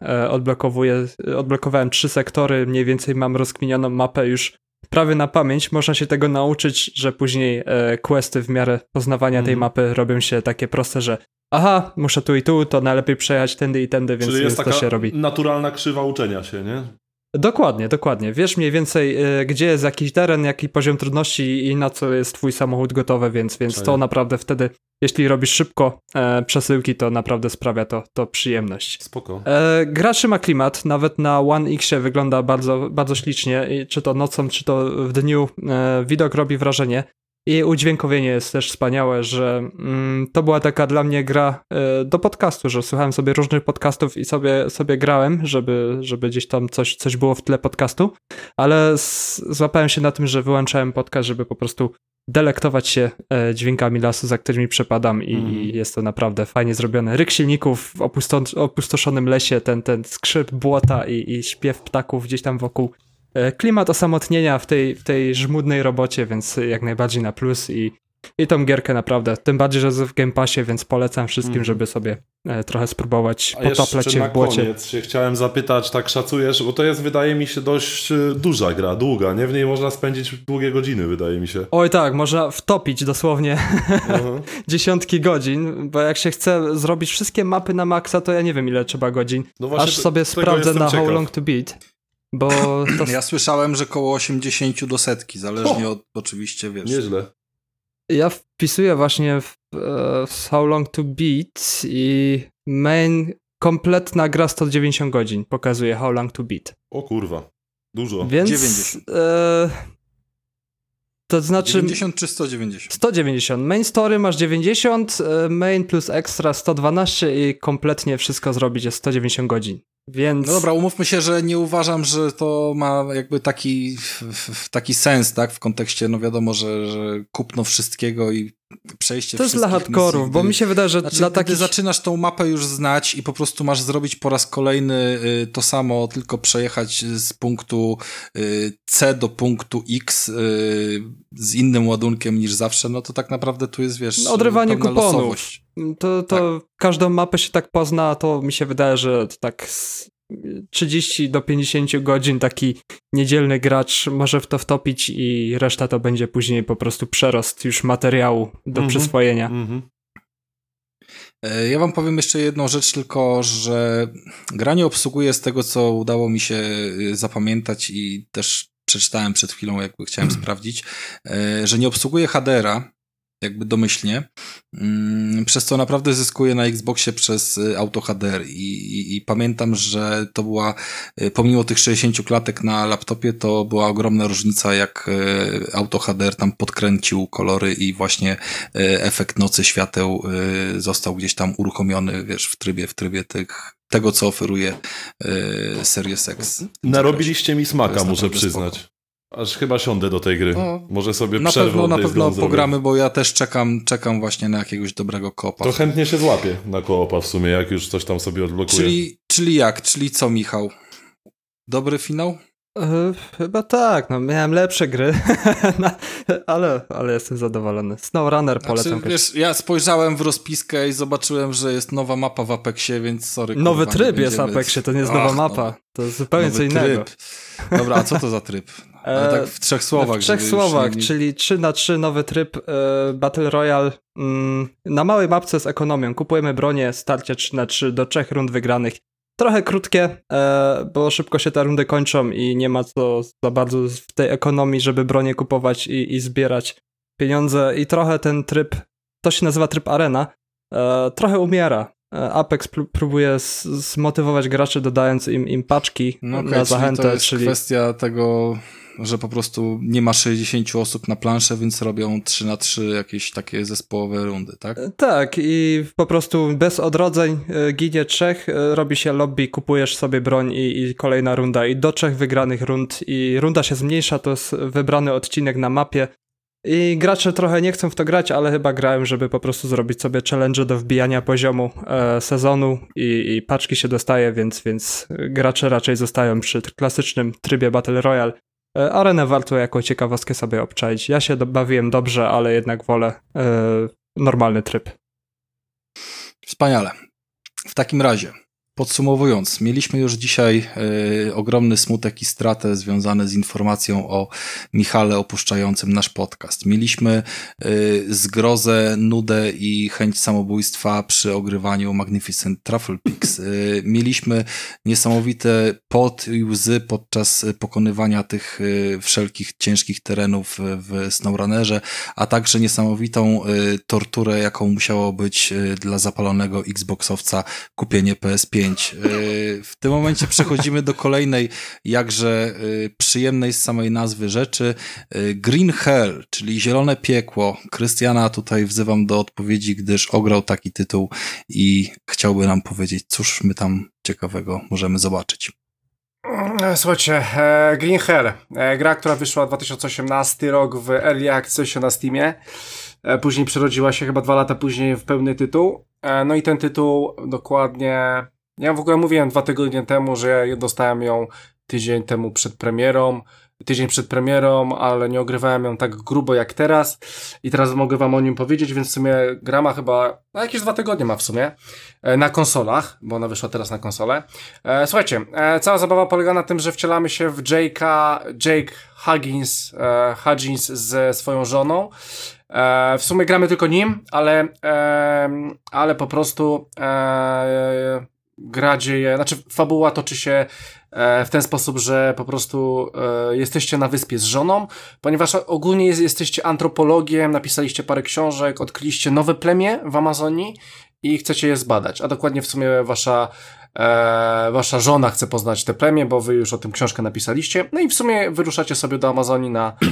Speaker 3: odblokowałem 3 sektory, mniej więcej mam rozkminioną mapę już prawie na pamięć. Można się tego nauczyć, że później questy w miarę poznawania tej mapy robią się takie proste, że aha, muszę tu i tu, to najlepiej przejechać tędy i tędy, więc,
Speaker 4: czyli jest
Speaker 3: to się robi.
Speaker 4: Naturalna krzywa uczenia się, nie?
Speaker 3: Dokładnie. Wiesz mniej więcej, gdzie jest jakiś teren, jaki poziom trudności i na co jest twój samochód gotowy, więc to naprawdę wtedy, jeśli robisz szybko przesyłki, to naprawdę sprawia to przyjemność.
Speaker 4: Spoko.
Speaker 3: Gra trzyma klimat, nawet na One X-ie wygląda bardzo, bardzo ślicznie, czy to nocą, czy to w dniu, widok robi wrażenie. I udźwiękowienie jest też wspaniałe, że to była taka dla mnie gra do podcastu, że słuchałem sobie różnych podcastów i sobie grałem, żeby gdzieś tam coś było w tle podcastu, ale złapałem się na tym, że wyłączałem podcast, żeby po prostu delektować się dźwiękami lasu, za którymi przepadam i jest to naprawdę fajnie zrobione. Ryk silników w opustoszonym lesie, ten skrzyp błota i śpiew ptaków gdzieś tam wokół. Klimat osamotnienia w tej żmudnej robocie, więc jak najbardziej na plus i tą gierkę naprawdę, tym bardziej, że jest w Game Passie, więc polecam wszystkim, żeby sobie trochę spróbować potaplać się w błocie.
Speaker 4: A koniec się chciałem zapytać, tak szacujesz, bo to jest, wydaje mi się, dość duża gra, długa, nie? W niej można spędzić długie godziny, wydaje mi się.
Speaker 3: Oj tak, można wtopić dosłownie dziesiątki godzin, bo jak się chce zrobić wszystkie mapy na maksa, to ja nie wiem ile trzeba godzin, no aż sobie sprawdzę na How Long to Beat. Bo
Speaker 1: ja słyszałem, że koło 80 do 100, zależnie od, oczywiście, wiesz.
Speaker 4: Nieźle.
Speaker 3: Ja wpisuję właśnie w How Long to Beat i main kompletna gra 190 godzin pokazuje How Long to Beat.
Speaker 4: O kurwa, dużo.
Speaker 3: Więc
Speaker 1: 90.
Speaker 3: to znaczy
Speaker 1: 90 czy 190?
Speaker 3: 190. Main story masz 90, main plus extra 112 i kompletnie wszystko zrobić jest 190 godzin. Więc...
Speaker 1: No dobra, umówmy się, że nie uważam, że to ma jakby taki sens, tak, w kontekście, no wiadomo, że kupno wszystkiego i przejście
Speaker 3: to jest dla hardkorów, bo mi się wydaje, że dla takich...
Speaker 1: Gdy zaczynasz tą mapę już znać i po prostu masz zrobić po raz kolejny to samo, tylko przejechać z punktu C do punktu X z innym ładunkiem niż zawsze, no to tak naprawdę tu jest, wiesz,
Speaker 3: odrywanie kuponów.
Speaker 1: Losowość.
Speaker 3: To tak. Każdą mapę się tak pozna, to mi się wydaje, że tak 30 do 50 godzin taki niedzielny gracz może w to wtopić i reszta to będzie później po prostu przerost już materiału do przyswojenia.
Speaker 1: Ja wam powiem jeszcze jedną rzecz tylko, że gra nie obsługuje, z tego co udało mi się zapamiętać i też przeczytałem przed chwilą, jakby chciałem sprawdzić, że nie obsługuje HDR-a, jakby domyślnie, przez co naprawdę zyskuje na Xboxie przez Auto HDR i pamiętam, że to była, pomimo tych 60 klatek na laptopie, to była ogromna różnica, jak Auto HDR tam podkręcił kolory i właśnie efekt nocy świateł został gdzieś tam uruchomiony, wiesz, w trybie tego, co oferuje Series X.
Speaker 4: Narobiliście mi smaka, muszę przyznać. Spoko. Aż chyba siądę do tej gry. No, może sobie przerwę.
Speaker 1: Na pewno pogramy, bo ja też czekam właśnie na jakiegoś dobrego koopa.
Speaker 4: To chętnie się złapię na koopa w sumie, jak już coś tam sobie odblokuję.
Speaker 1: Czyli jak? Czyli co, Michał? Dobry finał?
Speaker 3: Chyba tak, no miałem lepsze gry, ale jestem zadowolony. SnowRunner polecam.
Speaker 1: Wiesz, ja spojrzałem w rozpiskę i zobaczyłem, że jest nowa mapa w Apexie, więc sorry.
Speaker 3: Nowy tryb jest w Apexie, to nie jest nowa mapa. To jest zupełnie co innego.
Speaker 1: Tryb. Dobra, a co to za tryb? Ale tak w 3 słowach.
Speaker 3: W 3 słowach, czyli 3x3 nowy tryb Battle Royale na małej mapce z ekonomią. Kupujemy bronię, starcie 3x3 do 3 rund wygranych. Trochę krótkie, bo szybko się te rundy kończą i nie ma co za bardzo w tej ekonomii, żeby bronię kupować i zbierać pieniądze. I trochę ten tryb, to się nazywa tryb Arena, trochę umiera. Apex próbuje zmotywować graczy, dodając im paczki na zachętę.
Speaker 1: To jest kwestia tego, że po prostu nie ma 60 osób na planszę, więc robią 3x3 jakieś takie zespołowe rundy, tak?
Speaker 3: Tak, i po prostu bez odrodzeń ginie 3, robi się lobby, kupujesz sobie broń i kolejna runda i do 3 wygranych rund i runda się zmniejsza, to jest wybrany odcinek na mapie i gracze trochę nie chcą w to grać, ale chyba grają, żeby po prostu zrobić sobie challenge do wbijania poziomu sezonu i paczki się dostaje, więc gracze raczej zostają przy klasycznym trybie Battle Royale. Arenę warto jako ciekawostkę sobie obczaić. Ja się bawiłem dobrze, ale jednak wolę normalny tryb.
Speaker 1: Wspaniale. W takim razie, podsumowując, mieliśmy już dzisiaj ogromny smutek i stratę związane z informacją o Michale opuszczającym nasz podcast. Mieliśmy zgrozę, nudę i chęć samobójstwa przy ogrywaniu Magnificent Truffle Pix. Mieliśmy niesamowite pot i łzy podczas pokonywania tych wszelkich ciężkich terenów w SnowRunnerze, a także niesamowitą torturę, jaką musiało być dla zapalonego Xboxowca kupienie PS5. W tym momencie przechodzimy do kolejnej, jakże przyjemnej z samej nazwy rzeczy, Green Hell, czyli Zielone Piekło. Krystiana tutaj wzywam do odpowiedzi, gdyż ograł taki tytuł i chciałby nam powiedzieć, cóż my tam ciekawego możemy zobaczyć.
Speaker 2: Słuchajcie, Green Hell, gra, która wyszła w 2018 rok w Early Accessie na Steamie, później przerodziła się chyba 2 lata później w pełny tytuł, no i ten tytuł dokładnie... Ja w ogóle mówiłem 2 tygodnie temu, że ja dostałem ją tydzień przed premierą, ale nie ogrywałem ją tak grubo jak teraz i teraz mogę wam o nim powiedzieć, więc w sumie gra ma chyba, jakieś 2 tygodnie ma w sumie, na konsolach, bo ona wyszła teraz na konsolę. Słuchajcie, cała zabawa polega na tym, że wcielamy się w Jake Huggins ze swoją żoną. W sumie gramy tylko nim, ale po prostu fabuła toczy się w ten sposób, że po prostu jesteście na wyspie z żoną, ponieważ ogólnie jesteście antropologiem, napisaliście parę książek, odkryliście nowe plemię w Amazonii i chcecie je zbadać, a dokładnie w sumie wasza żona chce poznać te plemię, bo wy już o tym książkę napisaliście, no i w sumie wyruszacie sobie do Amazonii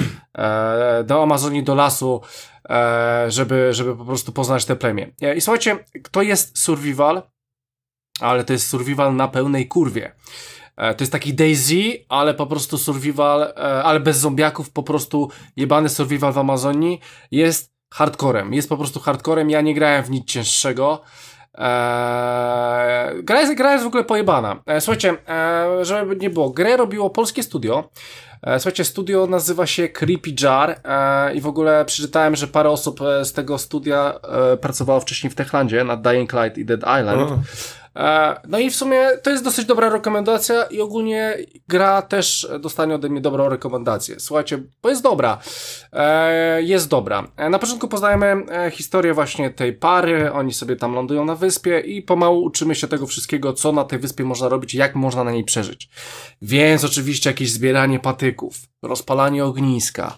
Speaker 2: do lasu, żeby po prostu poznać te plemię. I słuchajcie, to jest survival, ale to jest survival na pełnej kurwie. To jest taki DayZ, ale po prostu survival, ale bez zombiaków, po prostu jebany survival w Amazonii jest hardcorem. Jest po prostu hardcorem. Ja nie grałem w nic cięższego. Gra jest w ogóle pojebana. Słuchajcie, żeby nie było, grę robiło polskie studio. Słuchajcie, studio nazywa się Creepy Jar i w ogóle przeczytałem, że parę osób z tego studia pracowało wcześniej w Techlandzie nad Dying Light i Dead Island. No i w sumie to jest dosyć dobra rekomendacja i ogólnie gra też dostanie ode mnie dobrą rekomendację. Słuchajcie, bo jest dobra. Jest dobra. Na początku poznajemy historię właśnie tej pary, oni sobie tam lądują na wyspie i pomału uczymy się tego wszystkiego, co na tej wyspie można robić i jak można na niej przeżyć. Więc oczywiście jakieś zbieranie patyków, rozpalanie ogniska,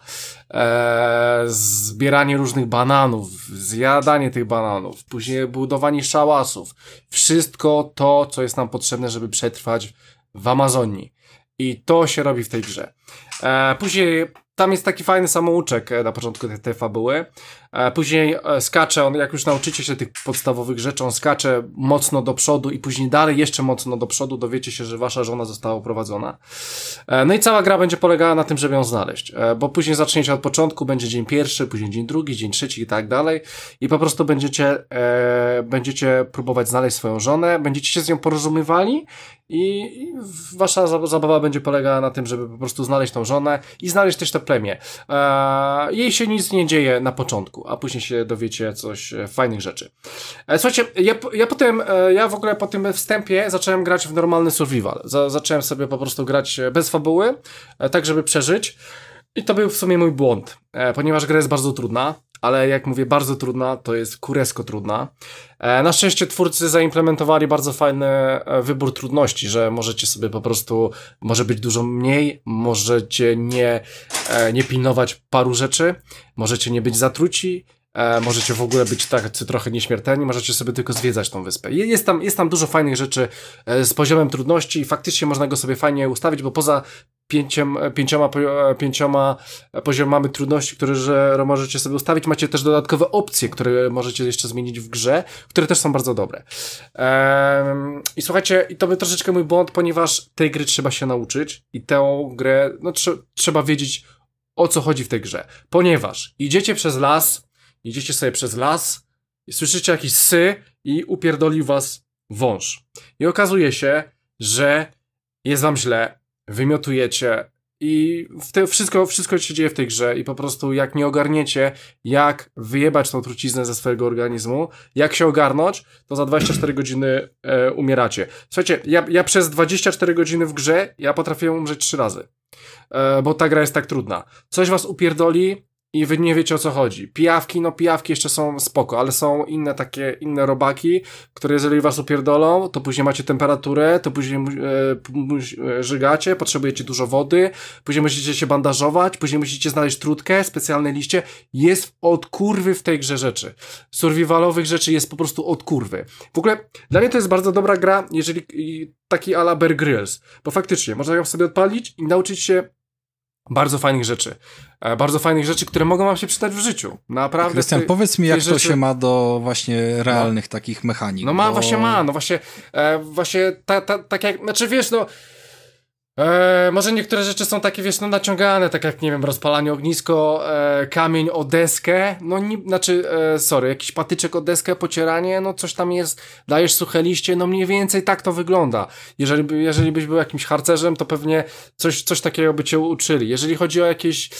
Speaker 2: zbieranie różnych bananów, zjadanie tych bananów, później budowanie szałasów. Wszystko to, co jest nam potrzebne, żeby przetrwać w Amazonii. I to się robi w tej grze. Później tam jest taki fajny samouczek na początku tej fabuły. Później skacze on, jak już nauczycie się tych podstawowych rzeczy, on skacze mocno do przodu i później dalej jeszcze mocno do przodu dowiecie się, że wasza żona została uprowadzona. No i cała gra będzie polegała na tym, żeby ją znaleźć, bo później zaczniecie od początku, będzie dzień pierwszy, później dzień drugi, dzień trzeci i tak dalej i po prostu będziecie próbować znaleźć swoją żonę, będziecie się z nią porozumiewali i wasza zabawa będzie polegała na tym, żeby po prostu znaleźć tą żonę i znaleźć też to plemię. Jej się nic nie dzieje na początku, a później się dowiecie coś fajnych rzeczy. Słuchajcie, ja w ogóle po tym wstępie zacząłem grać w normalny survival. Zacząłem sobie po prostu grać bez fabuły, tak żeby przeżyć i to był w sumie mój błąd, ponieważ gra jest bardzo trudna, ale jak mówię bardzo trudna, to jest kurewsko trudna. Na szczęście twórcy zaimplementowali bardzo fajny wybór trudności, że możecie sobie po prostu, może być dużo mniej, możecie nie pilnować paru rzeczy, możecie nie być zatruci, możecie w ogóle być tacy trochę nieśmiertelni, możecie sobie tylko zwiedzać tą wyspę. Jest tam dużo fajnych rzeczy z poziomem trudności i faktycznie można go sobie fajnie ustawić, bo poza pięcioma poziomami trudności, które możecie sobie ustawić, macie też dodatkowe opcje, które możecie jeszcze zmienić w grze, które też są bardzo dobre. I słuchajcie, i to był troszeczkę mój błąd, ponieważ tej gry trzeba się nauczyć i tę grę, no trzeba wiedzieć, o co chodzi w tej grze. Ponieważ idziecie sobie przez las i słyszycie jakieś psy i upierdoli was wąż. I okazuje się, że jest wam źle, wymiotujecie i wszystko się dzieje w tej grze i po prostu jak nie ogarniecie, jak wyjebać tą truciznę ze swojego organizmu, jak się ogarnąć, to za 24 godziny umieracie. Słuchajcie, ja przez 24 godziny w grze, ja potrafiłem umrzeć 3 razy, bo ta gra jest tak trudna. Coś was upierdoli i wy nie wiecie, o co chodzi. Pijawki jeszcze są spoko, ale są inne robaki, które jeżeli was upierdolą, to później macie temperaturę, to później żygacie, potrzebujecie dużo wody, później musicie się bandażować, później musicie znaleźć trutkę, specjalne liście. Jest od kurwy w tej grze rzeczy. Survivalowych rzeczy jest po prostu od kurwy. W ogóle dla mnie to jest bardzo dobra gra, jeżeli taki à la Bear Grylls, bo faktycznie można ją sobie odpalić i nauczyć się bardzo fajnych rzeczy, które mogą wam się przydać w życiu. Naprawdę.
Speaker 1: Krystian, powiedz mi, jak to się ma do właśnie realnych takich mechanik.
Speaker 2: No właśnie, tak jak, znaczy wiesz, może niektóre rzeczy są takie, wiesz, naciągane, tak jak, nie wiem, rozpalanie ognisko, kamień o deskę, jakiś patyczek o deskę, pocieranie, coś tam jest, dajesz suche liście, mniej więcej tak to wygląda. Jeżeli byś był jakimś harcerzem, to pewnie coś takiego by cię uczyli. Jeżeli chodzi o jakieś,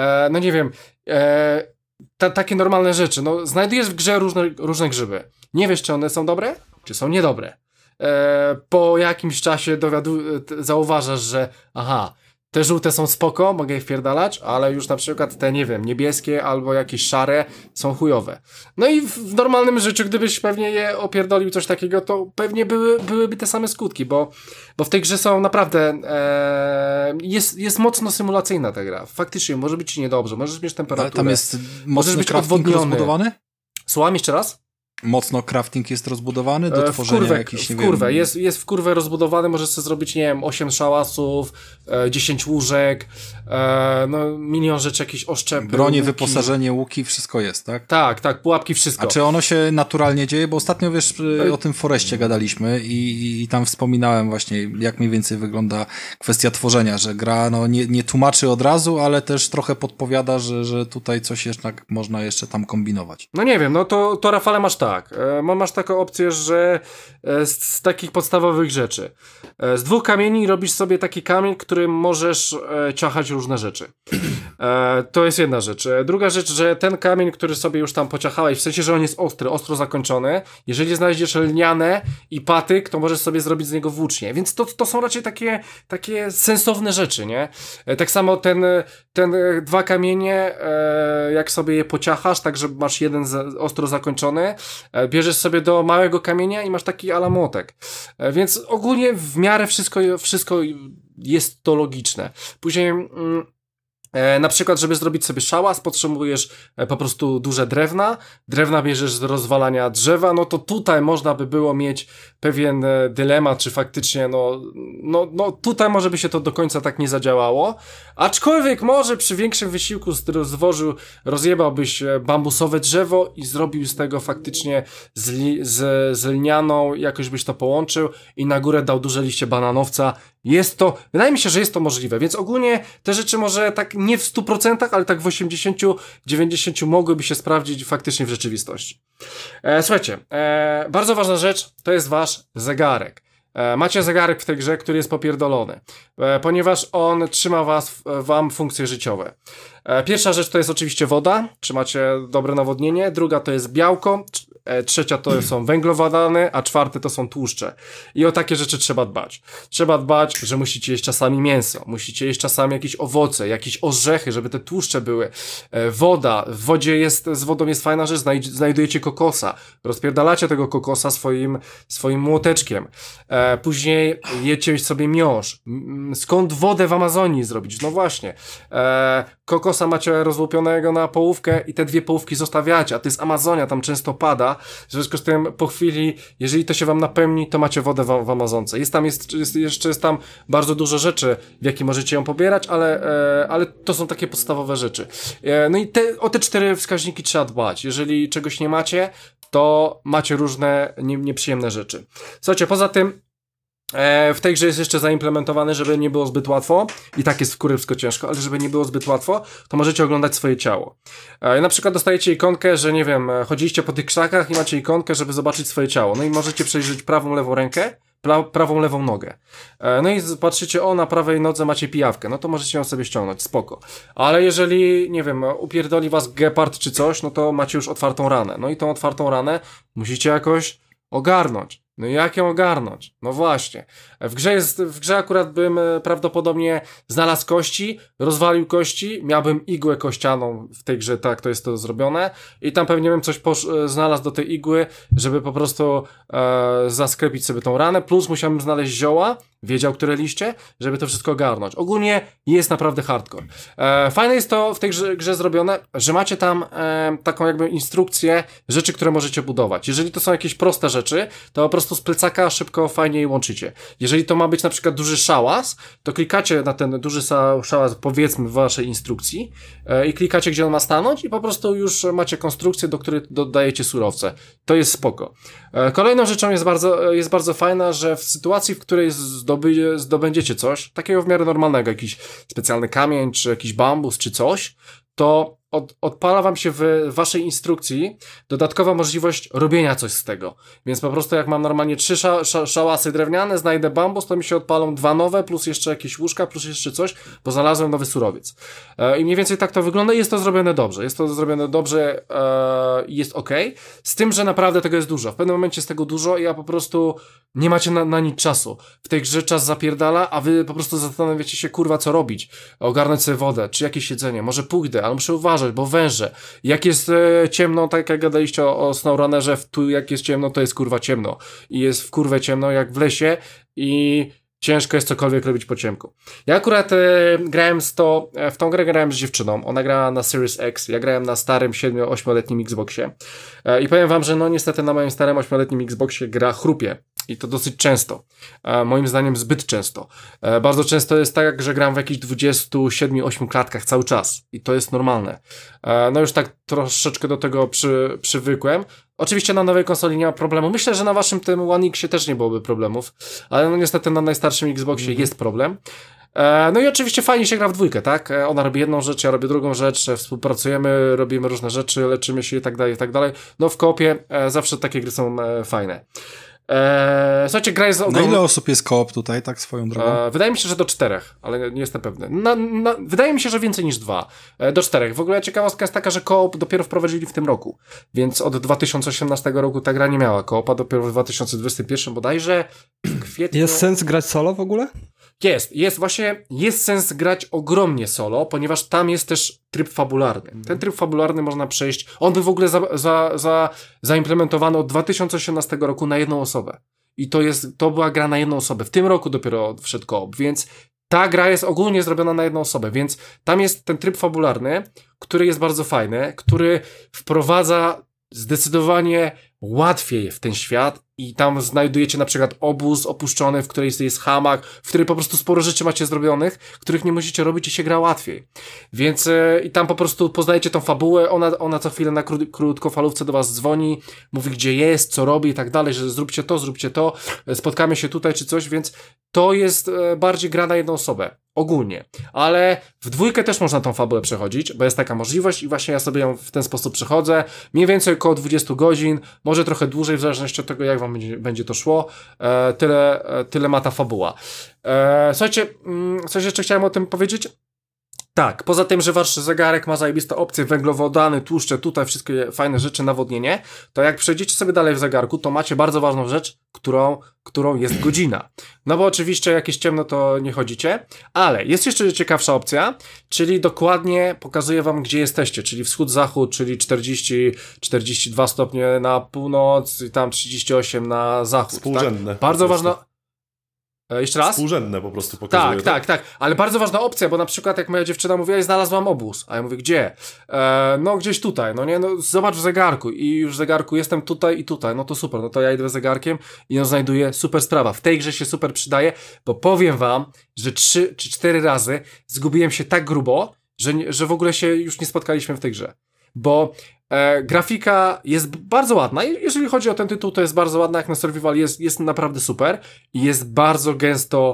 Speaker 2: takie normalne rzeczy, znajdujesz w grze różne grzyby. Nie wiesz, czy one są dobre, czy są niedobre. Po jakimś czasie zauważasz, że te żółte są spoko, mogę je wpierdalać, ale już na przykład te, nie wiem, niebieskie albo jakieś szare są chujowe. No i w normalnym życiu, gdybyś pewnie je opierdolił coś takiego, to pewnie byłyby te same skutki, bo w tej grze są naprawdę jest mocno symulacyjna ta gra. Faktycznie, może być ci niedobrze, możesz mieć temperaturę. Ale
Speaker 1: tam jest mocno crafting rozbudowany?
Speaker 2: Słucham jeszcze raz?
Speaker 1: Mocno crafting jest rozbudowany do tworzenia jakichś, nie wiem...
Speaker 2: Jest w kurwę rozbudowany, możesz sobie zrobić, nie wiem, 8 szałasów, 10 łóżek, milion rzeczy, jakieś oszczepy,
Speaker 1: bronie,
Speaker 2: łuki.
Speaker 1: Wyposażenie, łuki, wszystko jest, tak?
Speaker 2: Tak, pułapki, wszystko.
Speaker 1: A czy ono się naturalnie dzieje? Bo ostatnio, wiesz, o tym Foreście gadaliśmy i tam wspominałem właśnie, jak mniej więcej wygląda kwestia tworzenia, że gra nie tłumaczy od razu, ale też trochę podpowiada, że tutaj coś jednak można jeszcze tam kombinować.
Speaker 2: No nie wiem, to Rafale masz tak. Masz taką opcję, że z takich podstawowych rzeczy. Z 2 kamieni robisz sobie taki kamień, którym możesz ciachać różne rzeczy. To jest jedna rzecz. Druga rzecz, że ten kamień, który sobie już tam pociachałeś, w sensie, że on jest ostro zakończony, jeżeli znajdziesz lniane i patyk, to możesz sobie zrobić z niego włócznie. Więc to są raczej takie sensowne rzeczy, nie? Tak samo ten 2 kamienie, jak sobie je pociachasz, tak że masz jeden ostro zakończony, bierzesz sobie do małego kamienia i masz taki ala młotek. Więc ogólnie w miarę wszystko jest to logiczne. Później Na przykład, żeby zrobić sobie szałas, potrzebujesz po prostu duże drewna bierzesz z rozwalania drzewa, no to tutaj można by było mieć pewien dylemat, czy faktycznie, no tutaj może by się to do końca tak nie zadziałało, aczkolwiek może przy większym wysiłku rozjebałbyś bambusowe drzewo i zrobił z tego faktycznie z lnianą, jakoś byś to połączył i na górę dał duże liście bananowca. Wydaje mi się, że jest to możliwe, więc ogólnie te rzeczy może tak nie w 100%, ale tak w 80-90 mogłyby się sprawdzić faktycznie w rzeczywistości. Słuchajcie, bardzo ważna rzecz to jest wasz zegarek. Macie zegarek w tej grze, który jest popierdolony, ponieważ on trzyma wam funkcje życiowe. Pierwsza rzecz to jest oczywiście woda, czy macie dobre nawodnienie, druga to jest białko, trzecia to są węglowodany, a czwarte to są tłuszcze. I o takie rzeczy trzeba dbać. Trzeba dbać, że musicie jeść czasami mięso, musicie jeść czasami jakieś owoce, jakieś orzechy, żeby te tłuszcze były. Woda, z wodą jest fajna rzecz, znajdujecie kokosa, rozpierdalacie tego kokosa swoim młoteczkiem. Później jecie sobie miąższ. Skąd wodę w Amazonii zrobić? No właśnie. Kokosa macie rozłupionego na połówkę i te 2 połówki zostawiacie, a to jest Amazonia, tam często pada, w związku z tym po chwili, jeżeli to się wam napełni, to macie wodę w Amazonce. Jest tam bardzo dużo rzeczy, w jakich możecie ją pobierać, ale to są takie podstawowe rzeczy. No i o te 4 wskaźniki trzeba dbać. Jeżeli czegoś nie macie, to macie różne nieprzyjemne rzeczy. Słuchajcie, poza tym w tej grze jest jeszcze zaimplementowany, żeby nie było zbyt łatwo, i tak jest kurewsko ciężko, ale żeby nie było zbyt łatwo, to możecie oglądać swoje ciało. Na przykład dostajecie ikonkę, że nie wiem, chodziliście po tych krzakach i macie ikonkę, żeby zobaczyć swoje ciało. No i możecie przejrzeć prawą, lewą rękę, prawą, lewą nogę. No i patrzycie, na prawej nodze macie pijawkę, no to możecie ją sobie ściągnąć, spoko. Ale jeżeli, nie wiem, upierdoli was gepard czy coś, no to macie już otwartą ranę. No i tą otwartą ranę musicie jakoś ogarnąć. No i jak ją ogarnąć? No właśnie. W grze akurat bym prawdopodobnie znalazł kości, rozwalił kości, miałbym igłę kościaną w tej grze, tak to jest to zrobione i tam pewnie bym coś znalazł do tej igły, żeby po prostu zasklepić sobie tą ranę, plus musiałbym znaleźć zioła, wiedział które liście, żeby to wszystko ogarnąć. Ogólnie jest naprawdę hardcore. Fajne jest to w tej grze zrobione, że macie tam taką jakby instrukcję rzeczy, które możecie budować. Jeżeli to są jakieś proste rzeczy, to po prostu z plecaka szybko, fajnie je łączycie. Jeżeli to ma być na przykład duży szałas, to klikacie na ten duży szałas, powiedzmy w waszej instrukcji i klikacie, gdzie on ma stanąć i po prostu już macie konstrukcję, do której dodajecie surowce. To jest spoko. Kolejną rzeczą jest bardzo fajna, że w sytuacji, w której zdobędziecie coś, takiego w miarę normalnego, jakiś specjalny kamień, czy jakiś bambus, czy coś, to odpala wam się w waszej instrukcji dodatkowa możliwość robienia coś z tego. Więc po prostu jak mam normalnie 3 szałasy drewniane, znajdę bambus, to mi się odpalą 2 nowe, plus jeszcze jakieś łóżka, plus jeszcze coś, bo znalazłem nowy surowiec. I mniej więcej tak to wygląda i jest to zrobione dobrze. I jest okej. Z tym, że naprawdę tego jest dużo. W pewnym momencie jest tego dużo i ja po prostu nie macie na nic czasu. W tej grze czas zapierdala, a wy po prostu zastanawiacie się, kurwa, co robić. Ogarnąć sobie wodę, czy jakieś jedzenie. Może pójdę, ale muszę uważać, bo węże. Jak jest ciemno, tak jak gadaliście o SnowRunnerze, tu jak jest ciemno, to jest kurwa ciemno. I jest w kurwę ciemno, jak w lesie i ciężko jest cokolwiek robić po ciemku. Ja akurat w tą grę grałem z dziewczyną. Ona grała na Series X, ja grałem na starym 7-8-letnim Xboxie. I powiem wam, że no niestety na moim starym 8-letnim Xboxie gra chrupie. I to dosyć często. Moim zdaniem zbyt często. Bardzo często jest tak, że gram w jakichś 27-8 klatkach cały czas. I to jest normalne. No już tak troszeczkę do tego przywykłem. Oczywiście na nowej konsoli nie ma problemu. Myślę, że na waszym tym One Xie też nie byłoby problemów. Ale no niestety na najstarszym Xboxie jest problem. No i oczywiście fajnie się gra w dwójkę, tak? Ona robi jedną rzecz, ja robię drugą rzecz, współpracujemy, robimy różne rzeczy, leczymy się i tak dalej, i tak dalej. No w koopie zawsze takie gry są fajne. Słuchajcie, gra jest
Speaker 1: Na ile osób jest koop tutaj, tak swoją drogą?
Speaker 2: Wydaje mi się, że do 4, ale nie jestem pewny. Wydaje mi się, że więcej niż 2. Do 4. W ogóle ciekawostka jest taka, że koop dopiero wprowadzili w tym roku. Więc od 2018 roku ta gra nie miała koopa, dopiero w 2021 bodajże w kwietniu.
Speaker 3: Jest sens grać solo w ogóle?
Speaker 2: Jest sens grać ogromnie solo, ponieważ tam jest też tryb fabularny. Ten tryb fabularny można przejść, on był w ogóle zaimplementowany od 2018 roku na jedną osobę. I to była gra na jedną osobę. W tym roku dopiero wszedł koop, więc ta gra jest ogólnie zrobiona na jedną osobę, więc tam jest ten tryb fabularny, który jest bardzo fajny, który wprowadza zdecydowanie łatwiej w ten świat i tam znajdujecie na przykład obóz opuszczony, w której jest hamak, w której po prostu sporo rzeczy macie zrobionych, których nie musicie robić i się gra łatwiej. Więc i tam po prostu poznajecie tą fabułę, ona co chwilę na krótkofalówce do was dzwoni, mówi gdzie jest, co robi i tak dalej, że zróbcie to, spotkamy się tutaj czy coś, więc to jest bardziej gra na jedną osobę. Ogólnie. Ale w dwójkę też można tą fabułę przechodzić, bo jest taka możliwość i właśnie ja sobie ją w ten sposób przechodzę. Mniej więcej około 20 godzin, może trochę dłużej, w zależności od tego, jak wam będzie to szło. Tyle ma ta fabuła. Słuchajcie, coś jeszcze chciałem o tym powiedzieć? Tak, poza tym, że wasz zegarek ma zajebiste opcje, węglowodany, tłuszcze, tutaj wszystkie fajne rzeczy, nawodnienie, to jak przejdziecie sobie dalej w zegarku, to macie bardzo ważną rzecz, którą jest godzina. No bo oczywiście jak jest ciemno, to nie chodzicie, ale jest jeszcze ciekawsza opcja, czyli dokładnie pokazuje wam, gdzie jesteście, czyli wschód-zachód, czyli 40-42 stopnie na północ i tam 38 na zachód.
Speaker 4: Współrzędne.
Speaker 2: Tak? Bardzo ważna... Jeszcze raz?
Speaker 4: Współrzędne po prostu pokazuje.
Speaker 2: Tak. Ale bardzo ważna opcja, bo na przykład jak moja dziewczyna mówiła, ja znalazłam obóz, a ja mówię, gdzie? No gdzieś tutaj, no nie, no zobacz w zegarku i już w zegarku jestem tutaj i tutaj, no to super, no to ja idę z zegarkiem i ją znajduję, super sprawa. W tej grze się super przydaje, bo powiem wam, że 3 czy 4 razy zgubiłem się tak grubo, że w ogóle się już nie spotkaliśmy w tej grze. Bo grafika jest bardzo ładna. Jeżeli chodzi o ten tytuł, to jest bardzo ładna. Jak na survival jest naprawdę super. I jest bardzo gęsto,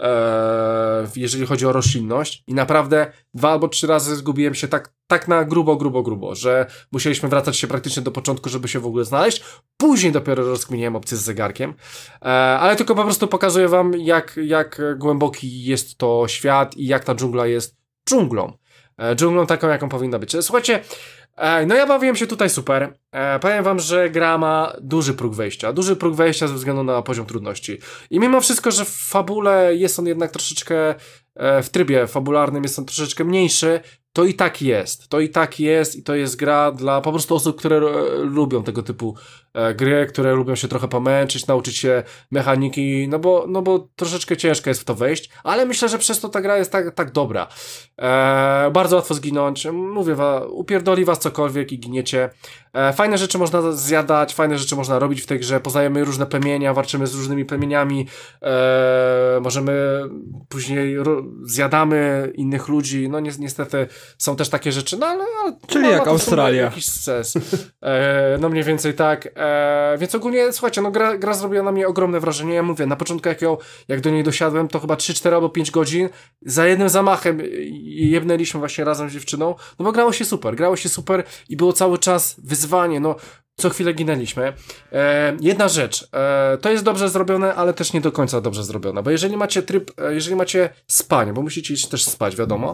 Speaker 2: jeżeli chodzi o roślinność. I naprawdę 2 albo 3 razy zgubiłem się tak na grubo, że musieliśmy wracać się praktycznie do początku, żeby się w ogóle znaleźć. Później dopiero rozkminiłem opcję z zegarkiem. Ale tylko po prostu pokazuję wam, jak głęboki jest to świat i jak ta dżungla jest dżunglą. Dżunglą taką, jaką powinna być. Słuchajcie, no ja bawiłem się tutaj super. Powiem wam, że gra ma duży próg wejścia ze względu na poziom trudności. I mimo wszystko, że w fabule jest on jednak troszeczkę, w trybie fabularnym jest on troszeczkę mniejszy, to i tak jest i to jest gra dla po prostu osób, które lubią tego typu gry, które lubią się trochę pomęczyć, nauczyć się mechaniki, no bo troszeczkę ciężko jest w to wejść, ale myślę, że przez to ta gra jest tak dobra. Bardzo łatwo zginąć, mówię wam, upierdoli was cokolwiek i giniecie. Fajne rzeczy można zjadać, fajne rzeczy można robić w tej grze, poznajemy różne plemienia, walczymy z różnymi plemieniami, możemy później zjadamy innych ludzi, no niestety są też takie rzeczy, no ale
Speaker 3: czyli jak Australia.
Speaker 2: Jakiś sens. No mniej więcej tak. Więc ogólnie, słuchajcie, no gra zrobiła na mnie ogromne wrażenie. Ja mówię, na początku jak do niej dosiadłem, to chyba 3, 4 albo 5 godzin za jednym zamachem jebnęliśmy właśnie razem z dziewczyną, no bo grało się super i było cały czas wyzwanie, no co chwilę ginęliśmy. Jedna rzecz, to jest dobrze zrobione, ale też nie do końca dobrze zrobione, bo jeżeli macie spanie, bo musicie iść też spać, wiadomo,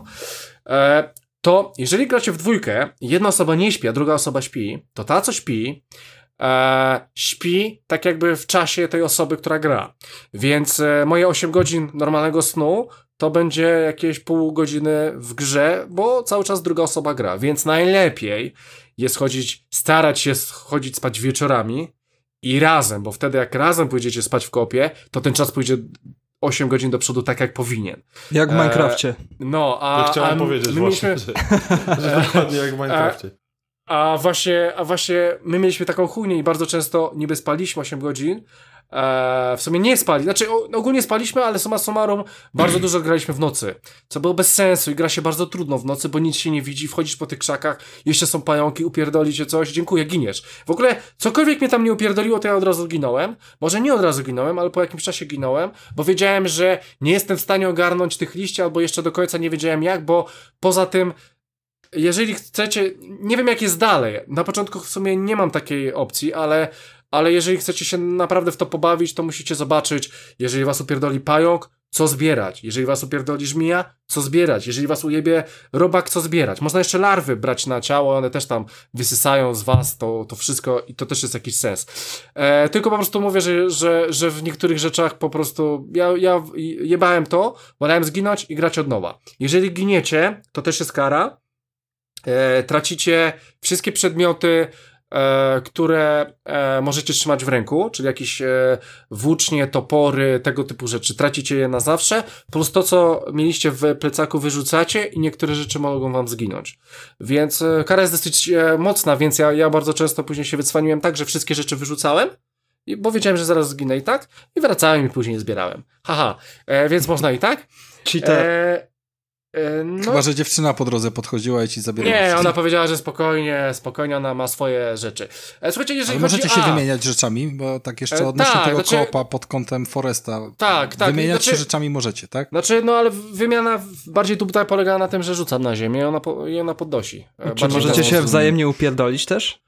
Speaker 2: to jeżeli gracie w dwójkę, jedna osoba nie śpi, a druga osoba śpi, to ta, co śpi, śpi tak jakby w czasie tej osoby, która gra. Więc moje 8 godzin normalnego snu to będzie jakieś pół godziny w grze, bo cały czas druga osoba gra. Więc najlepiej jest starać się chodzić spać wieczorami i razem, bo wtedy jak razem pójdziecie spać w koopie, to ten czas pójdzie 8 godzin do przodu tak jak powinien.
Speaker 3: Jak w Minecrafcie.
Speaker 2: No,
Speaker 4: chciałem powiedzieć właśnie, że dokładnie jak w Minecrafcie.
Speaker 2: A właśnie my mieliśmy taką chujnię i bardzo często niby spaliśmy 8 godzin, w sumie nie spali, znaczy ogólnie spaliśmy, ale summa summarum bardzo dużo graliśmy w nocy, co było bez sensu i gra się bardzo trudno w nocy, bo nic się nie widzi, wchodzisz po tych krzakach, jeszcze są pająki, upierdoli cię coś, dziękuję, giniesz. W ogóle cokolwiek mnie tam nie upierdoliło, to ja od razu ginąłem, może nie od razu ginąłem, ale po jakimś czasie ginąłem, bo wiedziałem, że nie jestem w stanie ogarnąć tych liści, albo jeszcze do końca nie wiedziałem jak, bo poza tym jeżeli chcecie, nie wiem jak jest dalej, na początku w sumie nie mam takiej opcji, ale jeżeli chcecie się naprawdę w to pobawić, to musicie zobaczyć, jeżeli was upierdoli pająk, co zbierać, jeżeli was upierdoli żmija, co zbierać, jeżeli was ujebie robak, co zbierać. Można jeszcze larwy brać na ciało, one też tam wysysają z was to wszystko i to też jest jakiś sens. Tylko po prostu mówię, że w niektórych rzeczach po prostu ja jebałem to, wolałem zginąć i grać od nowa. Jeżeli giniecie, to też jest kara, tracicie wszystkie przedmioty, które możecie trzymać w ręku, czyli jakieś włócznie, topory, tego typu rzeczy. Tracicie je na zawsze, plus to, co mieliście w plecaku, wyrzucacie i niektóre rzeczy mogą wam zginąć. Więc kara jest dosyć mocna, więc ja bardzo często później się wycwaniłem tak, że wszystkie rzeczy wyrzucałem, bo wiedziałem, że zaraz zginę i tak, i wracałem i później je zbierałem. Haha, więc można i tak.
Speaker 1: No. Chyba, że dziewczyna po drodze podchodziła i ci zabierała.
Speaker 2: Nie, ona powiedziała, że spokojnie ona ma swoje rzeczy. Słuchajcie, jeżeli
Speaker 1: możecie się wymieniać rzeczami, bo tak jeszcze odnośnie tego koopa pod kątem Foresta.
Speaker 2: Tak.
Speaker 1: Wymieniać się rzeczami możecie, tak?
Speaker 2: Ale wymiana bardziej tutaj polega na tym, że rzucam na ziemię i ona podnosi.
Speaker 3: Czy możecie się wzajemnie upierdolić też?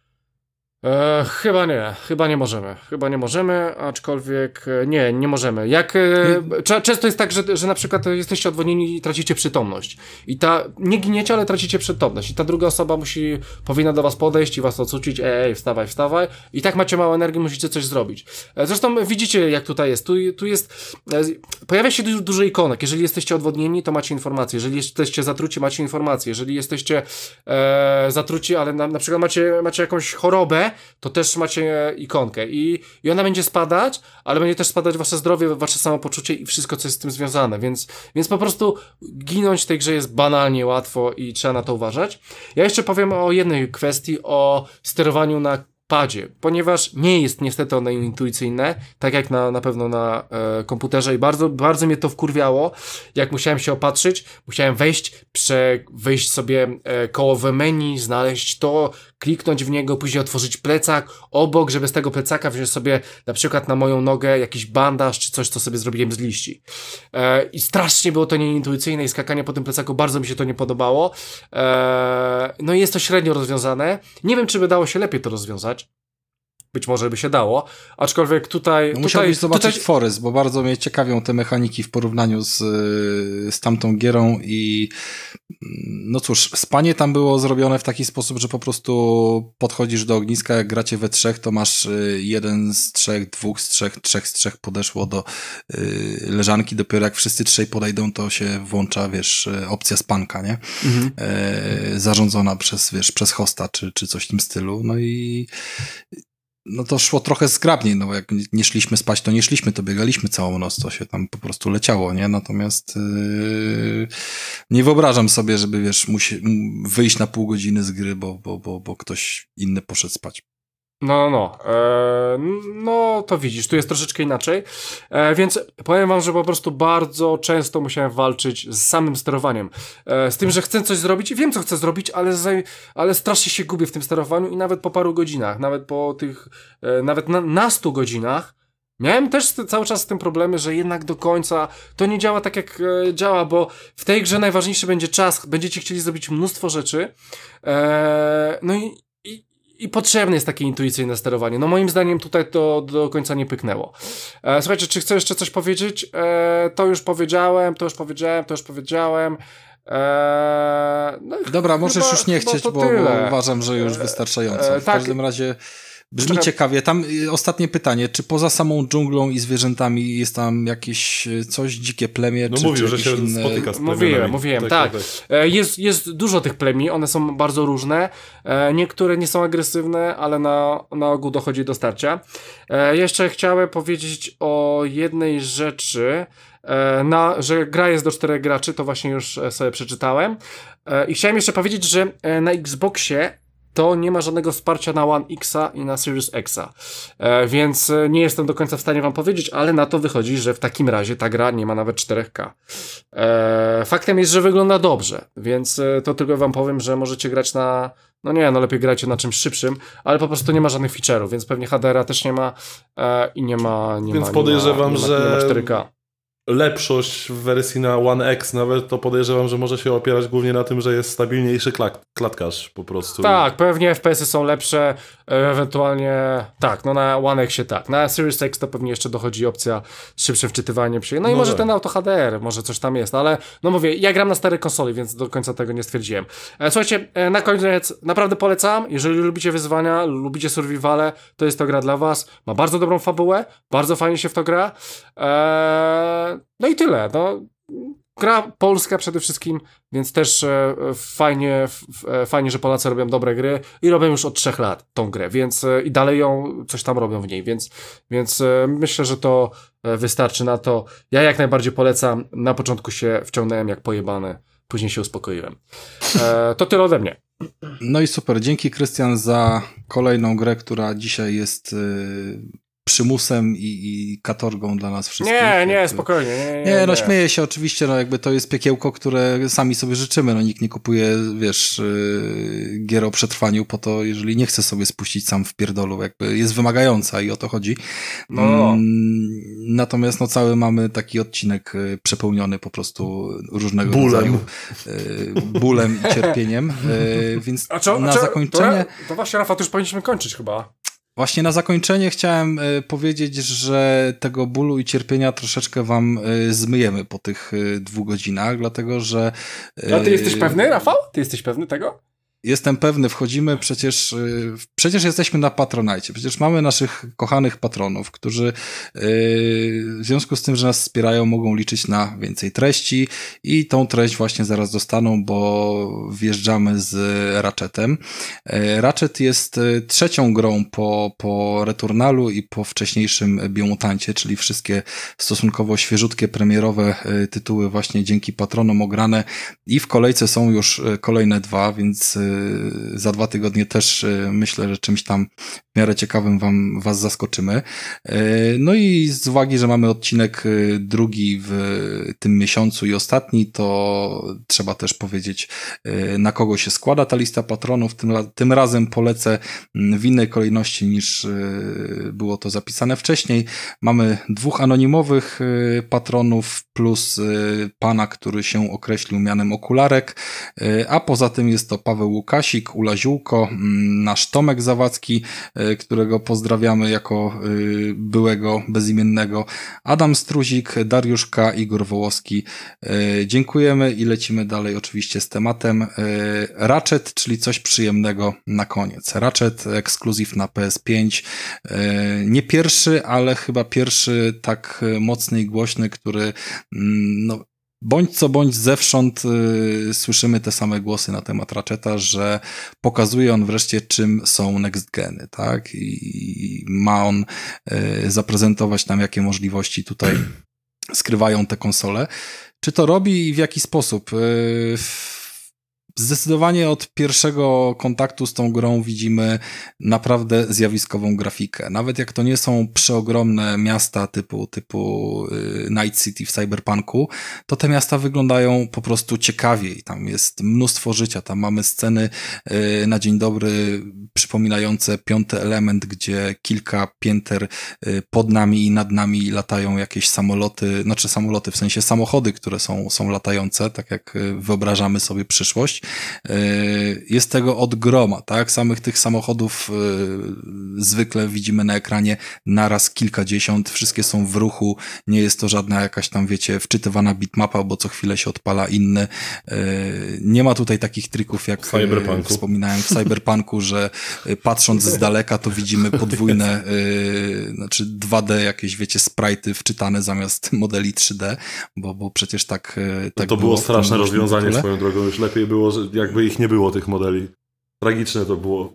Speaker 2: Chyba nie możemy, aczkolwiek nie możemy. Często jest tak, że na przykład jesteście odwodnieni i tracicie przytomność. I nie giniecie, ale tracicie przytomność. I ta druga osoba powinna do was podejść i was ocucić, wstawaj. I tak macie mało energii, musicie coś zrobić. Zresztą widzicie, jak tutaj jest. Tu jest, pojawia się dużo ikonek. Jeżeli jesteście odwodnieni, to macie informacje. Jeżeli jesteście zatruci, macie informacje. Jeżeli jesteście zatruci, ale na przykład macie jakąś chorobę, to też macie ikonkę i ona będzie spadać, ale będzie też spadać wasze zdrowie, wasze samopoczucie i wszystko, co jest z tym związane, więc po prostu ginąć w tej grze jest banalnie łatwo i trzeba na to uważać. Ja jeszcze powiem o jednej kwestii, o sterowaniu na padzie, ponieważ nie jest niestety one intuicyjne, tak jak na pewno na komputerze i bardzo mnie to wkurwiało, jak musiałem się opatrzyć, musiałem wejść sobie koło menu, znaleźć to, kliknąć w niego, później otworzyć plecak obok, żeby z tego plecaka wziąć sobie na przykład na moją nogę jakiś bandaż czy coś, co sobie zrobiłem z liści. I strasznie było to nieintuicyjne i skakanie po tym plecaku, bardzo mi się to nie podobało. No i jest to średnio rozwiązane. Nie wiem, czy by dało się lepiej to rozwiązać. Być może by się dało, aczkolwiek tutaj...
Speaker 1: Musiałbyś zobaczyć Forest, bo bardzo mnie ciekawią te mechaniki w porównaniu z tamtą gierą i no cóż, spanie tam było zrobione w taki sposób, że po prostu podchodzisz do ogniska, jak gracie we trzech, to masz 1 z 3, 2 z 3, 3 z 3 podeszło do leżanki, dopiero jak wszyscy trzej podejdą, to się włącza, opcja spanka, nie? Mhm. Zarządzona przez hosta, czy coś w tym stylu, no i no to szło trochę zgrabniej, no jak nie szliśmy spać, to nie szliśmy, to biegaliśmy całą noc, to się tam po prostu leciało, nie? Natomiast nie wyobrażam sobie, żeby, wyjść na pół godziny z gry, bo ktoś inny poszedł spać.
Speaker 2: No to widzisz, tu jest troszeczkę inaczej, więc powiem wam, że po prostu bardzo często musiałem walczyć z samym sterowaniem, z tym, że chcę coś zrobić i wiem, co chcę zrobić, ale strasznie się gubię w tym sterowaniu i nawet po paru godzinach, nawet po tych, nawet na 100 godzinach miałem też cały czas z tym problemy, że jednak do końca to nie działa tak, jak działa, bo w tej grze najważniejszy będzie czas, będziecie chcieli zrobić mnóstwo rzeczy, no i potrzebne jest takie intuicyjne sterowanie. No moim zdaniem tutaj to do końca nie pyknęło. Słuchajcie, czy chcę jeszcze coś powiedzieć? To już powiedziałem.
Speaker 1: Dobra, możesz już nie chcieć, bo uważam, że już wystarczająco. W każdym razie brzmi ciekawie. Tam ostatnie pytanie, czy poza samą dżunglą i zwierzętami jest tam jakieś coś, dzikie plemię?
Speaker 4: No
Speaker 1: czy
Speaker 4: mówił,
Speaker 1: czy
Speaker 4: że się
Speaker 1: inne...
Speaker 4: spotyka z plemionami.
Speaker 2: Mówiłem, tak. Jest dużo tych plemi, one są bardzo różne. Niektóre nie są agresywne, ale na ogół dochodzi do starcia. Jeszcze chciałem powiedzieć o jednej rzeczy, że gra jest do 4 graczy, to właśnie już sobie przeczytałem. I chciałem jeszcze powiedzieć, że na Xboxie to nie ma żadnego wsparcia na One X'a i na Series X'a. Więc nie jestem do końca w stanie wam powiedzieć, ale na to wychodzi, że w takim razie ta gra nie ma nawet 4K. Faktem jest, że wygląda dobrze, więc to tylko wam powiem, że możecie grać na... lepiej grajcie na czymś szybszym, ale po prostu nie ma żadnych feature'ów, więc pewnie HDR-a też nie ma i nie ma
Speaker 4: podejrzewam, że
Speaker 2: 4K.
Speaker 4: Lepszość w wersji na One X nawet, to podejrzewam, że może się opierać głównie na tym, że jest stabilniejszy klatkarz po prostu.
Speaker 2: Tak, pewnie FPS-y są lepsze, ewentualnie tak, na One Xie tak. Na Series X to pewnie jeszcze dochodzi opcja szybsze wczytywanie i może ten auto HDR, może coś tam jest, ale mówię, ja gram na starej konsoli, więc do końca tego nie stwierdziłem. Słuchajcie, na koniec naprawdę polecam, jeżeli lubicie wyzwania, lubicie survivale, to jest to gra dla was, ma bardzo dobrą fabułę, bardzo fajnie się w to gra, no i tyle, gra polska przede wszystkim, więc też fajnie, że Polacy robią dobre gry i robią już od 3 lat tą grę, więc i dalej coś tam robią w niej, więc myślę, że to wystarczy na to. Ja jak najbardziej polecam. Na początku się wciągnąłem jak pojebany, później się uspokoiłem. To tyle ode mnie.
Speaker 1: No i super. Dzięki, Krystian, za kolejną grę, która dzisiaj jest przymusem i katorgą dla nas wszystkich.
Speaker 2: Nie, spokojnie.
Speaker 1: Nie, no śmieję się oczywiście, no jakby to jest piekiełko, które sami sobie życzymy, no nikt nie kupuje, wiesz, gier o przetrwaniu po to, jeżeli nie chce sobie spuścić sam w pierdolu, jakby jest wymagająca i o to chodzi.
Speaker 2: No.
Speaker 1: Natomiast no cały mamy taki odcinek przepełniony po prostu różnego rodzaju bólem i cierpieniem, więc na zakończenie...
Speaker 2: To właśnie, Rafał, to już powinniśmy kończyć chyba.
Speaker 1: Właśnie na zakończenie chciałem powiedzieć, że tego bólu i cierpienia troszeczkę wam zmyjemy po tych 2 godzinach, dlatego że...
Speaker 2: A ty jesteś pewny, Rafał? Ty jesteś pewny tego?
Speaker 1: Jestem pewny, wchodzimy, przecież jesteśmy na Patronite, przecież mamy naszych kochanych patronów, którzy w związku z tym, że nas wspierają, mogą liczyć na więcej treści i tą treść właśnie zaraz dostaną, bo wjeżdżamy z Ratchetem. Ratchet jest 3. grą po Returnalu i po wcześniejszym Biomutancie, czyli wszystkie stosunkowo świeżutkie, premierowe tytuły właśnie dzięki patronom ograne i w kolejce są już kolejne 2, więc za 2 tygodnie też myślę, że czymś tam w miarę ciekawym was zaskoczymy. No i z uwagi, że mamy odcinek 2 w tym miesiącu i ostatni, to trzeba też powiedzieć, na kogo się składa ta lista patronów. Tym razem polecę w innej kolejności niż było to zapisane wcześniej. Mamy 2 anonimowych patronów plus pana, który się określił mianem Okularek, a poza tym jest to Paweł Łukasik, Ula Ziółko, nasz Tomek Zawadzki, którego pozdrawiamy jako byłego bezimiennego, Adam Struzik, Dariusz K., Igor Wołoski. Dziękujemy i lecimy dalej oczywiście z tematem. Ratchet, czyli coś przyjemnego na koniec. Ratchet ekskluzyw na PS5. Nie pierwszy, ale chyba pierwszy tak mocny i głośny, który no bądź co bądź zewsząd słyszymy te same głosy na temat Ratcheta, że pokazuje on wreszcie, czym są next geny, tak? I ma on zaprezentować nam, jakie możliwości tutaj skrywają te konsole. Czy to robi i w jaki sposób? Zdecydowanie od pierwszego kontaktu z tą grą widzimy naprawdę zjawiskową grafikę. Nawet jak to nie są przeogromne miasta typu Night City w Cyberpunku, to te miasta wyglądają po prostu ciekawiej. Tam jest mnóstwo życia, tam mamy sceny na dzień dobry przypominające 5. element, gdzie kilka pięter pod nami i nad nami latają jakieś samoloty, znaczy samoloty w sensie samochody, które są latające, tak jak wyobrażamy sobie przyszłość. Jest tego od groma, tak? Samych tych samochodów zwykle widzimy na ekranie naraz kilkadziesiąt, wszystkie są w ruchu, nie jest to żadna jakaś tam, wiecie, wczytywana bitmapa, bo co chwilę się odpala inny. Nie ma tutaj takich trików, jak wspominałem w Cyberpunku, że patrząc z daleka to widzimy podwójne, znaczy 2D jakieś, wiecie, sprite'y wczytane zamiast modeli 3D, bo przecież tak
Speaker 4: to było straszne rozwiązanie swoją drogą, już lepiej było, że jakby ich nie było, tych modeli. Tragiczne to było.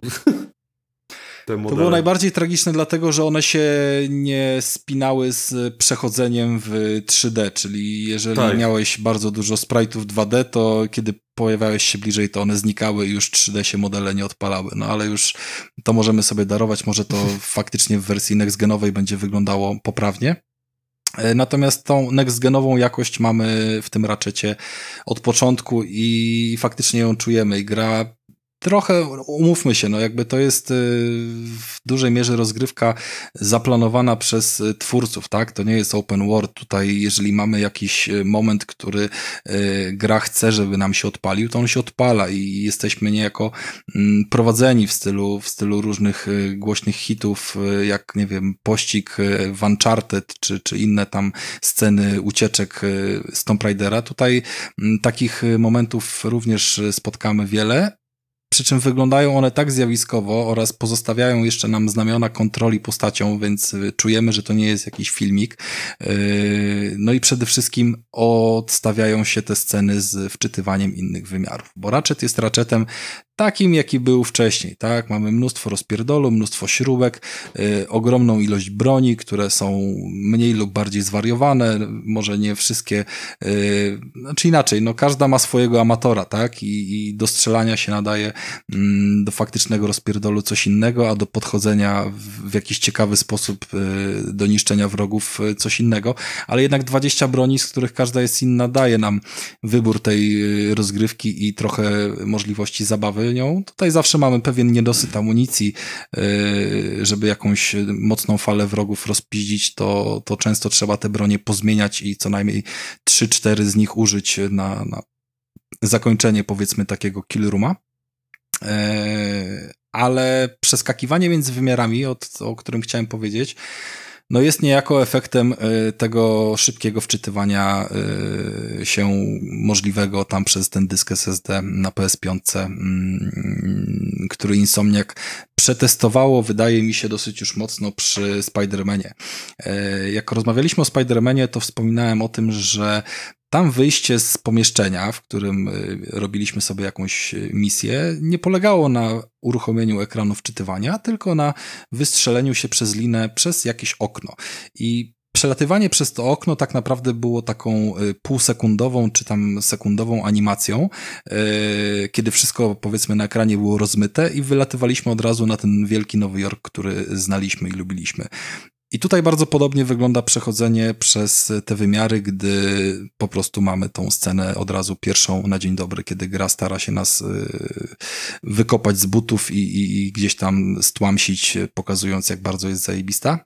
Speaker 1: To było najbardziej tragiczne, dlatego że one się nie spinały z przechodzeniem w 3D, czyli jeżeli miałeś bardzo dużo sprite'ów 2D, to kiedy pojawiałeś się bliżej, to one znikały i już 3D się modele nie odpalały. No ale już to możemy sobie darować, może to faktycznie w wersji next-genowej będzie wyglądało poprawnie. Natomiast tą next-genową jakość mamy w tym Ratchetie od początku i faktycznie ją czujemy i gra trochę, umówmy się, no jakby to jest w dużej mierze rozgrywka zaplanowana przez twórców, tak? To nie jest open world. Tutaj jeżeli mamy jakiś moment, który gra chce, żeby nam się odpalił, to on się odpala i jesteśmy niejako prowadzeni w stylu różnych głośnych hitów, jak, nie wiem, pościg w Uncharted, czy inne tam sceny ucieczek z Tomb Raidera. Tutaj takich momentów również spotkamy wiele. przy czym wyglądają one tak zjawiskowo oraz pozostawiają jeszcze nam znamiona kontroli postacią, więc czujemy, że to nie jest jakiś filmik. No i przede wszystkim odstawiają się te sceny z wczytywaniem innych wymiarów, bo Ratchet jest Ratchetem takim, jaki był wcześniej, tak? Mamy mnóstwo rozpierdolu, mnóstwo śrubek, ogromną ilość broni, które są mniej lub bardziej zwariowane, może nie wszystkie, znaczy inaczej, no każda ma swojego amatora, tak? I do strzelania się nadaje do faktycznego rozpierdolu coś innego, a do podchodzenia w jakiś ciekawy sposób do niszczenia wrogów coś innego, ale jednak 20 broni, z których każda jest inna, daje nam wybór tej rozgrywki i trochę możliwości zabawy nią. Tutaj zawsze mamy pewien niedosyt amunicji, żeby jakąś mocną falę wrogów rozpiździć, to często trzeba te bronie pozmieniać i co najmniej 3-4 z nich użyć na zakończenie, powiedzmy, takiego kill rooma. Ale przeskakiwanie między wymiarami, o którym chciałem powiedzieć, no jest niejako efektem tego szybkiego wczytywania się możliwego tam przez ten dysk SSD na PS5, który Insomniac przetestowało, wydaje mi się, dosyć już mocno przy Spider-Manie. Jak rozmawialiśmy o Spider-Manie, to wspominałem o tym, że tam wyjście z pomieszczenia, w którym robiliśmy sobie jakąś misję, nie polegało na uruchomieniu ekranu wczytywania, tylko na wystrzeleniu się przez linę przez jakieś okno. I przelatywanie przez to okno tak naprawdę było taką półsekundową czy tam sekundową animacją, kiedy wszystko, powiedzmy, na ekranie było rozmyte i wylatywaliśmy od razu na ten wielki Nowy Jork, który znaliśmy i lubiliśmy. I tutaj bardzo podobnie wygląda przechodzenie przez te wymiary, gdy po prostu mamy tą scenę od razu pierwszą na dzień dobry, kiedy gra stara się nas wykopać z butów i gdzieś tam stłamsić, pokazując, jak bardzo jest zajebista.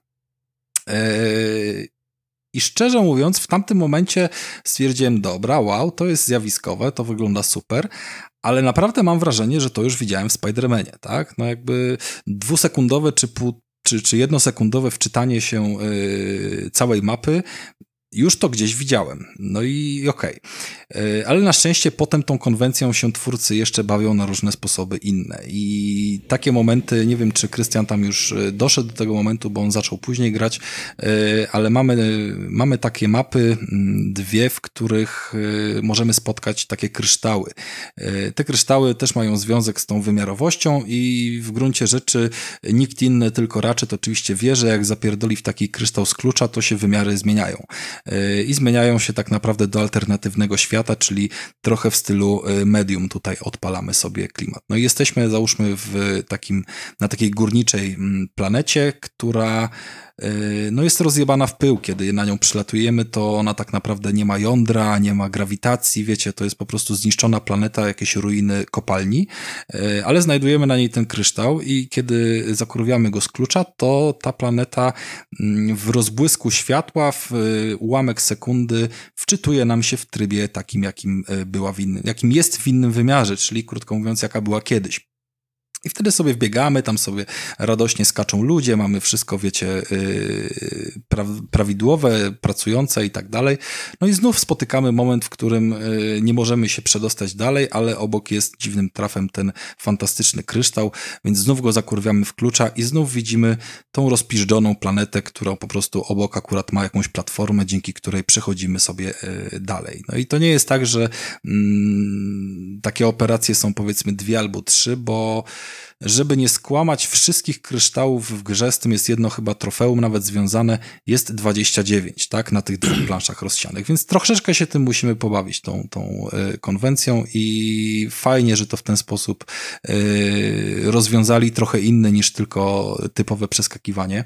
Speaker 1: I szczerze mówiąc, w tamtym momencie stwierdziłem, dobra, wow, to jest zjawiskowe, to wygląda super, ale naprawdę mam wrażenie, że to już widziałem w Spider-Manie, tak? No jakby dwusekundowe czy jednosekundowe wczytanie się całej mapy, już to gdzieś widziałem. No i okej. Ale na szczęście potem tą konwencją się twórcy jeszcze bawią na różne sposoby inne. I takie momenty, nie wiem, czy Krystian tam już doszedł do tego momentu, bo on zaczął później grać, ale mamy takie mapy, dwie, w których możemy spotkać takie kryształy. Te kryształy też mają związek z tą wymiarowością i w gruncie rzeczy nikt inny, tylko Ratchet oczywiście wie, że jak zapierdoli w taki kryształ z klucza, to się wymiary zmieniają. I zmieniają się tak naprawdę do alternatywnego świata, czyli trochę w stylu Medium tutaj odpalamy sobie klimat. No i jesteśmy, załóżmy, na takiej górniczej planecie, która no jest rozjebana w pył. Kiedy na nią przylatujemy, to ona tak naprawdę nie ma jądra, nie ma grawitacji, wiecie, to jest po prostu zniszczona planeta, jakieś ruiny kopalni, ale znajdujemy na niej ten kryształ i kiedy zakurwiamy go z klucza, to ta planeta w rozbłysku światła w ułamek sekundy wczytuje nam się w trybie takim, jakim jest w innym wymiarze, czyli krótko mówiąc, jaka była kiedyś. I wtedy sobie wbiegamy, tam sobie radośnie skaczą ludzie, mamy wszystko, wiecie, prawidłowe, pracujące i tak dalej. No i znów spotykamy moment, w którym nie możemy się przedostać dalej, ale obok jest dziwnym trafem ten fantastyczny kryształ, więc znów go zakurwiamy w klucza i znów widzimy tą rozpiżdżoną planetę, która po prostu obok akurat ma jakąś platformę, dzięki której przechodzimy sobie dalej. No i to nie jest tak, że takie operacje są, powiedzmy, 2 albo 3, bo żeby nie skłamać, wszystkich kryształów w grze, z tym jest jedno chyba trofeum nawet związane, jest 29, tak, na tych 2 planszach rozsianych, więc troszeczkę się tym musimy pobawić, tą konwencją i fajnie, że to w ten sposób rozwiązali, trochę inny niż tylko typowe przeskakiwanie.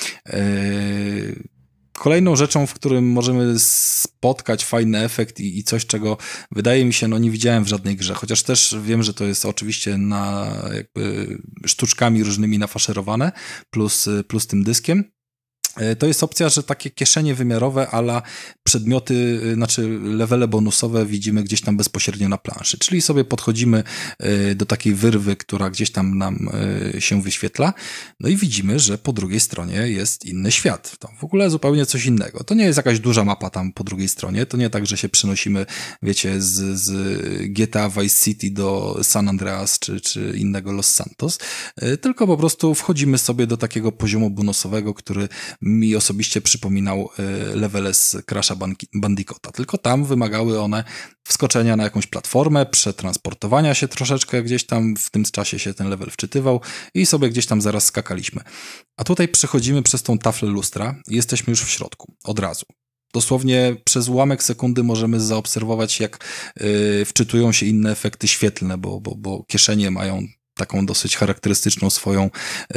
Speaker 1: Kolejną rzeczą, w którym możemy spotkać fajny efekt i coś, czego wydaje mi się, no nie widziałem w żadnej grze, chociaż też wiem, że to jest oczywiście jakby sztuczkami różnymi nafaszerowane, plus tym dyskiem, To jest opcja, że takie kieszenie wymiarowe ala przedmioty, znaczy levele bonusowe widzimy gdzieś tam bezpośrednio na planszy. Czyli sobie podchodzimy do takiej wyrwy, która gdzieś tam nam się wyświetla, no i widzimy, że po drugiej stronie jest inny świat. To w ogóle zupełnie coś innego. To nie jest jakaś duża mapa tam po drugiej stronie, to nie tak, że się przenosimy, wiecie, z GTA Vice City do San Andreas czy innego Los Santos, tylko po prostu wchodzimy sobie do takiego poziomu bonusowego, który mi osobiście przypominał levele z Crasha Bandicoota, tylko tam wymagały one wskoczenia na jakąś platformę, przetransportowania się troszeczkę gdzieś tam, w tym czasie się ten level wczytywał i sobie gdzieś tam zaraz skakaliśmy. A tutaj przechodzimy przez tą taflę lustra i jesteśmy już w środku, od razu. Dosłownie przez ułamek sekundy możemy zaobserwować, jak wczytują się inne efekty świetlne, bo kieszenie mają taką dosyć charakterystyczną swoją,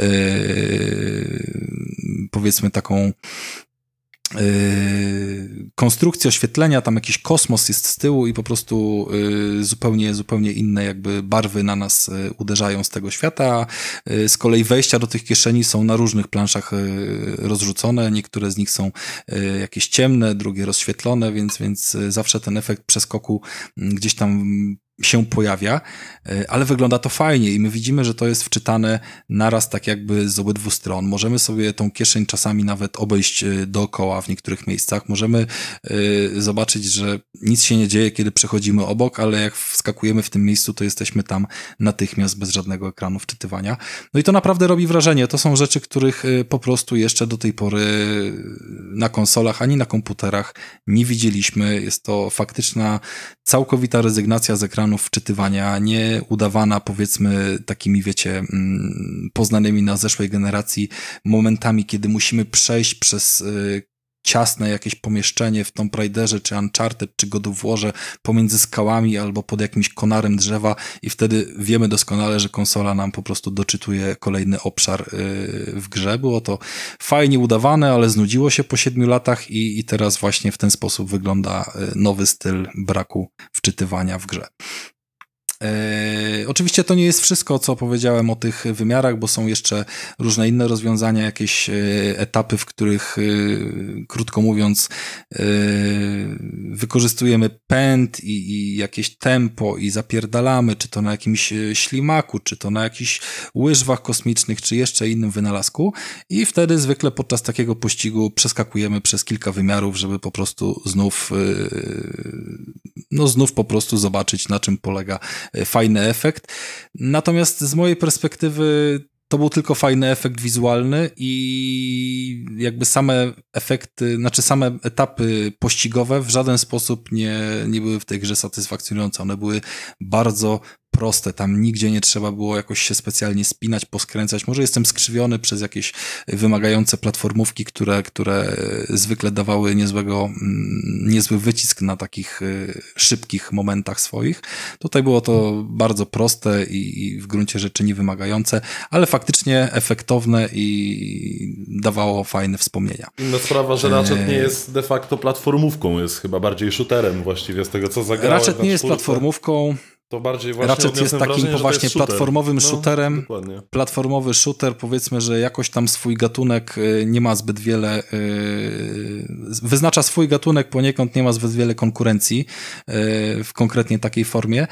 Speaker 1: powiedzmy taką konstrukcję oświetlenia, tam jakiś kosmos jest z tyłu i po prostu zupełnie inne jakby barwy na nas uderzają z tego świata. Z kolei wejścia do tych kieszeni są na różnych planszach rozrzucone, niektóre z nich są jakieś ciemne, drugie rozświetlone, więc zawsze ten efekt przeskoku gdzieś tam się pojawia, ale wygląda to fajnie i my widzimy, że to jest wczytane naraz tak jakby z obydwu stron. Możemy sobie tą kieszeń czasami nawet obejść dookoła w niektórych miejscach. Możemy zobaczyć, że nic się nie dzieje, kiedy przechodzimy obok, ale jak wskakujemy w tym miejscu, to jesteśmy tam natychmiast bez żadnego ekranu wczytywania. No i to naprawdę robi wrażenie. To są rzeczy, których po prostu jeszcze do tej pory na konsolach ani na komputerach nie widzieliśmy. Jest to faktyczna, całkowita rezygnacja z ekranu wczytywania, nie udawana powiedzmy takimi, wiecie, poznanymi na zeszłej generacji momentami, kiedy musimy przejść przez ciasne jakieś pomieszczenie w Tomb Raiderze, czy Uncharted, czy God of Warze pomiędzy skałami albo pod jakimś konarem drzewa i wtedy wiemy doskonale, że konsola nam po prostu doczytuje kolejny obszar w grze. Było to fajnie udawane, ale znudziło się po 7 latach i teraz właśnie w ten sposób wygląda nowy styl braku wczytywania w grze. Oczywiście to nie jest wszystko, co powiedziałem o tych wymiarach, bo są jeszcze różne inne rozwiązania, jakieś etapy, w których, krótko mówiąc, wykorzystujemy pęd i jakieś tempo i zapierdalamy, czy to na jakimś ślimaku, czy to na jakichś łyżwach kosmicznych, czy jeszcze innym wynalazku i wtedy zwykle podczas takiego pościgu przeskakujemy przez kilka wymiarów, żeby po prostu znów po prostu zobaczyć, na czym polega fajny efekt. Natomiast z mojej perspektywy to był tylko fajny efekt wizualny i jakby same efekty, znaczy same etapy pościgowe w żaden sposób nie były w tej grze satysfakcjonujące. One były bardzo proste, tam nigdzie nie trzeba było jakoś się specjalnie spinać, poskręcać. Może jestem skrzywiony przez jakieś wymagające platformówki, które zwykle dawały niezły wycisk na takich szybkich momentach swoich. Tutaj było to bardzo proste i w gruncie rzeczy niewymagające, ale faktycznie efektowne i dawało fajne wspomnienia.
Speaker 4: Inna sprawa, że Ratchet nie jest de facto platformówką, jest chyba bardziej shooterem właściwie z tego, co zagrałem.
Speaker 1: Ratchet nie jest platformówką.
Speaker 4: To bardziej właśnie
Speaker 1: Ratchet jest takim poważnie platformowym shooterem.
Speaker 4: Dokładnie.
Speaker 1: Platformowy shooter, powiedzmy, że jakoś tam swój gatunek nie ma zbyt wiele, wyznacza swój gatunek, poniekąd nie ma zbyt wiele konkurencji w konkretnie takiej formie.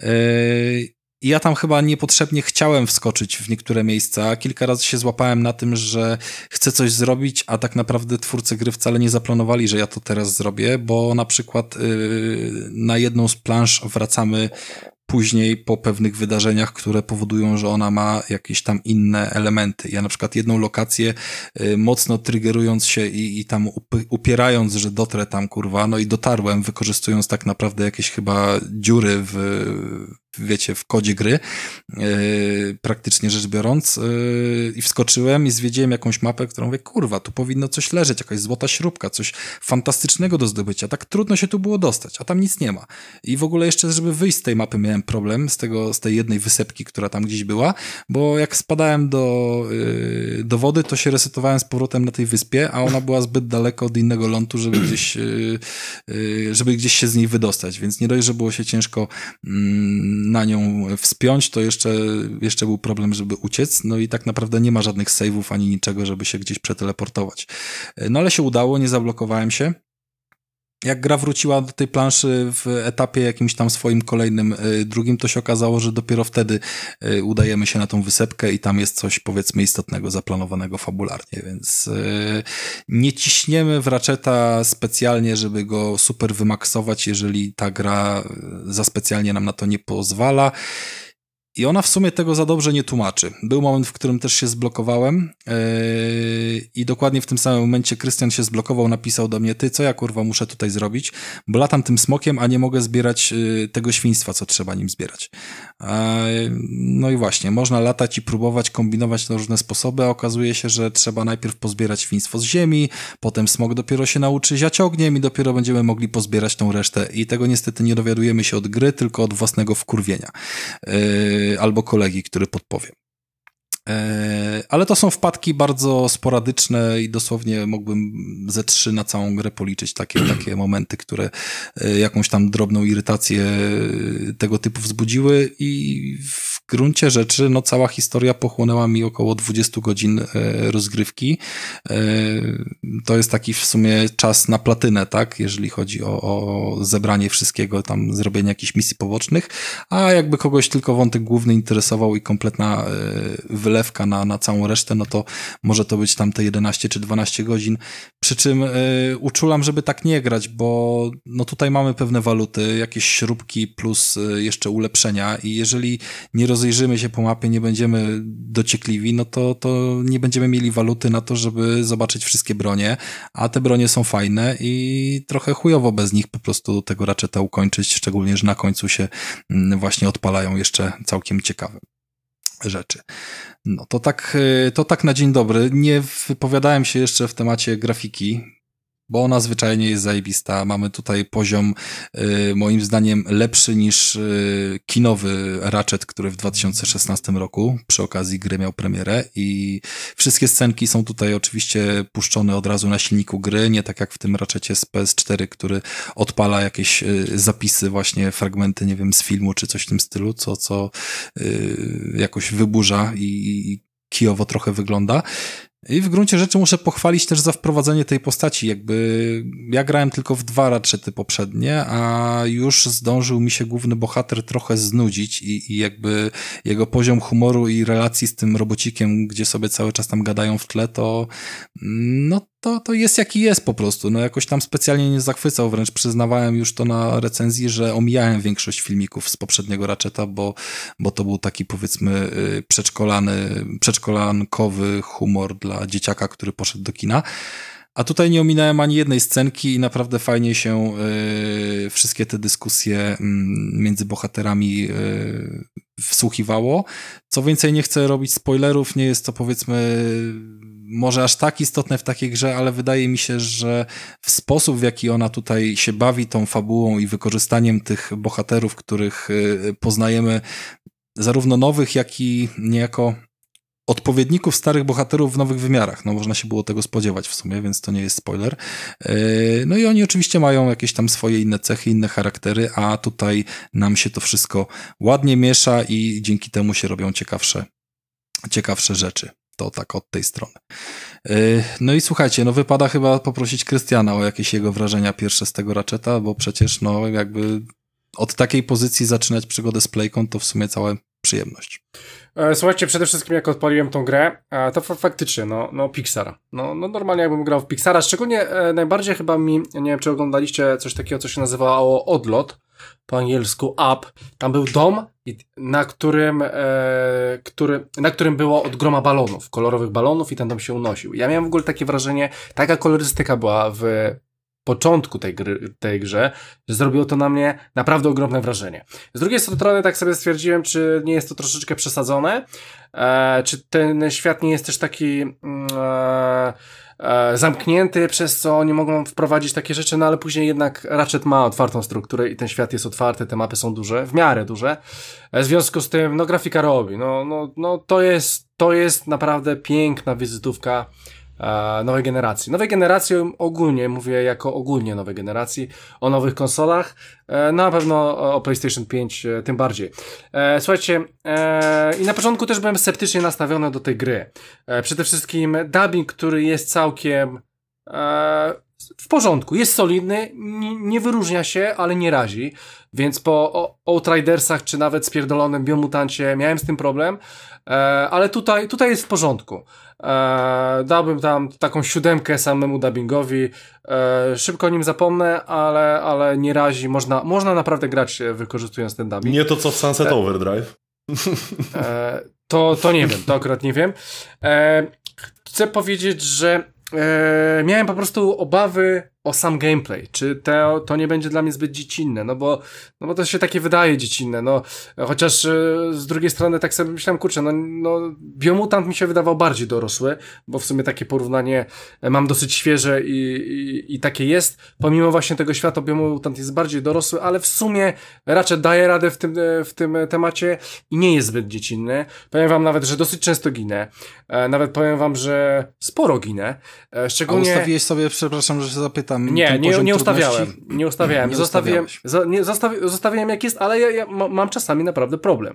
Speaker 1: I ja tam chyba niepotrzebnie chciałem wskoczyć w niektóre miejsca. Kilka razy się złapałem na tym, że chcę coś zrobić, a tak naprawdę twórcy gry wcale nie zaplanowali, że ja to teraz zrobię, bo na przykład na jedną z plansz wracamy później po pewnych wydarzeniach, które powodują, że ona ma jakieś tam inne elementy. Ja na przykład jedną lokację mocno triggerując się i tam upierając, że dotrę tam, kurwa, no i dotarłem, wykorzystując tak naprawdę jakieś chyba dziury w kodzie gry, praktycznie rzecz biorąc, i wskoczyłem i zwiedziłem jakąś mapę, którą mówię, kurwa, tu powinno coś leżeć, jakaś złota śrubka, coś fantastycznego do zdobycia, tak trudno się tu było dostać, a tam nic nie ma. I w ogóle jeszcze, żeby wyjść z tej mapy, miałem problem z tej jednej wysepki, która tam gdzieś była, bo jak spadałem do wody, to się resetowałem z powrotem na tej wyspie, a ona była zbyt daleko od innego lądu, żeby gdzieś się z niej wydostać, więc nie dość, że było się ciężko na nią wspiąć, to jeszcze był problem, żeby uciec, no i tak naprawdę nie ma żadnych save'ów ani niczego, żeby się gdzieś przeteleportować. No ale się udało, nie zablokowałem się. Jak gra wróciła do tej planszy w etapie jakimś tam swoim kolejnym, drugim, to się okazało, że dopiero wtedy udajemy się na tą wysepkę i tam jest coś, powiedzmy, istotnego, zaplanowanego fabularnie, więc nie ciśniemy w Ratcheta specjalnie, żeby go super wymaksować, jeżeli ta gra za specjalnie nam na to nie pozwala. I ona w sumie tego za dobrze nie tłumaczy. Był moment, w którym też się zblokowałem i dokładnie w tym samym momencie Krystian się zblokował, napisał do mnie: ty, co ja kurwa muszę tutaj zrobić, bo latam tym smokiem, a nie mogę zbierać tego świństwa, co trzeba nim zbierać. No i właśnie, można latać i próbować kombinować na różne sposoby, a okazuje się, że trzeba najpierw pozbierać świństwo z ziemi, potem smok dopiero się nauczy ziać ogniem i dopiero będziemy mogli pozbierać tą resztę. I tego niestety nie dowiadujemy się od gry, tylko od własnego wkurwienia. Albo kolegi, który podpowie. Ale to są wpadki bardzo sporadyczne i dosłownie mógłbym ze 3 na całą grę policzyć takie momenty, które jakąś tam drobną irytację tego typu wzbudziły i w gruncie rzeczy no cała historia pochłonęła mi około 20 godzin rozgrywki. To jest taki w sumie czas na platynę, tak, jeżeli chodzi o zebranie wszystkiego, tam zrobienie jakichś misji pobocznych, a jakby kogoś tylko wątek główny interesował i kompletna wylewka na całą resztę, no to może to być tam te 11 czy 12 godzin. Przy czym uczulam, żeby tak nie grać, bo no tutaj mamy pewne waluty, jakieś śrubki plus jeszcze ulepszenia i jeżeli nie rozejrzymy się po mapie, nie będziemy dociekliwi, no to nie będziemy mieli waluty na to, żeby zobaczyć wszystkie bronie, a te bronie są fajne i trochę chujowo bez nich po prostu tego Ratcheta ukończyć, szczególnie, że na końcu się właśnie odpalają jeszcze całkiem ciekawe rzeczy. No to tak na dzień dobry. Nie wypowiadałem się jeszcze w temacie grafiki, bo ona zwyczajnie jest zajebista. Mamy tutaj poziom moim zdaniem lepszy niż kinowy Ratchet, który w 2016 roku przy okazji gry miał premierę i wszystkie scenki są tutaj oczywiście puszczone od razu na silniku gry, nie tak jak w tym Ratchetie z PS4, który odpala jakieś zapisy, właśnie fragmenty, nie wiem, z filmu czy coś w tym stylu, co jakoś wyburza i kijowo trochę wygląda. I w gruncie rzeczy muszę pochwalić też za wprowadzenie tej postaci. Jakby ja grałem tylko w 2 Ratchety poprzednie, a już zdążył mi się główny bohater trochę znudzić i jakby jego poziom humoru i relacji z tym robocikiem, gdzie sobie cały czas tam gadają w tle, to jest jaki jest po prostu. No jakoś tam specjalnie nie zachwycał, wręcz przyznawałem już to na recenzji, że omijałem większość filmików z poprzedniego Ratcheta, bo to był taki, powiedzmy, przedszkolankowy humor dla dzieciaka, który poszedł do kina. A tutaj nie ominąłem ani jednej scenki i naprawdę fajnie się wszystkie te dyskusje między bohaterami wsłuchiwało. Co więcej, nie chcę robić spoilerów, nie jest to, powiedzmy, może aż tak istotne w takiej grze, ale wydaje mi się, że w sposób, w jaki ona tutaj się bawi tą fabułą i wykorzystaniem tych bohaterów, których poznajemy, zarówno nowych, jak i niejako odpowiedników starych bohaterów w nowych wymiarach. No można się było tego spodziewać w sumie, więc to nie jest spoiler. No i oni oczywiście mają jakieś tam swoje inne cechy, inne charaktery, a tutaj nam się to wszystko ładnie miesza i dzięki temu się robią ciekawsze rzeczy. To tak od tej strony. No i słuchajcie, no wypada chyba poprosić Krystiana o jakieś jego wrażenia pierwsze z tego Ratcheta, bo przecież no jakby od takiej pozycji zaczynać przygodę z Playką to w sumie cała przyjemność.
Speaker 2: Słuchajcie, przede wszystkim jak odpaliłem tą grę, to faktycznie, no Pixar. No normalnie jakbym grał w Pixara, szczególnie najbardziej chyba mi, nie wiem czy oglądaliście coś takiego, co się nazywało Odlot, po angielsku Up. Tam był dom, na którym było od groma balonów, kolorowych balonów i ten dom się unosił. Ja miałem w ogóle takie wrażenie, taka kolorystyka była w początku tej grze, że zrobiło to na mnie naprawdę ogromne wrażenie. Z drugiej strony tak sobie stwierdziłem, czy nie jest to troszeczkę przesadzone, czy ten świat nie jest też taki zamknięty, przez co nie mogą wprowadzić takie rzeczy, no ale później jednak Ratchet ma otwartą strukturę i ten świat jest otwarty, te mapy są duże, w miarę duże. W związku z tym, no grafika robi, to jest naprawdę piękna wizytówka nowej generacji. Nowej generacji ogólnie, mówię jako ogólnie nowej generacji, o nowych konsolach, na pewno o PlayStation 5 tym bardziej. Słuchajcie, i na początku też byłem sceptycznie nastawiony do tej gry. Przede wszystkim dubbing, który jest całkiem w porządku, jest solidny, nie wyróżnia się, ale nie razi, więc po Outridersach czy nawet spierdolonym Biomutancie miałem z tym problem, ale tutaj jest w porządku. Dałbym tam taką 7 samemu dubbingowi, szybko o nim zapomnę, ale nie razi, można naprawdę grać wykorzystując ten dubbing.
Speaker 4: Nie to co w Sunset Overdrive.
Speaker 2: To nie wiem, to akurat nie wiem. Chcę powiedzieć, że miałem po prostu obawy o sam gameplay, czy to nie będzie dla mnie zbyt dziecinne, no bo to się takie wydaje dziecinne, chociaż z drugiej strony tak sobie myślałem, kurczę, Biomutant mi się wydawał bardziej dorosły, bo w sumie takie porównanie mam dosyć świeże i takie jest, pomimo właśnie tego świata Biomutant jest bardziej dorosły, ale w sumie raczej daje radę w tym temacie i nie jest zbyt dziecinny. Powiem wam nawet, że dosyć często ginę, nawet powiem wam, że sporo ginę, szczególnie...
Speaker 1: A ustawiłeś sobie, przepraszam, że się zapytam,
Speaker 2: nie ustawiałem. Zostawiłem jak jest, ale ja mam czasami naprawdę problem.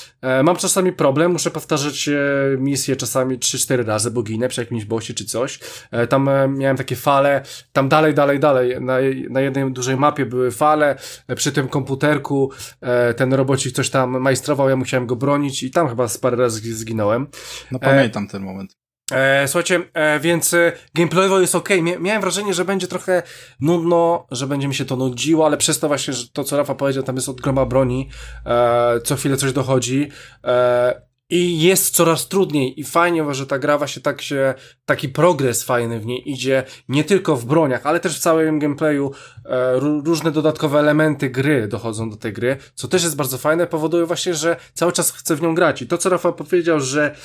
Speaker 2: Muszę powtarzać misję czasami 3-4 razy, bo ginę przy jakimś bossie czy coś. Tam miałem takie fale, tam dalej. Na jednej dużej mapie były fale, przy tym komputerku ten robocik coś tam majstrował, ja musiałem go bronić i tam chyba parę razy zginąłem.
Speaker 1: No pamiętam ten moment.
Speaker 2: Słuchajcie, więc gameplayowo jest okej. Miałem wrażenie, że będzie trochę nudno, że będzie mi się to nudziło, ale przez to właśnie, że to co Rafa powiedział, tam jest od groma broni, co chwilę coś dochodzi i jest coraz trudniej i fajnie, że ta gra właśnie taki progres fajny w niej idzie, nie tylko w broniach, ale też w całym gameplayu, różne dodatkowe elementy gry dochodzą do tej gry, co też jest bardzo fajne, powoduje właśnie, że cały czas chcę w nią grać i to co Rafał powiedział,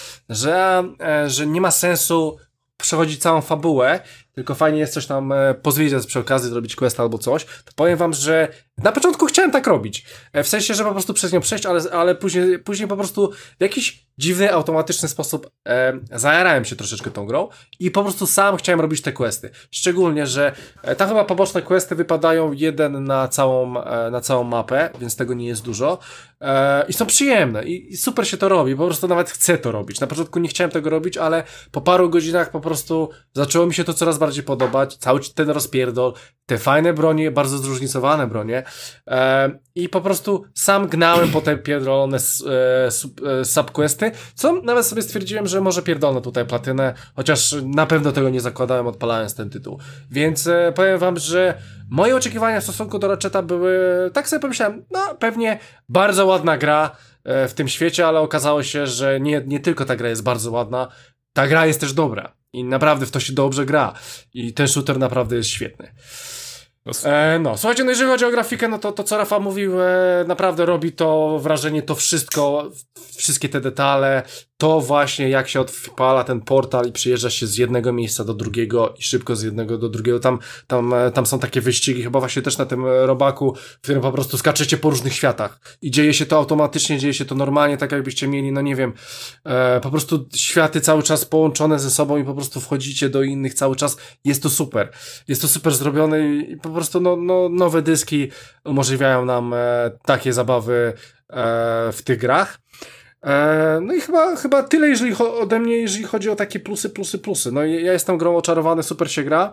Speaker 2: że nie ma sensu przechodzić całą fabułę, tylko fajnie jest coś tam pozwiedzieć przy okazji, zrobić quest albo coś, to powiem wam, że na początku chciałem tak robić. W sensie, że po prostu przez nią przejść, ale później po prostu w jakiś dziwny, automatyczny sposób zajarałem się troszeczkę tą grą i po prostu sam chciałem robić te questy. Szczególnie, że tam chyba poboczne questy wypadają jeden na całą mapę, więc tego nie jest dużo. I są przyjemne i super się to robi, po prostu nawet chcę to robić. Na początku nie chciałem tego robić, ale po paru godzinach po prostu zaczęło mi się to coraz bardziej podobać, cały ten rozpierdol, te fajne bronie, bardzo zróżnicowane bronie i po prostu sam gnałem po te pierdolone subquesty, co nawet sobie stwierdziłem, że może pierdolę tutaj platynę, chociaż na pewno tego nie zakładałem odpalając ten tytuł. Więc powiem wam, że moje oczekiwania w stosunku do Ratcheta były, tak sobie pomyślałem, pewnie bardzo ładna gra w tym świecie, ale okazało się, że nie tylko ta gra jest bardzo ładna, ta gra jest też dobra i naprawdę w to się dobrze gra i ten shooter naprawdę jest świetny. Słuchajcie, jeżeli chodzi o grafikę, to co Rafa mówił, naprawdę robi to wrażenie, to wszystko, wszystkie te detale, to właśnie jak się odpala ten portal i przyjeżdża się z jednego miejsca do drugiego i szybko z jednego do drugiego, tam są takie wyścigi, chyba właśnie też na tym robaku, w którym po prostu skaczecie po różnych światach i dzieje się to automatycznie, dzieje się to normalnie, tak jakbyście mieli, po prostu światy cały czas połączone ze sobą i po prostu wchodzicie do innych cały czas, jest to super zrobione i po prostu nowe dyski umożliwiają nam takie zabawy w tych grach. I chyba tyle ode mnie, jeżeli chodzi o takie plusy. Ja jestem grą oczarowany, super się gra.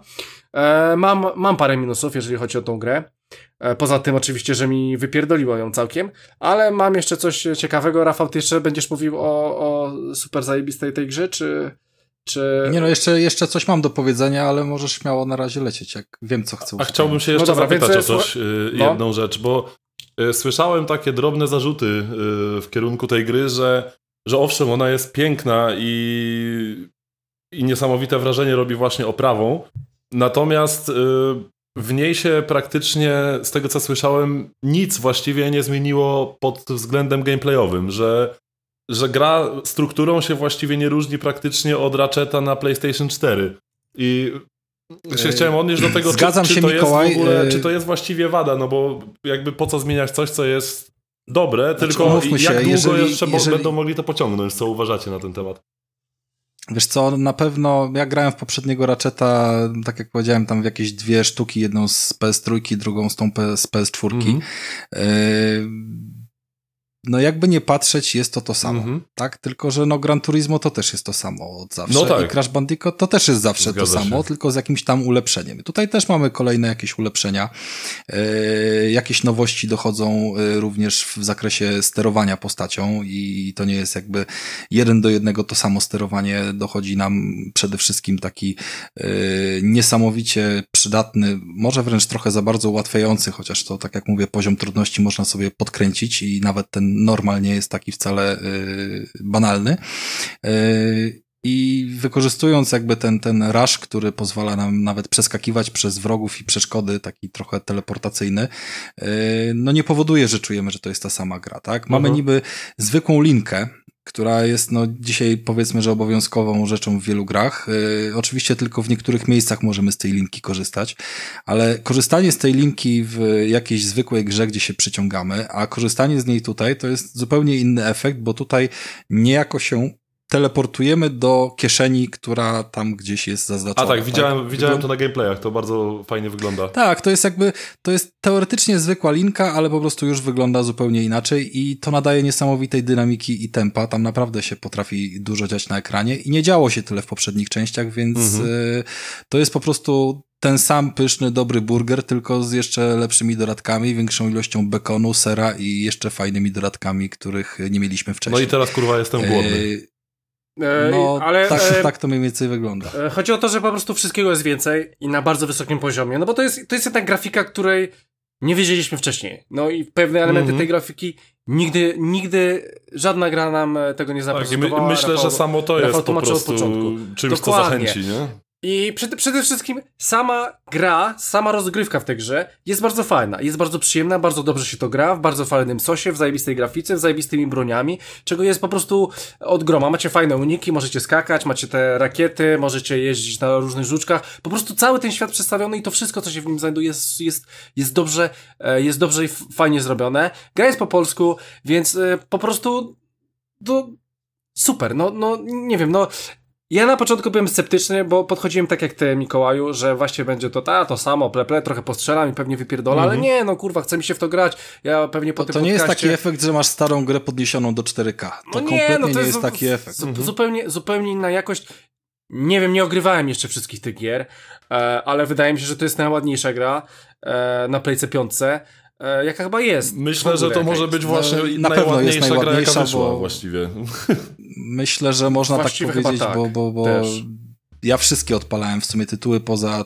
Speaker 2: Mam parę minusów, jeżeli chodzi o tą grę. Poza tym oczywiście, że mi wypierdoliło ją całkiem, ale mam jeszcze coś ciekawego. Rafał, ty jeszcze będziesz mówił o super zajebistej tej grze, czy...
Speaker 1: Nie jeszcze coś mam do powiedzenia, ale możesz śmiało na razie lecieć, jak wiem, co chcę.
Speaker 4: A chciałbym się jeszcze zapytać o coś, jedną rzecz, bo słyszałem takie drobne zarzuty w kierunku tej gry, że owszem, ona jest piękna i niesamowite wrażenie robi właśnie oprawą, natomiast w niej się praktycznie, z tego co słyszałem, nic właściwie nie zmieniło pod względem gameplayowym, że gra strukturą się właściwie nie różni praktycznie od Ratcheta na PlayStation 4 i chciałem odnieść do tego,
Speaker 1: Zgadzam się,
Speaker 4: to
Speaker 1: Mikołaj,
Speaker 4: jest w ogóle, czy to jest właściwie wada, no bo jakby po co zmieniać coś, co jest dobre, tylko jak długo jeszcze będą mogli to pociągnąć, co uważacie na ten temat?
Speaker 1: Wiesz co, na pewno ja grałem w poprzedniego Ratcheta, tak jak powiedziałem, tam w jakieś 2 sztuki, jedną z PS3, drugą z tą z PS4. No jakby nie patrzeć, jest to samo, tak? Tylko, że no Gran Turismo to też jest to samo od zawsze.
Speaker 4: No tak.
Speaker 1: I Crash Bandicoot to też jest zawsze
Speaker 4: Zgadza
Speaker 1: to samo,
Speaker 4: się.
Speaker 1: tylko z jakimś tam ulepszeniem. Tutaj też mamy kolejne jakieś ulepszenia. Jakieś nowości dochodzą również w zakresie sterowania postacią i to nie jest jakby 1:1 to samo sterowanie. Dochodzi nam przede wszystkim taki niesamowicie przydatny, może wręcz trochę za bardzo ułatwiający, chociaż to, tak jak mówię, poziom trudności można sobie podkręcić i nawet ten normal nie jest taki wcale banalny. I wykorzystując jakby ten rush, który pozwala nam nawet przeskakiwać przez wrogów i przeszkody, taki trochę teleportacyjny, no nie powoduje, że czujemy, że to jest ta sama gra, tak? Mamy niby zwykłą linkę, która jest no dzisiaj powiedzmy, że obowiązkową rzeczą w wielu grach. Oczywiście tylko w niektórych miejscach możemy z tej linki korzystać, ale korzystanie z tej linki w jakiejś zwykłej grze, gdzie się przyciągamy, a korzystanie z niej tutaj to jest zupełnie inny efekt, bo tutaj niejako się teleportujemy do kieszeni, która tam gdzieś jest zaznaczona.
Speaker 4: A tak, widziałem to na gameplayach, to bardzo fajnie wygląda.
Speaker 1: Tak, to jest teoretycznie zwykła linka, ale po prostu już wygląda zupełnie inaczej i to nadaje niesamowitej dynamiki i tempa. Tam naprawdę się potrafi dużo dziać na ekranie i nie działo się tyle w poprzednich częściach, więc to jest po prostu ten sam pyszny, dobry burger, tylko z jeszcze lepszymi dodatkami, większą ilością bekonu, sera i jeszcze fajnymi dodatkami, których nie mieliśmy wcześniej.
Speaker 4: No i teraz kurwa jestem głodny.
Speaker 1: No, ale, tak to mniej więcej wygląda.
Speaker 2: Chodzi o to, że po prostu wszystkiego jest więcej i na bardzo wysokim poziomie, no bo to jest jednak grafika, której nie wiedzieliśmy wcześniej. No i pewne elementy tej grafiki nigdy żadna gra nam tego nie zaprezentowała.
Speaker 4: Tak, myślę, że samo to jest po prostu czymś, co zachęci, nie?
Speaker 2: I przede wszystkim sama rozgrywka w tej grze jest bardzo fajna, jest bardzo przyjemna, bardzo dobrze się to gra, w bardzo fajnym sosie, w zajebistej grafice, w zajebistymi broniami, czego jest po prostu od groma. Macie fajne uniki, możecie skakać, macie te rakiety, możecie jeździć na różnych żuczkach. Po prostu cały ten świat przedstawiony i to wszystko, co się w nim znajduje, jest dobrze i fajnie zrobione. Gra jest po polsku, więc po prostu super, no nie wiem, no ja na początku byłem sceptyczny, bo podchodziłem tak jak ty, Mikołaju, że właśnie będzie to samo, trochę postrzelam i pewnie wypierdola, ale nie, no kurwa, chce mi się w to grać, ja pewnie po tym
Speaker 1: to nie jest taki efekt, że masz starą grę podniesioną do 4K. To kompletnie nie jest taki efekt.
Speaker 2: Zupełnie inna jakość. Nie wiem, nie ogrywałem jeszcze wszystkich tych gier, ale wydaje mi się, że to jest najładniejsza gra na Playce 5. Jaka chyba jest.
Speaker 4: Myślę, że to może być właśnie
Speaker 1: na pewno jest
Speaker 4: gra,
Speaker 1: najładniejsza,
Speaker 4: jaka wyszła właściwie.
Speaker 1: Myślę, że można
Speaker 2: właściwie
Speaker 1: tak powiedzieć,
Speaker 2: tak,
Speaker 1: bo ja wszystkie odpalałem w sumie tytuły poza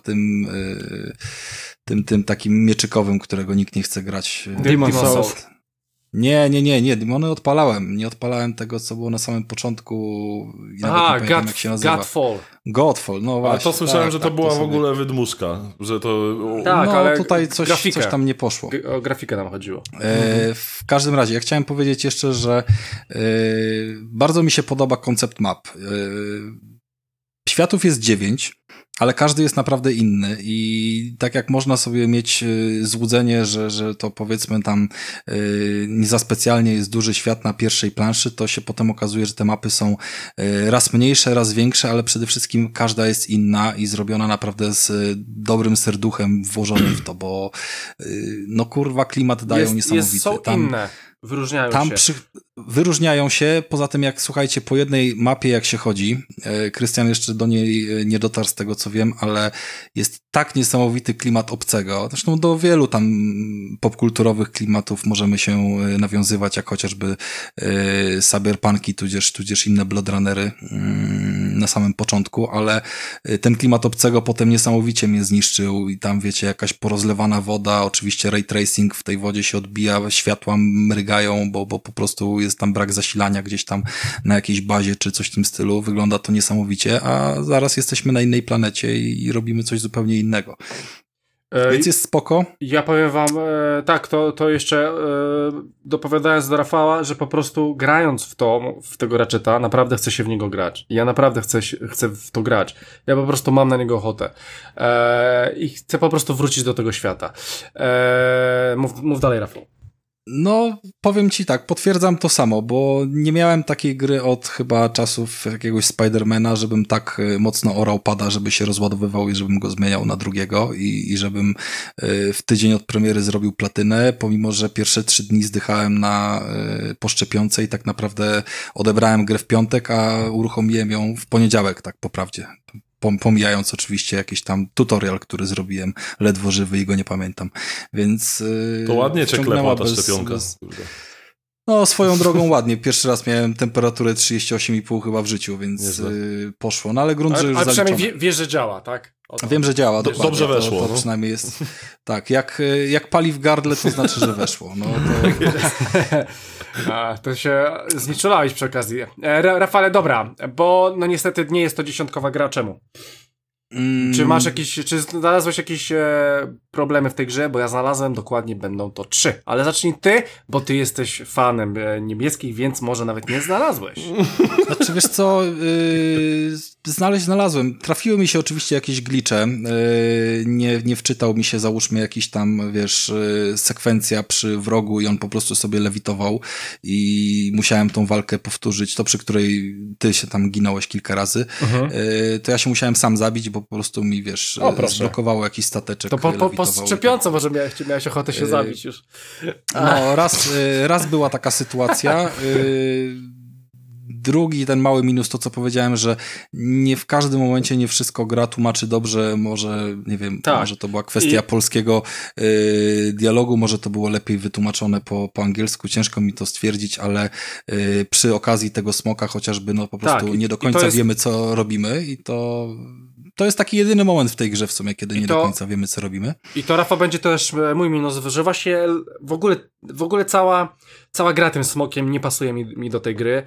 Speaker 1: tym takim mieczykowym, którego nikt nie chce grać.
Speaker 3: Demon's Souls.
Speaker 1: Nie, Demony odpalałem. Nie odpalałem tego, co było na samym początku. Nawet nie pamiętam, jak się nazywa. Godfall, no właśnie.
Speaker 4: Ale to słyszałem, że to była w ogóle wydmuszka. Że to...
Speaker 1: Tak, no, ale tutaj coś tam nie poszło.
Speaker 2: O grafikę nam chodziło.
Speaker 1: W każdym razie, ja chciałem powiedzieć jeszcze, że bardzo mi się podoba koncept map. Światów jest 9, ale każdy jest naprawdę inny i tak jak można sobie mieć złudzenie, że to powiedzmy tam nie za specjalnie jest duży świat na pierwszej planszy, to się potem okazuje, że te mapy są raz mniejsze, raz większe, ale przede wszystkim każda jest inna i zrobiona naprawdę z dobrym serduchem włożonym w to, bo no kurwa klimat dają niesamowity.
Speaker 2: Są inne.
Speaker 1: Wyróżniają się, poza tym jak słuchajcie, po jednej mapie jak się chodzi, Krystian jeszcze do niej nie dotarł z tego co wiem, ale jest tak niesamowity klimat obcego, zresztą do wielu tam popkulturowych klimatów możemy się nawiązywać, jak chociażby cyberpunki, tudzież inne Blade Runnery na samym początku, ale ten klimat obcego potem niesamowicie mnie zniszczył i tam wiecie, jakaś porozlewana woda, oczywiście ray tracing w tej wodzie się odbija, światła mrygają, bo po prostu jest tam brak zasilania gdzieś tam na jakiejś bazie czy coś w tym stylu. Wygląda to niesamowicie, a zaraz jesteśmy na innej planecie i robimy coś zupełnie innego. Więc jest spoko.
Speaker 2: Ja powiem wam, tak, to jeszcze dopowiadając do Rafała, że po prostu grając w tego Ratcheta, naprawdę chcę się w niego grać. Ja naprawdę chcę w to grać. Ja po prostu mam na niego ochotę. I chcę po prostu wrócić do tego świata. Mów dalej, Rafał.
Speaker 1: No, powiem ci tak, potwierdzam to samo, bo nie miałem takiej gry od chyba czasów jakiegoś Spidermana, żebym tak mocno orał pada, żeby się rozładowywał i żebym go zmieniał na drugiego i żebym w tydzień od premiery zrobił platynę, pomimo że pierwsze 3 dni zdychałem na poszczepionce i tak naprawdę odebrałem grę w piątek, a uruchomiłem ją w poniedziałek, tak po prawdzie. Pomijając oczywiście jakiś tam tutorial, który zrobiłem ledwo żywy i go nie pamiętam, więc
Speaker 4: to ładnie cię klepła ta szczepionka.
Speaker 1: No, swoją drogą ładnie. Pierwszy raz miałem temperaturę 38,5 chyba w życiu, więc poszło. No ale grunt, że już
Speaker 2: ale
Speaker 1: zaliczone.
Speaker 2: przynajmniej wiesz, że działa, tak?
Speaker 1: Wiem, że działa. Dokładnie.
Speaker 4: Dobrze weszło.
Speaker 1: To przynajmniej jest. Tak, jak pali w gardle, to znaczy, że weszło. No,
Speaker 2: to się znieczulałeś przy okazji. Rafale, dobra, bo no niestety nie jest to 10-kowa gra. Czemu? Czy znalazłeś jakieś problemy w tej grze? Bo ja znalazłem, dokładnie będą to 3. Ale zacznij ty, bo ty jesteś fanem niemieckich, więc może nawet nie znalazłeś.
Speaker 1: Znaczy, wiesz co, znalazłem. Trafiły mi się oczywiście jakieś glitche. Nie wczytał mi się, załóżmy, jakiś tam, wiesz, sekwencja przy wrogu i on po prostu sobie lewitował i musiałem tą walkę powtórzyć. To, przy której ty się tam ginąłeś kilka razy. To ja się musiałem sam zabić, bo po prostu mi, wiesz, zblokowało jakiś stateczek.
Speaker 2: To po szczepionce może miałeś ochotę się zabić już.
Speaker 1: No, raz była taka sytuacja. Drugi, ten mały minus, to co powiedziałem, że nie w każdym momencie nie wszystko gra tłumaczy dobrze, może, nie wiem, może to była kwestia polskiego dialogu, może to było lepiej wytłumaczone po angielsku, ciężko mi to stwierdzić, ale przy okazji tego smoka chociażby, no po prostu nie do końca wiemy, co robimy i to jest taki jedyny moment w tej grze w sumie, kiedy nie do końca wiemy, co robimy.
Speaker 2: I to, Rafa, będzie też mój minus, że właśnie w ogóle cała gra tym smokiem nie pasuje mi do tej gry.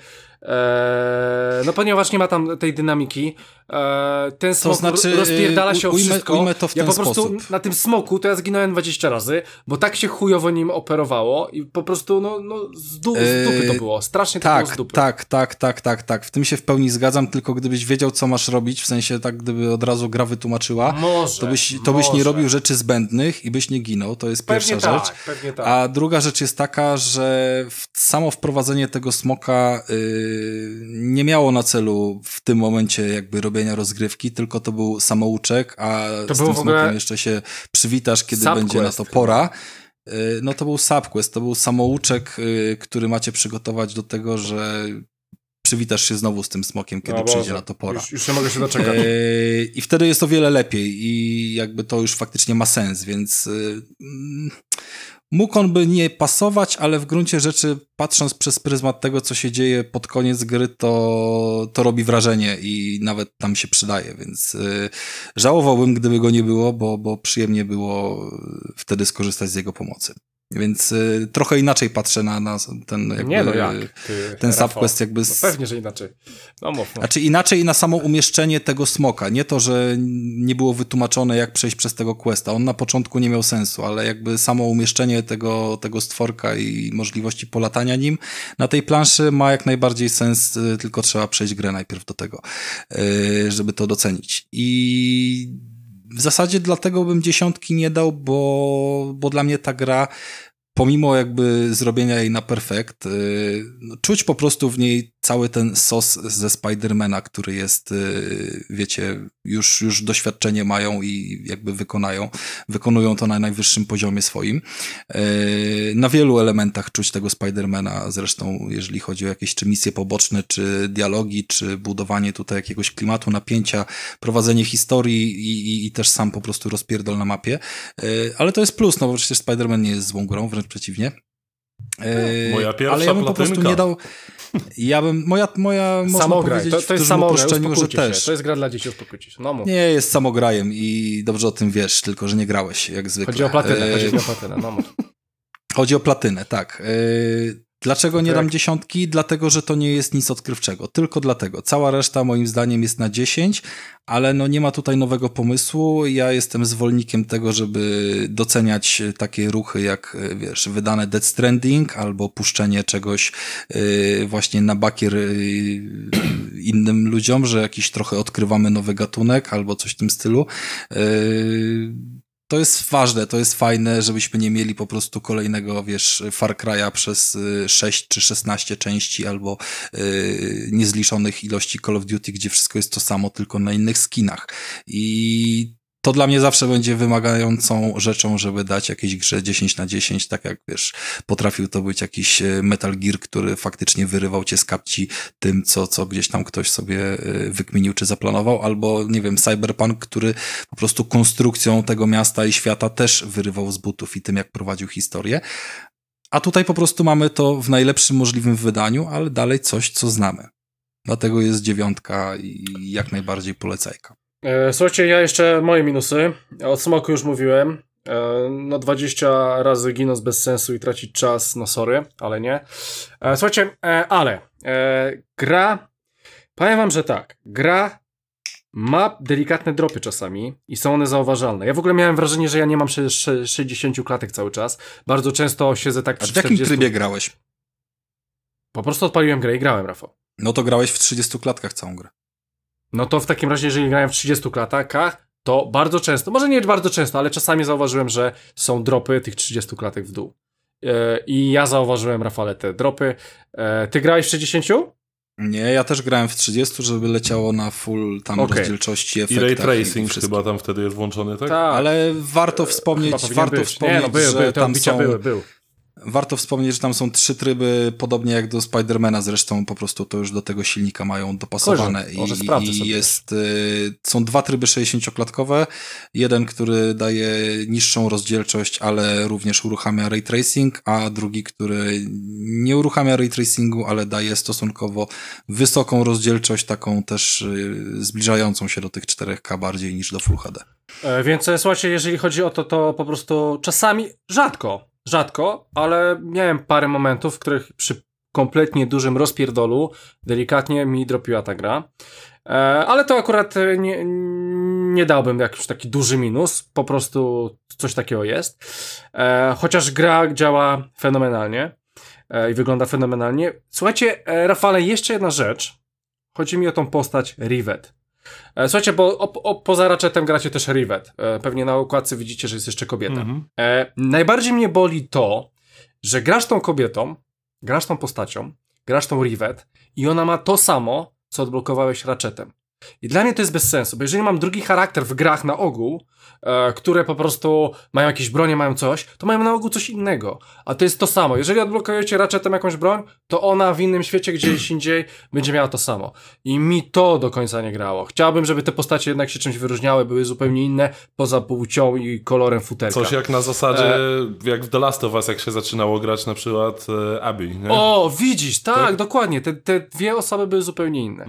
Speaker 2: No ponieważ nie ma tam tej dynamiki. Ten smok rozpierdala się o wszystko.
Speaker 1: Ujmę to w ten
Speaker 2: po prostu
Speaker 1: sposób.
Speaker 2: na tym smoku to ja zginąłem 20 razy, bo tak się chujowo nim operowało i po prostu z dupy to było. Strasznie to było z dupy.
Speaker 1: Tak. W tym się w pełni zgadzam, tylko gdybyś wiedział, co masz robić, w sensie tak, gdyby od razu gra wytłumaczyła, to byś nie robił rzeczy zbędnych i byś nie ginął. To jest pierwsza rzecz.
Speaker 2: Pewnie tak.
Speaker 1: A druga rzecz jest taka, że samo wprowadzenie tego smoka nie miało na celu w tym momencie jakby robienia rozgrywki, tylko to był samouczek, a to z tym smokiem jeszcze się przywitasz, kiedy będzie na to pora. No to był subquest, to był samouczek, który macie przygotować do tego, że przywitasz się znowu z tym smokiem, kiedy przyjdzie na to pora.
Speaker 2: Już nie mogę się doczekać.
Speaker 1: I wtedy jest o wiele lepiej i jakby to już faktycznie ma sens, więc mógł on by nie pasować, ale w gruncie rzeczy, patrząc przez pryzmat tego, co się dzieje pod koniec gry, to robi wrażenie i nawet tam się przydaje, więc żałowałbym, gdyby go nie było, bo przyjemnie było wtedy skorzystać z jego pomocy. Więc trochę inaczej patrzę na ten jakby, ten subquest jakby...
Speaker 2: No pewnie, że inaczej. No mów.
Speaker 1: Znaczy inaczej na samo umieszczenie tego smoka. Nie to, że nie było wytłumaczone, jak przejść przez tego questa. On na początku nie miał sensu, ale jakby samo umieszczenie tego stworka i możliwości polatania nim na tej planszy ma jak najbardziej sens, tylko trzeba przejść grę najpierw do tego, żeby to docenić. I w zasadzie dlatego bym 10 nie dał, bo dla mnie ta gra, pomimo jakby zrobienia jej na perfekt, czuć po prostu w niej cały ten sos ze Spidermana, który jest, wiecie, już doświadczenie mają i jakby wykonują to na najwyższym poziomie swoim. Na wielu elementach czuć tego Spidermana, zresztą jeżeli chodzi o jakieś czy misje poboczne, czy dialogi, czy budowanie tutaj jakiegoś klimatu, napięcia, prowadzenie historii i też sam po prostu rozpierdol na mapie. Ale to jest plus, no bo przecież Spider-Man nie jest złą grą, wręcz przeciwnie.
Speaker 4: Moja pierwsza
Speaker 1: ale ja bym
Speaker 4: platynka.
Speaker 1: Po prostu nie dał... Moja
Speaker 2: samograj, to jest samograj,
Speaker 1: że też.
Speaker 2: To jest gra dla dzieci, uspokójcie się. No,
Speaker 1: nie jest samograjem i dobrze o tym wiesz, tylko że nie grałeś, jak zwykle.
Speaker 2: Chodzi o platynę, no.
Speaker 1: Chodzi o platynę, tak. Dlaczego nie dam 10? Dlatego, że to nie jest nic odkrywczego. Tylko dlatego. Cała reszta moim zdaniem jest na 10, ale no nie ma tutaj nowego pomysłu. Ja jestem zwolennikiem tego, żeby doceniać takie ruchy jak, wiesz, wydane Death Stranding albo puszczenie czegoś właśnie na bakier innym ludziom, że jakiś trochę odkrywamy nowy gatunek albo coś w tym stylu. to jest ważne, to jest fajne, żebyśmy nie mieli po prostu kolejnego, wiesz, Far Cry'a przez 6 czy 16 części albo niezliczonych ilości Call of Duty, gdzie wszystko jest to samo, tylko na innych skinach. I to dla mnie zawsze będzie wymagającą rzeczą, żeby dać jakiejś grze 10/10, tak jak, wiesz, potrafił to być jakiś Metal Gear, który faktycznie wyrywał cię z kapci tym, co gdzieś tam ktoś sobie wykminił czy zaplanował, albo, nie wiem, Cyberpunk, który po prostu konstrukcją tego miasta i świata też wyrywał z butów i tym, jak prowadził historię. A tutaj po prostu mamy to w najlepszym możliwym wydaniu, ale dalej coś, co znamy. Dlatego jest 9 i jak najbardziej polecajka.
Speaker 2: Słuchajcie, ja jeszcze moje minusy. O Smoku już mówiłem. No 20 razy ginąć bez sensu i tracić czas, no sorry, ale nie. Słuchajcie, gra, powiem wam, że tak, gra ma delikatne dropy czasami i są one zauważalne. Ja w ogóle miałem wrażenie, że ja nie mam 60 klatek cały czas. Bardzo często siedzę tak przy 40.
Speaker 1: A w jakim trybie grałeś?
Speaker 2: Po prostu odpaliłem grę i grałem, Rafał.
Speaker 1: No to grałeś w 30 klatkach całą grę.
Speaker 2: No to w takim razie, jeżeli grałem w 30 klatkach, to bardzo często, może nie bardzo często, ale czasami zauważyłem, że są dropy tych 30 klatek w dół. I ja zauważyłem, Rafale, te dropy. Ty grałeś w 60?
Speaker 1: Nie, ja też grałem w 30, żeby leciało na full tam rozdzielczości, efektach.
Speaker 4: I ray tracing chyba tam wtedy jest włączony, tak?
Speaker 1: Tak, ale warto wspomnieć, że tam są...
Speaker 2: Był.
Speaker 1: Warto wspomnieć, że tam są 3 tryby, podobnie jak do Spidermana, zresztą po prostu to już do tego silnika mają dopasowane. Są 2 tryby 60-klatkowe, jeden, który daje niższą rozdzielczość, ale również uruchamia ray tracing, a drugi, który nie uruchamia ray tracingu, ale daje stosunkowo wysoką rozdzielczość, taką też zbliżającą się do tych 4K bardziej niż do Full HD.
Speaker 2: Więc słuchajcie, jeżeli chodzi o to, to po prostu czasami, rzadko, ale miałem parę momentów, w których przy kompletnie dużym rozpierdolu delikatnie mi dropiła ta gra. Ale to akurat nie dałbym jakiś taki duży minus, po prostu coś takiego jest. Chociaż gra działa fenomenalnie i wygląda fenomenalnie. Słuchajcie, Rafale, jeszcze jedna rzecz. Chodzi mi o tą postać Rivet. Słuchajcie, bo poza Ratchetem gracie też Rivet. Pewnie na okładce widzicie, że jest jeszcze kobieta. Najbardziej mnie boli to, że grasz tą kobietą, grasz tą postacią, grasz tą Rivet i ona ma to samo, co odblokowałeś Ratchetem. I dla mnie to jest bez sensu, bo jeżeli mam drugi charakter w grach na ogół, które po prostu mają jakieś bronie, mają coś, to mają na ogół coś innego. A to jest to samo. Jeżeli odblokujecie Ratchetem jakąś broń, to ona w innym świecie, gdzieś indziej, będzie miała to samo. I mi to do końca nie grało. Chciałbym, żeby te postacie jednak się czymś wyróżniały, były zupełnie inne, poza płcią i kolorem futerka.
Speaker 4: Coś jak na zasadzie, jak w The Last of Us, jak się zaczynało grać na przykład Abby, nie?
Speaker 2: O, widzisz, tak, dokładnie. Te dwie osoby były zupełnie inne.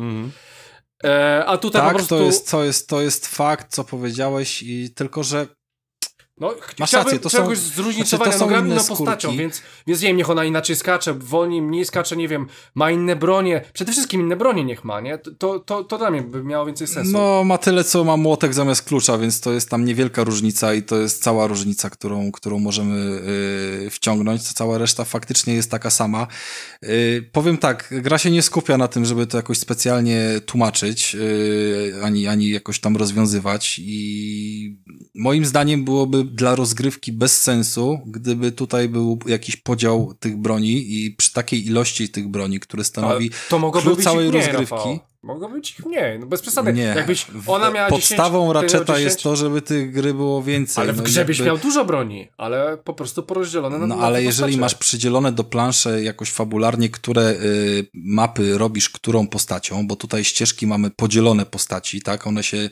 Speaker 2: A tutaj
Speaker 1: tak,
Speaker 2: po prostu...
Speaker 1: to jest fakt, co powiedziałeś, i tylko, że
Speaker 2: no,
Speaker 1: masz rację, to
Speaker 2: czegoś
Speaker 1: są,
Speaker 2: zróżnicowania,
Speaker 1: to są
Speaker 2: gram
Speaker 1: inne
Speaker 2: inną postacią,
Speaker 1: skórki.
Speaker 2: więc nie wiem, niech ona inaczej skacze, wolniej, mniej skacze, nie wiem, ma inne bronie, przede wszystkim inne bronie niech ma, nie? To dla mnie by miało więcej sensu.
Speaker 1: No, ma tyle, co ma młotek zamiast klucza, więc to jest tam niewielka różnica i to jest cała różnica, którą możemy wciągnąć, cała reszta faktycznie jest taka sama. Powiem tak, gra się nie skupia na tym, żeby to jakoś specjalnie tłumaczyć, ani jakoś tam rozwiązywać, i moim zdaniem byłoby dla rozgrywki bez sensu, gdyby tutaj był jakiś podział tych broni i przy takiej ilości tych broni, które stanowi klucz całej rozgrywki.
Speaker 2: Mogło być ich mniej, no bez przesady.
Speaker 1: Nie,
Speaker 2: jakbyś ona miała
Speaker 1: podstawą
Speaker 2: 10,
Speaker 1: Ratcheta jest to, żeby tych gry było więcej.
Speaker 2: Ale w grze byś miał dużo broni, ale po prostu porozdzielone na
Speaker 1: ale jeżeli masz przydzielone do planszy jakoś fabularnie, które mapy robisz którą postacią, bo tutaj ścieżki mamy podzielone postaci, tak? One się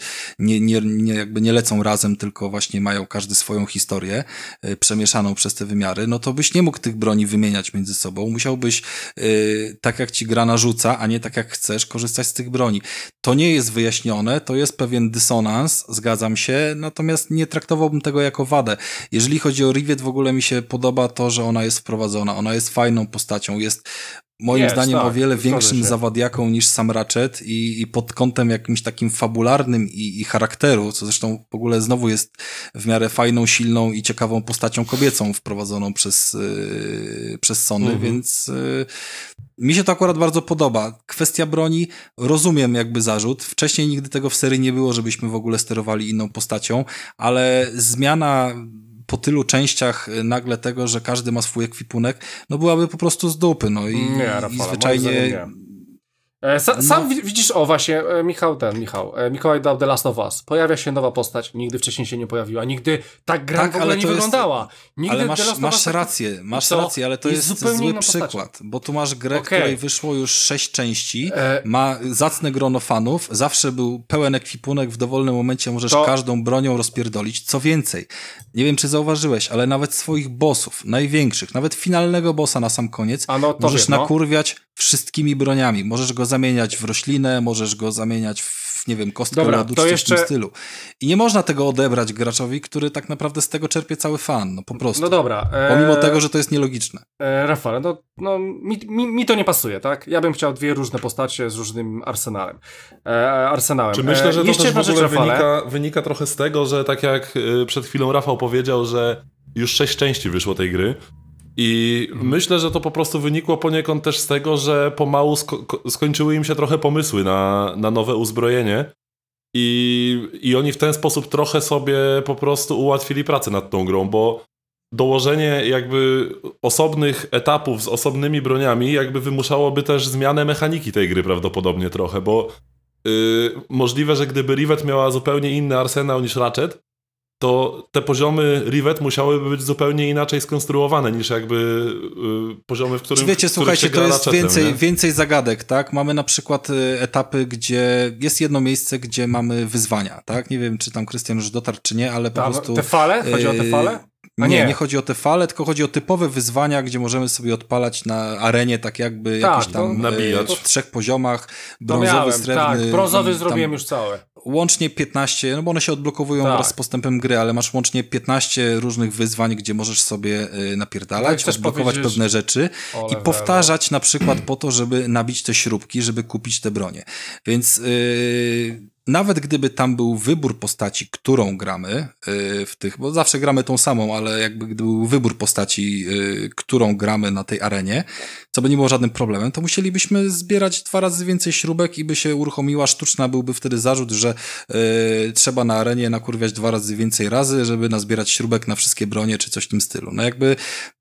Speaker 1: nie lecą razem, tylko właśnie mają każdy swoją historię przemieszaną przez te wymiary, no to byś nie mógł tych broni wymieniać między sobą. Musiałbyś tak jak ci gra narzuca, a nie tak jak chcesz, korzystać z tych broni. To nie jest wyjaśnione, to jest pewien dysonans, zgadzam się, natomiast nie traktowałbym tego jako wadę. Jeżeli chodzi o Rivet, w ogóle mi się podoba to, że ona jest wprowadzona, ona jest fajną postacią, jest moim
Speaker 2: Jest,
Speaker 1: zdaniem
Speaker 2: tak,
Speaker 1: o wiele
Speaker 2: zgodzę
Speaker 1: większym
Speaker 2: się.
Speaker 1: zawadiaką niż sam Ratchet i pod kątem jakimś takim fabularnym i charakteru, co zresztą w ogóle znowu jest w miarę fajną, silną i ciekawą postacią kobiecą wprowadzoną przez Sony, więc mi się to akurat bardzo podoba. Kwestia broni, rozumiem jakby zarzut. Wcześniej nigdy tego w serii nie było, żebyśmy w ogóle sterowali inną postacią, ale zmiana po tylu częściach nagle tego, że każdy ma swój ekwipunek, no byłaby po prostu z dupy, no i,
Speaker 2: Nie, Rafale,
Speaker 1: i
Speaker 2: moim
Speaker 1: zwyczajnie...
Speaker 2: zdaniem nie. Sam widzisz, o właśnie, Mikołaj dał The Last of Us. Pojawia się nowa postać, nigdy wcześniej się nie pojawiła, nigdy tak gra w ogóle nie wyglądała. Nigdy
Speaker 1: ale
Speaker 2: The Last of
Speaker 1: masz
Speaker 2: Us
Speaker 1: rację, ale to jest
Speaker 2: zupełnie
Speaker 1: zły
Speaker 2: inną
Speaker 1: przykład,
Speaker 2: postacią.
Speaker 1: bo tu masz grę, której wyszło już 6 części, ma zacne grono fanów, zawsze był pełen ekwipunek, w dowolnym momencie możesz każdą bronią rozpierdolić. Co więcej, nie wiem czy zauważyłeś, ale nawet swoich bossów, największych, nawet finalnego bossa na sam koniec, możesz nakurwiać wszystkimi broniami. Możesz go zamieniać w roślinę, możesz go zamieniać w, nie wiem, kostkę lodu, czy w tym stylu. I nie można tego odebrać graczowi, który tak naprawdę z tego czerpie cały fan, no po prostu.
Speaker 2: No dobra.
Speaker 1: Pomimo tego, że to jest nielogiczne.
Speaker 2: Rafale, mi to nie pasuje, tak? Ja bym chciał 2 różne postacie z różnym arsenałem.
Speaker 4: Czy myślę, że to też w ogóle wynika trochę z tego, że tak jak przed chwilą Rafał powiedział, że już 6 części wyszło tej gry, i myślę, że to po prostu wynikło poniekąd też z tego, że pomału skończyły im się trochę pomysły na nowe uzbrojenie i oni w ten sposób trochę sobie po prostu ułatwili pracę nad tą grą, bo dołożenie jakby osobnych etapów z osobnymi broniami jakby wymuszałoby też zmianę mechaniki tej gry prawdopodobnie trochę, bo możliwe, że gdyby Rivet miała zupełnie inny arsenał niż Ratchet, to te poziomy Rivet musiałyby być zupełnie inaczej skonstruowane niż jakby poziomy, w którym
Speaker 1: wiecie, słuchajcie, to jest
Speaker 4: Ratchetem,
Speaker 1: więcej zagadek, tak? Mamy na przykład etapy, gdzie jest jedno miejsce, gdzie mamy wyzwania, tak? Nie wiem, czy tam Krystian już dotarł, czy nie, ale po prostu...
Speaker 2: Te fale? Chodzi o te fale?
Speaker 1: Nie chodzi o te fale, tylko chodzi o typowe wyzwania, gdzie możemy sobie odpalać na arenie tak jakby jakieś tam
Speaker 4: nabijać.
Speaker 1: w 3 poziomach, brązowy, srebrny...
Speaker 2: Tak, brązowy zrobiłem już całe.
Speaker 1: Łącznie 15, no bo one się odblokowują wraz z postępem gry, ale masz łącznie 15 różnych wyzwań, gdzie możesz sobie napierdalać, odblokować pewne rzeczy i powtarzać na przykład po to, żeby nabić te śrubki, żeby kupić te bronie. Więc nawet gdyby tam był wybór postaci, którą gramy w tych, bo zawsze gramy tą samą, ale jakby gdyby był wybór postaci, którą gramy na tej arenie, co by nie było żadnym problemem, to musielibyśmy zbierać 2 razy więcej śrubek i by się uruchomiła sztuczna, byłby wtedy zarzut, że trzeba na arenie nakurwiać 2 razy więcej razy, żeby nazbierać śrubek na wszystkie bronie, czy coś w tym stylu. No jakby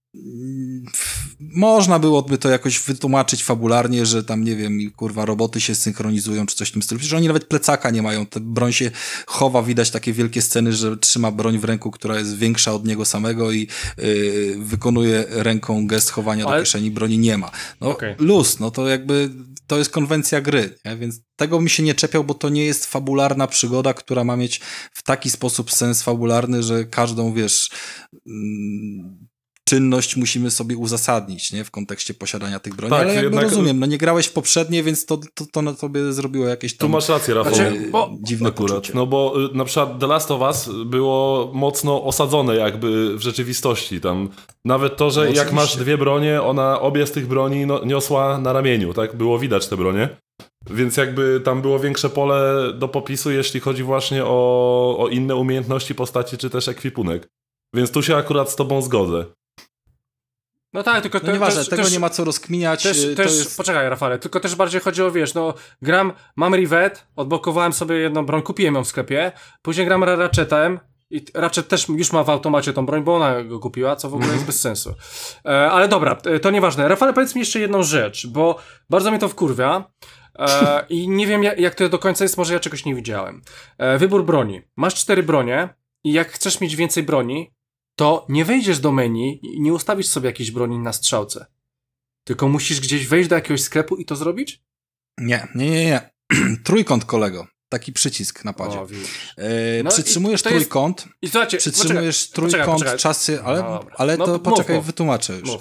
Speaker 1: można byłoby to jakoś wytłumaczyć fabularnie, że tam, nie wiem, kurwa, roboty się synchronizują, czy coś w tym stylu. Przecież oni nawet plecaka nie mają, ta broń się chowa, widać takie wielkie sceny, że trzyma broń w ręku, która jest większa od niego samego i wykonuje ręką gest chowania do kieszeni, broni nie ma. No luz, no to jakby to jest konwencja gry, nie? Więc tego mi się nie czepiał, bo to nie jest fabularna przygoda, która ma mieć w taki sposób sens fabularny, że każdą, wiesz... czynność musimy sobie uzasadnić, nie? W kontekście posiadania tych broni, ale jakby rozumiem, no nie grałeś w poprzednie, więc to na tobie zrobiło jakieś tam...
Speaker 4: Tu masz rację, Rafał,
Speaker 1: dziwne
Speaker 4: akurat.
Speaker 1: poczucie.
Speaker 4: No bo na przykład The Last of Us było mocno osadzone jakby w rzeczywistości. Tam nawet to, że jak masz 2 bronie, ona obie z tych broni niosła na ramieniu, tak? Było widać te bronie. Więc jakby tam było większe pole do popisu, jeśli chodzi właśnie o inne umiejętności postaci, czy też ekwipunek. Więc tu się akurat z tobą zgodzę.
Speaker 2: No tak, tylko
Speaker 1: no nieważne, tego nie ma co rozkminiać.
Speaker 2: Poczekaj, Rafale, tylko też bardziej chodzi o, wiesz, no mam Rivet, odblokowałem sobie jedną broń, kupiłem ją w sklepie, później gram Ratchetem i Ratchet też już ma w automacie tą broń, bo ona go kupiła, co w ogóle jest bez sensu. Ale dobra, to nieważne. Rafale, powiedz mi jeszcze jedną rzecz, bo bardzo mnie to wkurwia i nie wiem jak to do końca jest, może ja czegoś nie widziałem. Wybór broni. Masz 4 bronie i jak chcesz mieć więcej broni, to nie wejdziesz do menu i nie ustawisz sobie jakiejś broni na strzałce. Tylko musisz gdzieś wejść do jakiegoś sklepu i to zrobić?
Speaker 1: Nie. Trójkąt, kolego. Taki przycisk na padzie. Przytrzymujesz trójkąt,
Speaker 2: I słuchajcie,
Speaker 1: trójkąt, czasy, ale to poczekaj, wytłumaczę już.
Speaker 2: Mów.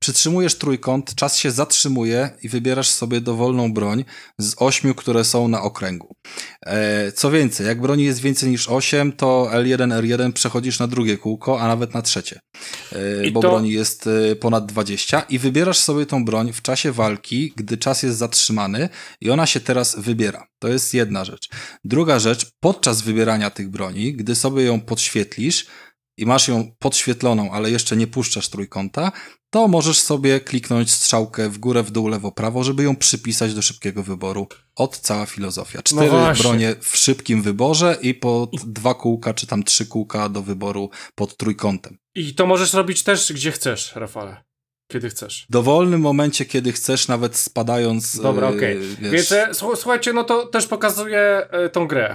Speaker 1: Przytrzymujesz trójkąt, czas się zatrzymuje i wybierasz sobie dowolną broń z 8, które są na okręgu. Co więcej, jak broni jest więcej niż 8, to L1, R1 przechodzisz na drugie kółko, a nawet na trzecie. Bo broni jest ponad 20 i wybierasz sobie tą broń w czasie walki, gdy czas jest zatrzymany i ona się teraz wybiera. To jest jedna rzecz. Druga rzecz, podczas wybierania tych broni, gdy sobie ją podświetlisz i masz ją podświetloną, ale jeszcze nie puszczasz trójkąta, to możesz sobie kliknąć strzałkę w górę, w dół, lewo, prawo, żeby ją przypisać do szybkiego wyboru. Cała filozofia. 4 bronie w szybkim wyborze i pod 2 kółka, czy tam 3 kółka do wyboru pod trójkątem.
Speaker 2: I to możesz robić też gdzie chcesz, Rafale. Kiedy chcesz.
Speaker 1: W dowolnym momencie, kiedy chcesz, nawet spadając.
Speaker 2: Dobra, okej. Więc słuchajcie, no to też pokazuje tą grę,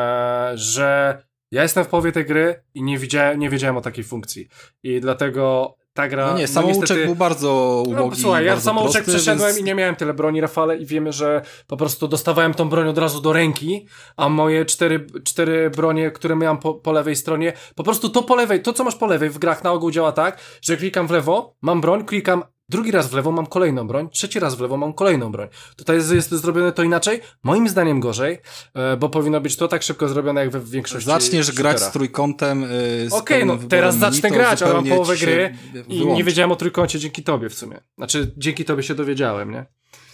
Speaker 2: że ja jestem w połowie tej gry i nie wiedziałem o takiej funkcji. I dlatego ta gra...
Speaker 1: No nie, samouczek niestety, był bardzo ubogi. No,
Speaker 2: słuchaj, ja samouczek przeszedłem i nie miałem tyle broni, Rafale, i wiemy, że po prostu dostawałem tą broń od razu do ręki, a moje 4 bronie, które miałem po lewej stronie, po prostu to co masz po lewej w grach na ogół działa tak, że klikam w lewo, mam broń, klikam drugi raz w lewo, mam kolejną broń, trzeci raz w lewo, mam kolejną broń. Tutaj jest zrobione to inaczej, moim zdaniem gorzej, bo powinno być to tak szybko zrobione jak w większości.
Speaker 1: Zaczniesz grać z trójkątem.
Speaker 2: Okej, no teraz zacznę grać, ale mam połowę gry i nie wiedziałem o trójkącie dzięki tobie w sumie. Znaczy, dzięki tobie się dowiedziałem, nie?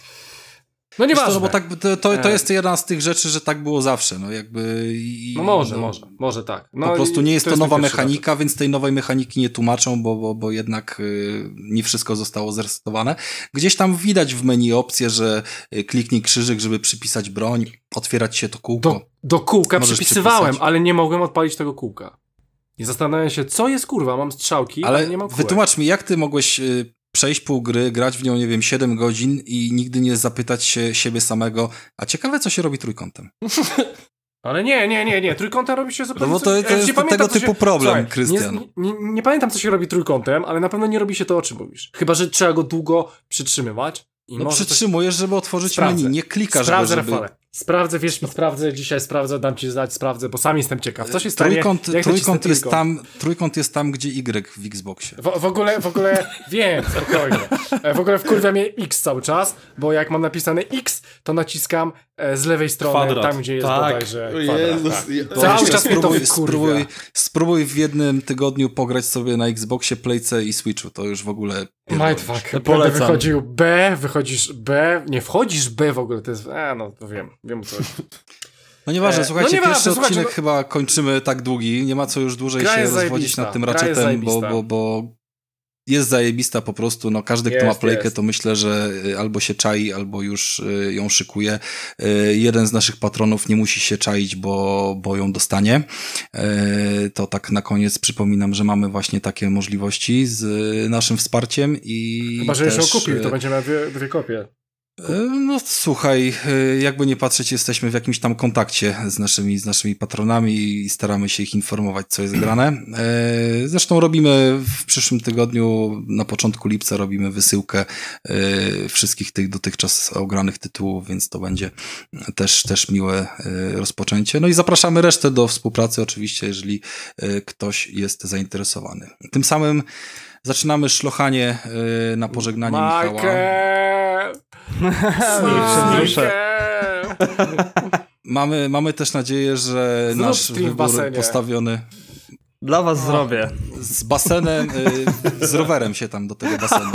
Speaker 2: No nieważne.
Speaker 1: No bo tak, to jest jedna z tych rzeczy, że tak było zawsze, no jakby...
Speaker 2: No może tak. No
Speaker 1: po prostu nie jest to nowa mechanika, więc tej nowej mechaniki nie tłumaczą, bo jednak nie wszystko zostało zresetowane. Gdzieś tam widać w menu opcję, że kliknij krzyżyk, żeby przypisać broń, otwierać się to kółko.
Speaker 2: Do kółka przypisywałem, ale nie mogłem odpalić tego kółka. I zastanawiam się, co jest kurwa, mam strzałki, ale nie mam kółek.
Speaker 1: Wytłumacz mi, jak ty mogłeś... przejść pół gry, grać w nią, nie wiem, 7 godzin i nigdy nie zapytać się siebie samego, a ciekawe, co się robi trójkątem.
Speaker 2: Ale nie, trójkątem robi się zupełnie...
Speaker 1: No bo to jest tego typu problem, Krystian.
Speaker 2: Nie pamiętam, co się robi trójkątem, ale na pewno nie robi się to, o czym mówisz. Chyba, że trzeba go długo przytrzymywać. I
Speaker 1: no przytrzymujesz, żeby otworzyć menu, nie klikasz go, żeby...
Speaker 2: Rafale. Sprawdzę, dzisiaj dam ci znać, bo sam jestem ciekaw. Co się stanie?
Speaker 1: Trójkąt jest tam, gdzie Y w Xboxie.
Speaker 2: W ogóle wiem, spokojnie. W ogóle wkurwia mnie X cały czas, bo jak mam napisane X, to naciskam z lewej strony,
Speaker 4: kwadrat.
Speaker 2: Tam gdzie jest bodajże
Speaker 4: kwadrat.
Speaker 2: Cały czas mnie to wkurwia.
Speaker 1: Spróbuj w jednym tygodniu pograć sobie na Xboxie, Playce i Switchu, to już w ogóle...
Speaker 2: Mindfuck. Będę wychodził B, wychodzisz B, nie wchodzisz B w ogóle, to jest... no to wiem co.
Speaker 1: No nieważne, słuchajcie, pierwszy odcinek chyba kończymy tak długi, nie ma co już dłużej się rozwodzić nad tym Ratchetem, bo jest zajebista po prostu, no każdy, kto ma playkę, to myślę, że albo się czai, albo już ją szykuje. Jeden z naszych patronów nie musi się czaić, bo ją dostanie. To tak na koniec przypominam, że mamy właśnie takie możliwości z naszym wsparciem i
Speaker 2: chyba, że już ją kupił, to będziemy miał 2 kopie.
Speaker 1: No słuchaj, jakby nie patrzeć, jesteśmy w jakimś tam kontakcie z naszymi patronami i staramy się ich informować, co jest grane. Zresztą robimy w przyszłym tygodniu, na początku lipca robimy wysyłkę wszystkich tych dotychczas ogranych tytułów, więc to będzie też miłe rozpoczęcie. No i zapraszamy resztę do współpracy oczywiście, jeżeli ktoś jest zainteresowany. Tym samym zaczynamy szlochanie na pożegnanie Michała. Mamy też nadzieję, że nasz wybór postawiony...
Speaker 3: Dla was zrobię.
Speaker 1: Z basenem, z rowerem się tam do tego basenu.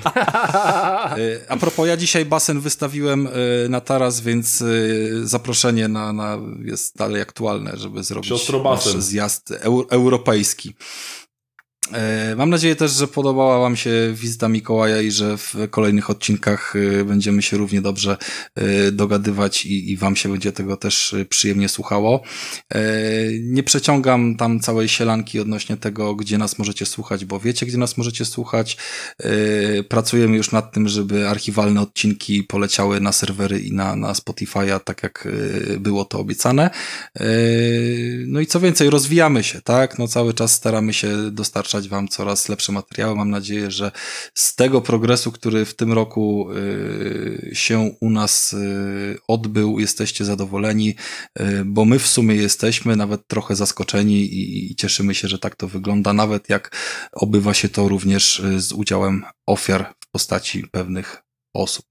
Speaker 1: A propos, ja dzisiaj basen wystawiłem na taras, więc zaproszenie jest dalej aktualne, żeby zrobić nasz zjazd europejski. Mam nadzieję też, że podobała wam się wizyta Mikołaja i że w kolejnych odcinkach będziemy się równie dobrze dogadywać i wam się będzie tego też przyjemnie słuchało. Nie przeciągam tam całej sielanki odnośnie tego, gdzie nas możecie słuchać, bo wiecie, gdzie nas możecie słuchać. Pracujemy już nad tym, żeby archiwalne odcinki poleciały na serwery i na Spotify'a, tak jak było to obiecane. No i co więcej, rozwijamy się, tak? No cały czas staramy się dostarczać dostarczać wam coraz lepsze materiały. Mam nadzieję, że z tego progresu, który w tym roku się u nas odbył, jesteście zadowoleni, bo my w sumie jesteśmy nawet trochę zaskoczeni i cieszymy się, że tak to wygląda, nawet jak obywa się to również z udziałem ofiar w postaci pewnych osób.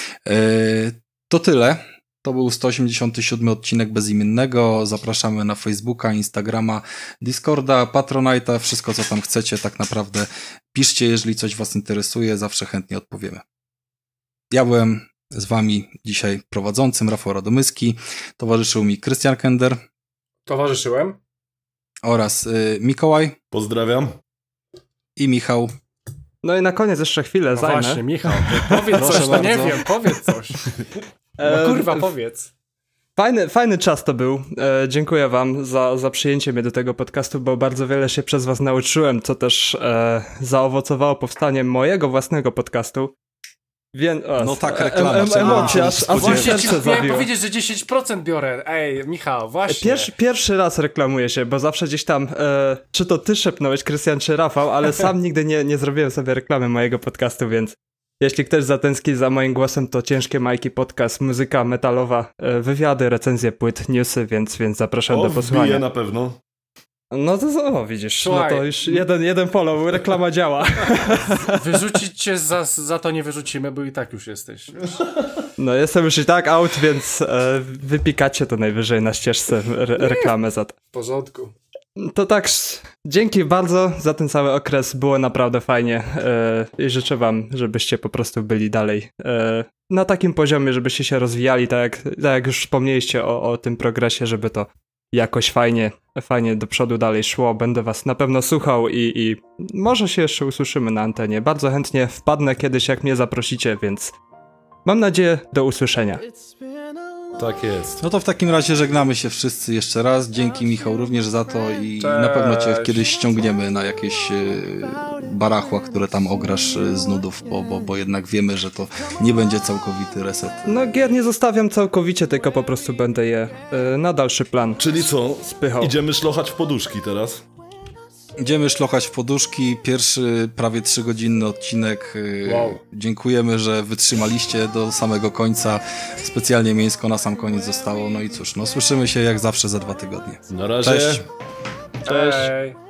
Speaker 1: To tyle. To był 187 odcinek Bezimiennego. Zapraszamy na Facebooka, Instagrama, Discorda, Patronite'a, wszystko co tam chcecie, tak naprawdę piszcie, jeżeli coś was interesuje, zawsze chętnie odpowiemy. Ja byłem z wami dzisiaj prowadzącym, Rafał Radomyski, towarzyszył mi Krystian Kender.
Speaker 2: Towarzyszyłem.
Speaker 1: Oraz Mikołaj.
Speaker 4: Pozdrawiam.
Speaker 1: I Michał.
Speaker 3: No i na koniec jeszcze chwilę zajmę.
Speaker 2: Właśnie, Michał, powiedz coś, no nie wiem, powiedz coś. No kurwa, powiedz.
Speaker 3: Fajny czas to był. Dziękuję wam za przyjęcie mnie do tego podcastu, bo bardzo wiele się przez was nauczyłem, co też zaowocowało powstaniem mojego własnego podcastu.
Speaker 1: No tak, reklama.
Speaker 3: Emocja, a
Speaker 2: właśnie ci
Speaker 3: serce
Speaker 2: miałem powiedzieć, że 10% biorę. Ej, Michał, właśnie.
Speaker 3: Pierwszy raz reklamuję się, bo zawsze gdzieś tam, czy to ty szepnąłeś, Krystian, czy Rafał, ale sam nigdy nie zrobiłem sobie reklamy mojego podcastu, więc jeśli ktoś zatęskni za moim głosem, to Ciężkie Majki Podcast, muzyka metalowa, wywiady, recenzje płyt, newsy, więc zapraszam do posłuchania.
Speaker 4: Wbiję na pewno.
Speaker 3: No to widzisz,
Speaker 2: Słuchaj,
Speaker 3: no to już jeden follow, reklama działa.
Speaker 2: Wyrzucić cię za to nie wyrzucimy, bo i tak już jesteś. Wiesz?
Speaker 3: No jestem już i tak out, więc wypikacie to najwyżej na ścieżce reklamę za to.
Speaker 2: W porządku.
Speaker 3: To tak, dzięki bardzo za ten cały okres, było naprawdę fajnie i życzę wam, żebyście po prostu byli dalej na takim poziomie, żebyście się rozwijali, tak jak już wspomnieliście o tym progresie, żeby to jakoś fajnie do przodu dalej szło. Będę was na pewno słuchał i może się jeszcze usłyszymy na antenie. Bardzo chętnie wpadnę kiedyś, jak mnie zaprosicie, więc mam nadzieję do usłyszenia.
Speaker 4: Tak jest.
Speaker 1: No to w takim razie żegnamy się wszyscy jeszcze raz. Dzięki Michał również za to i na pewno cię kiedyś ściągniemy na jakieś barachła, które tam ograsz z nudów, bo jednak wiemy, że to nie będzie całkowity reset.
Speaker 3: No gier nie zostawiam całkowicie, tylko po prostu będę je na dalszy plan
Speaker 4: Czyli co?
Speaker 3: spychał.
Speaker 4: Idziemy szlochać w poduszki teraz?
Speaker 1: Idziemy szlochać w poduszki. Pierwszy prawie 3-godzinny odcinek.
Speaker 2: Wow.
Speaker 1: Dziękujemy, że wytrzymaliście do samego końca. Specjalnie mięsko na sam koniec zostało. No i cóż, no słyszymy się jak zawsze za 2 tygodnie.
Speaker 4: Na razie.
Speaker 1: Cześć.
Speaker 3: Cześć.
Speaker 2: Ej.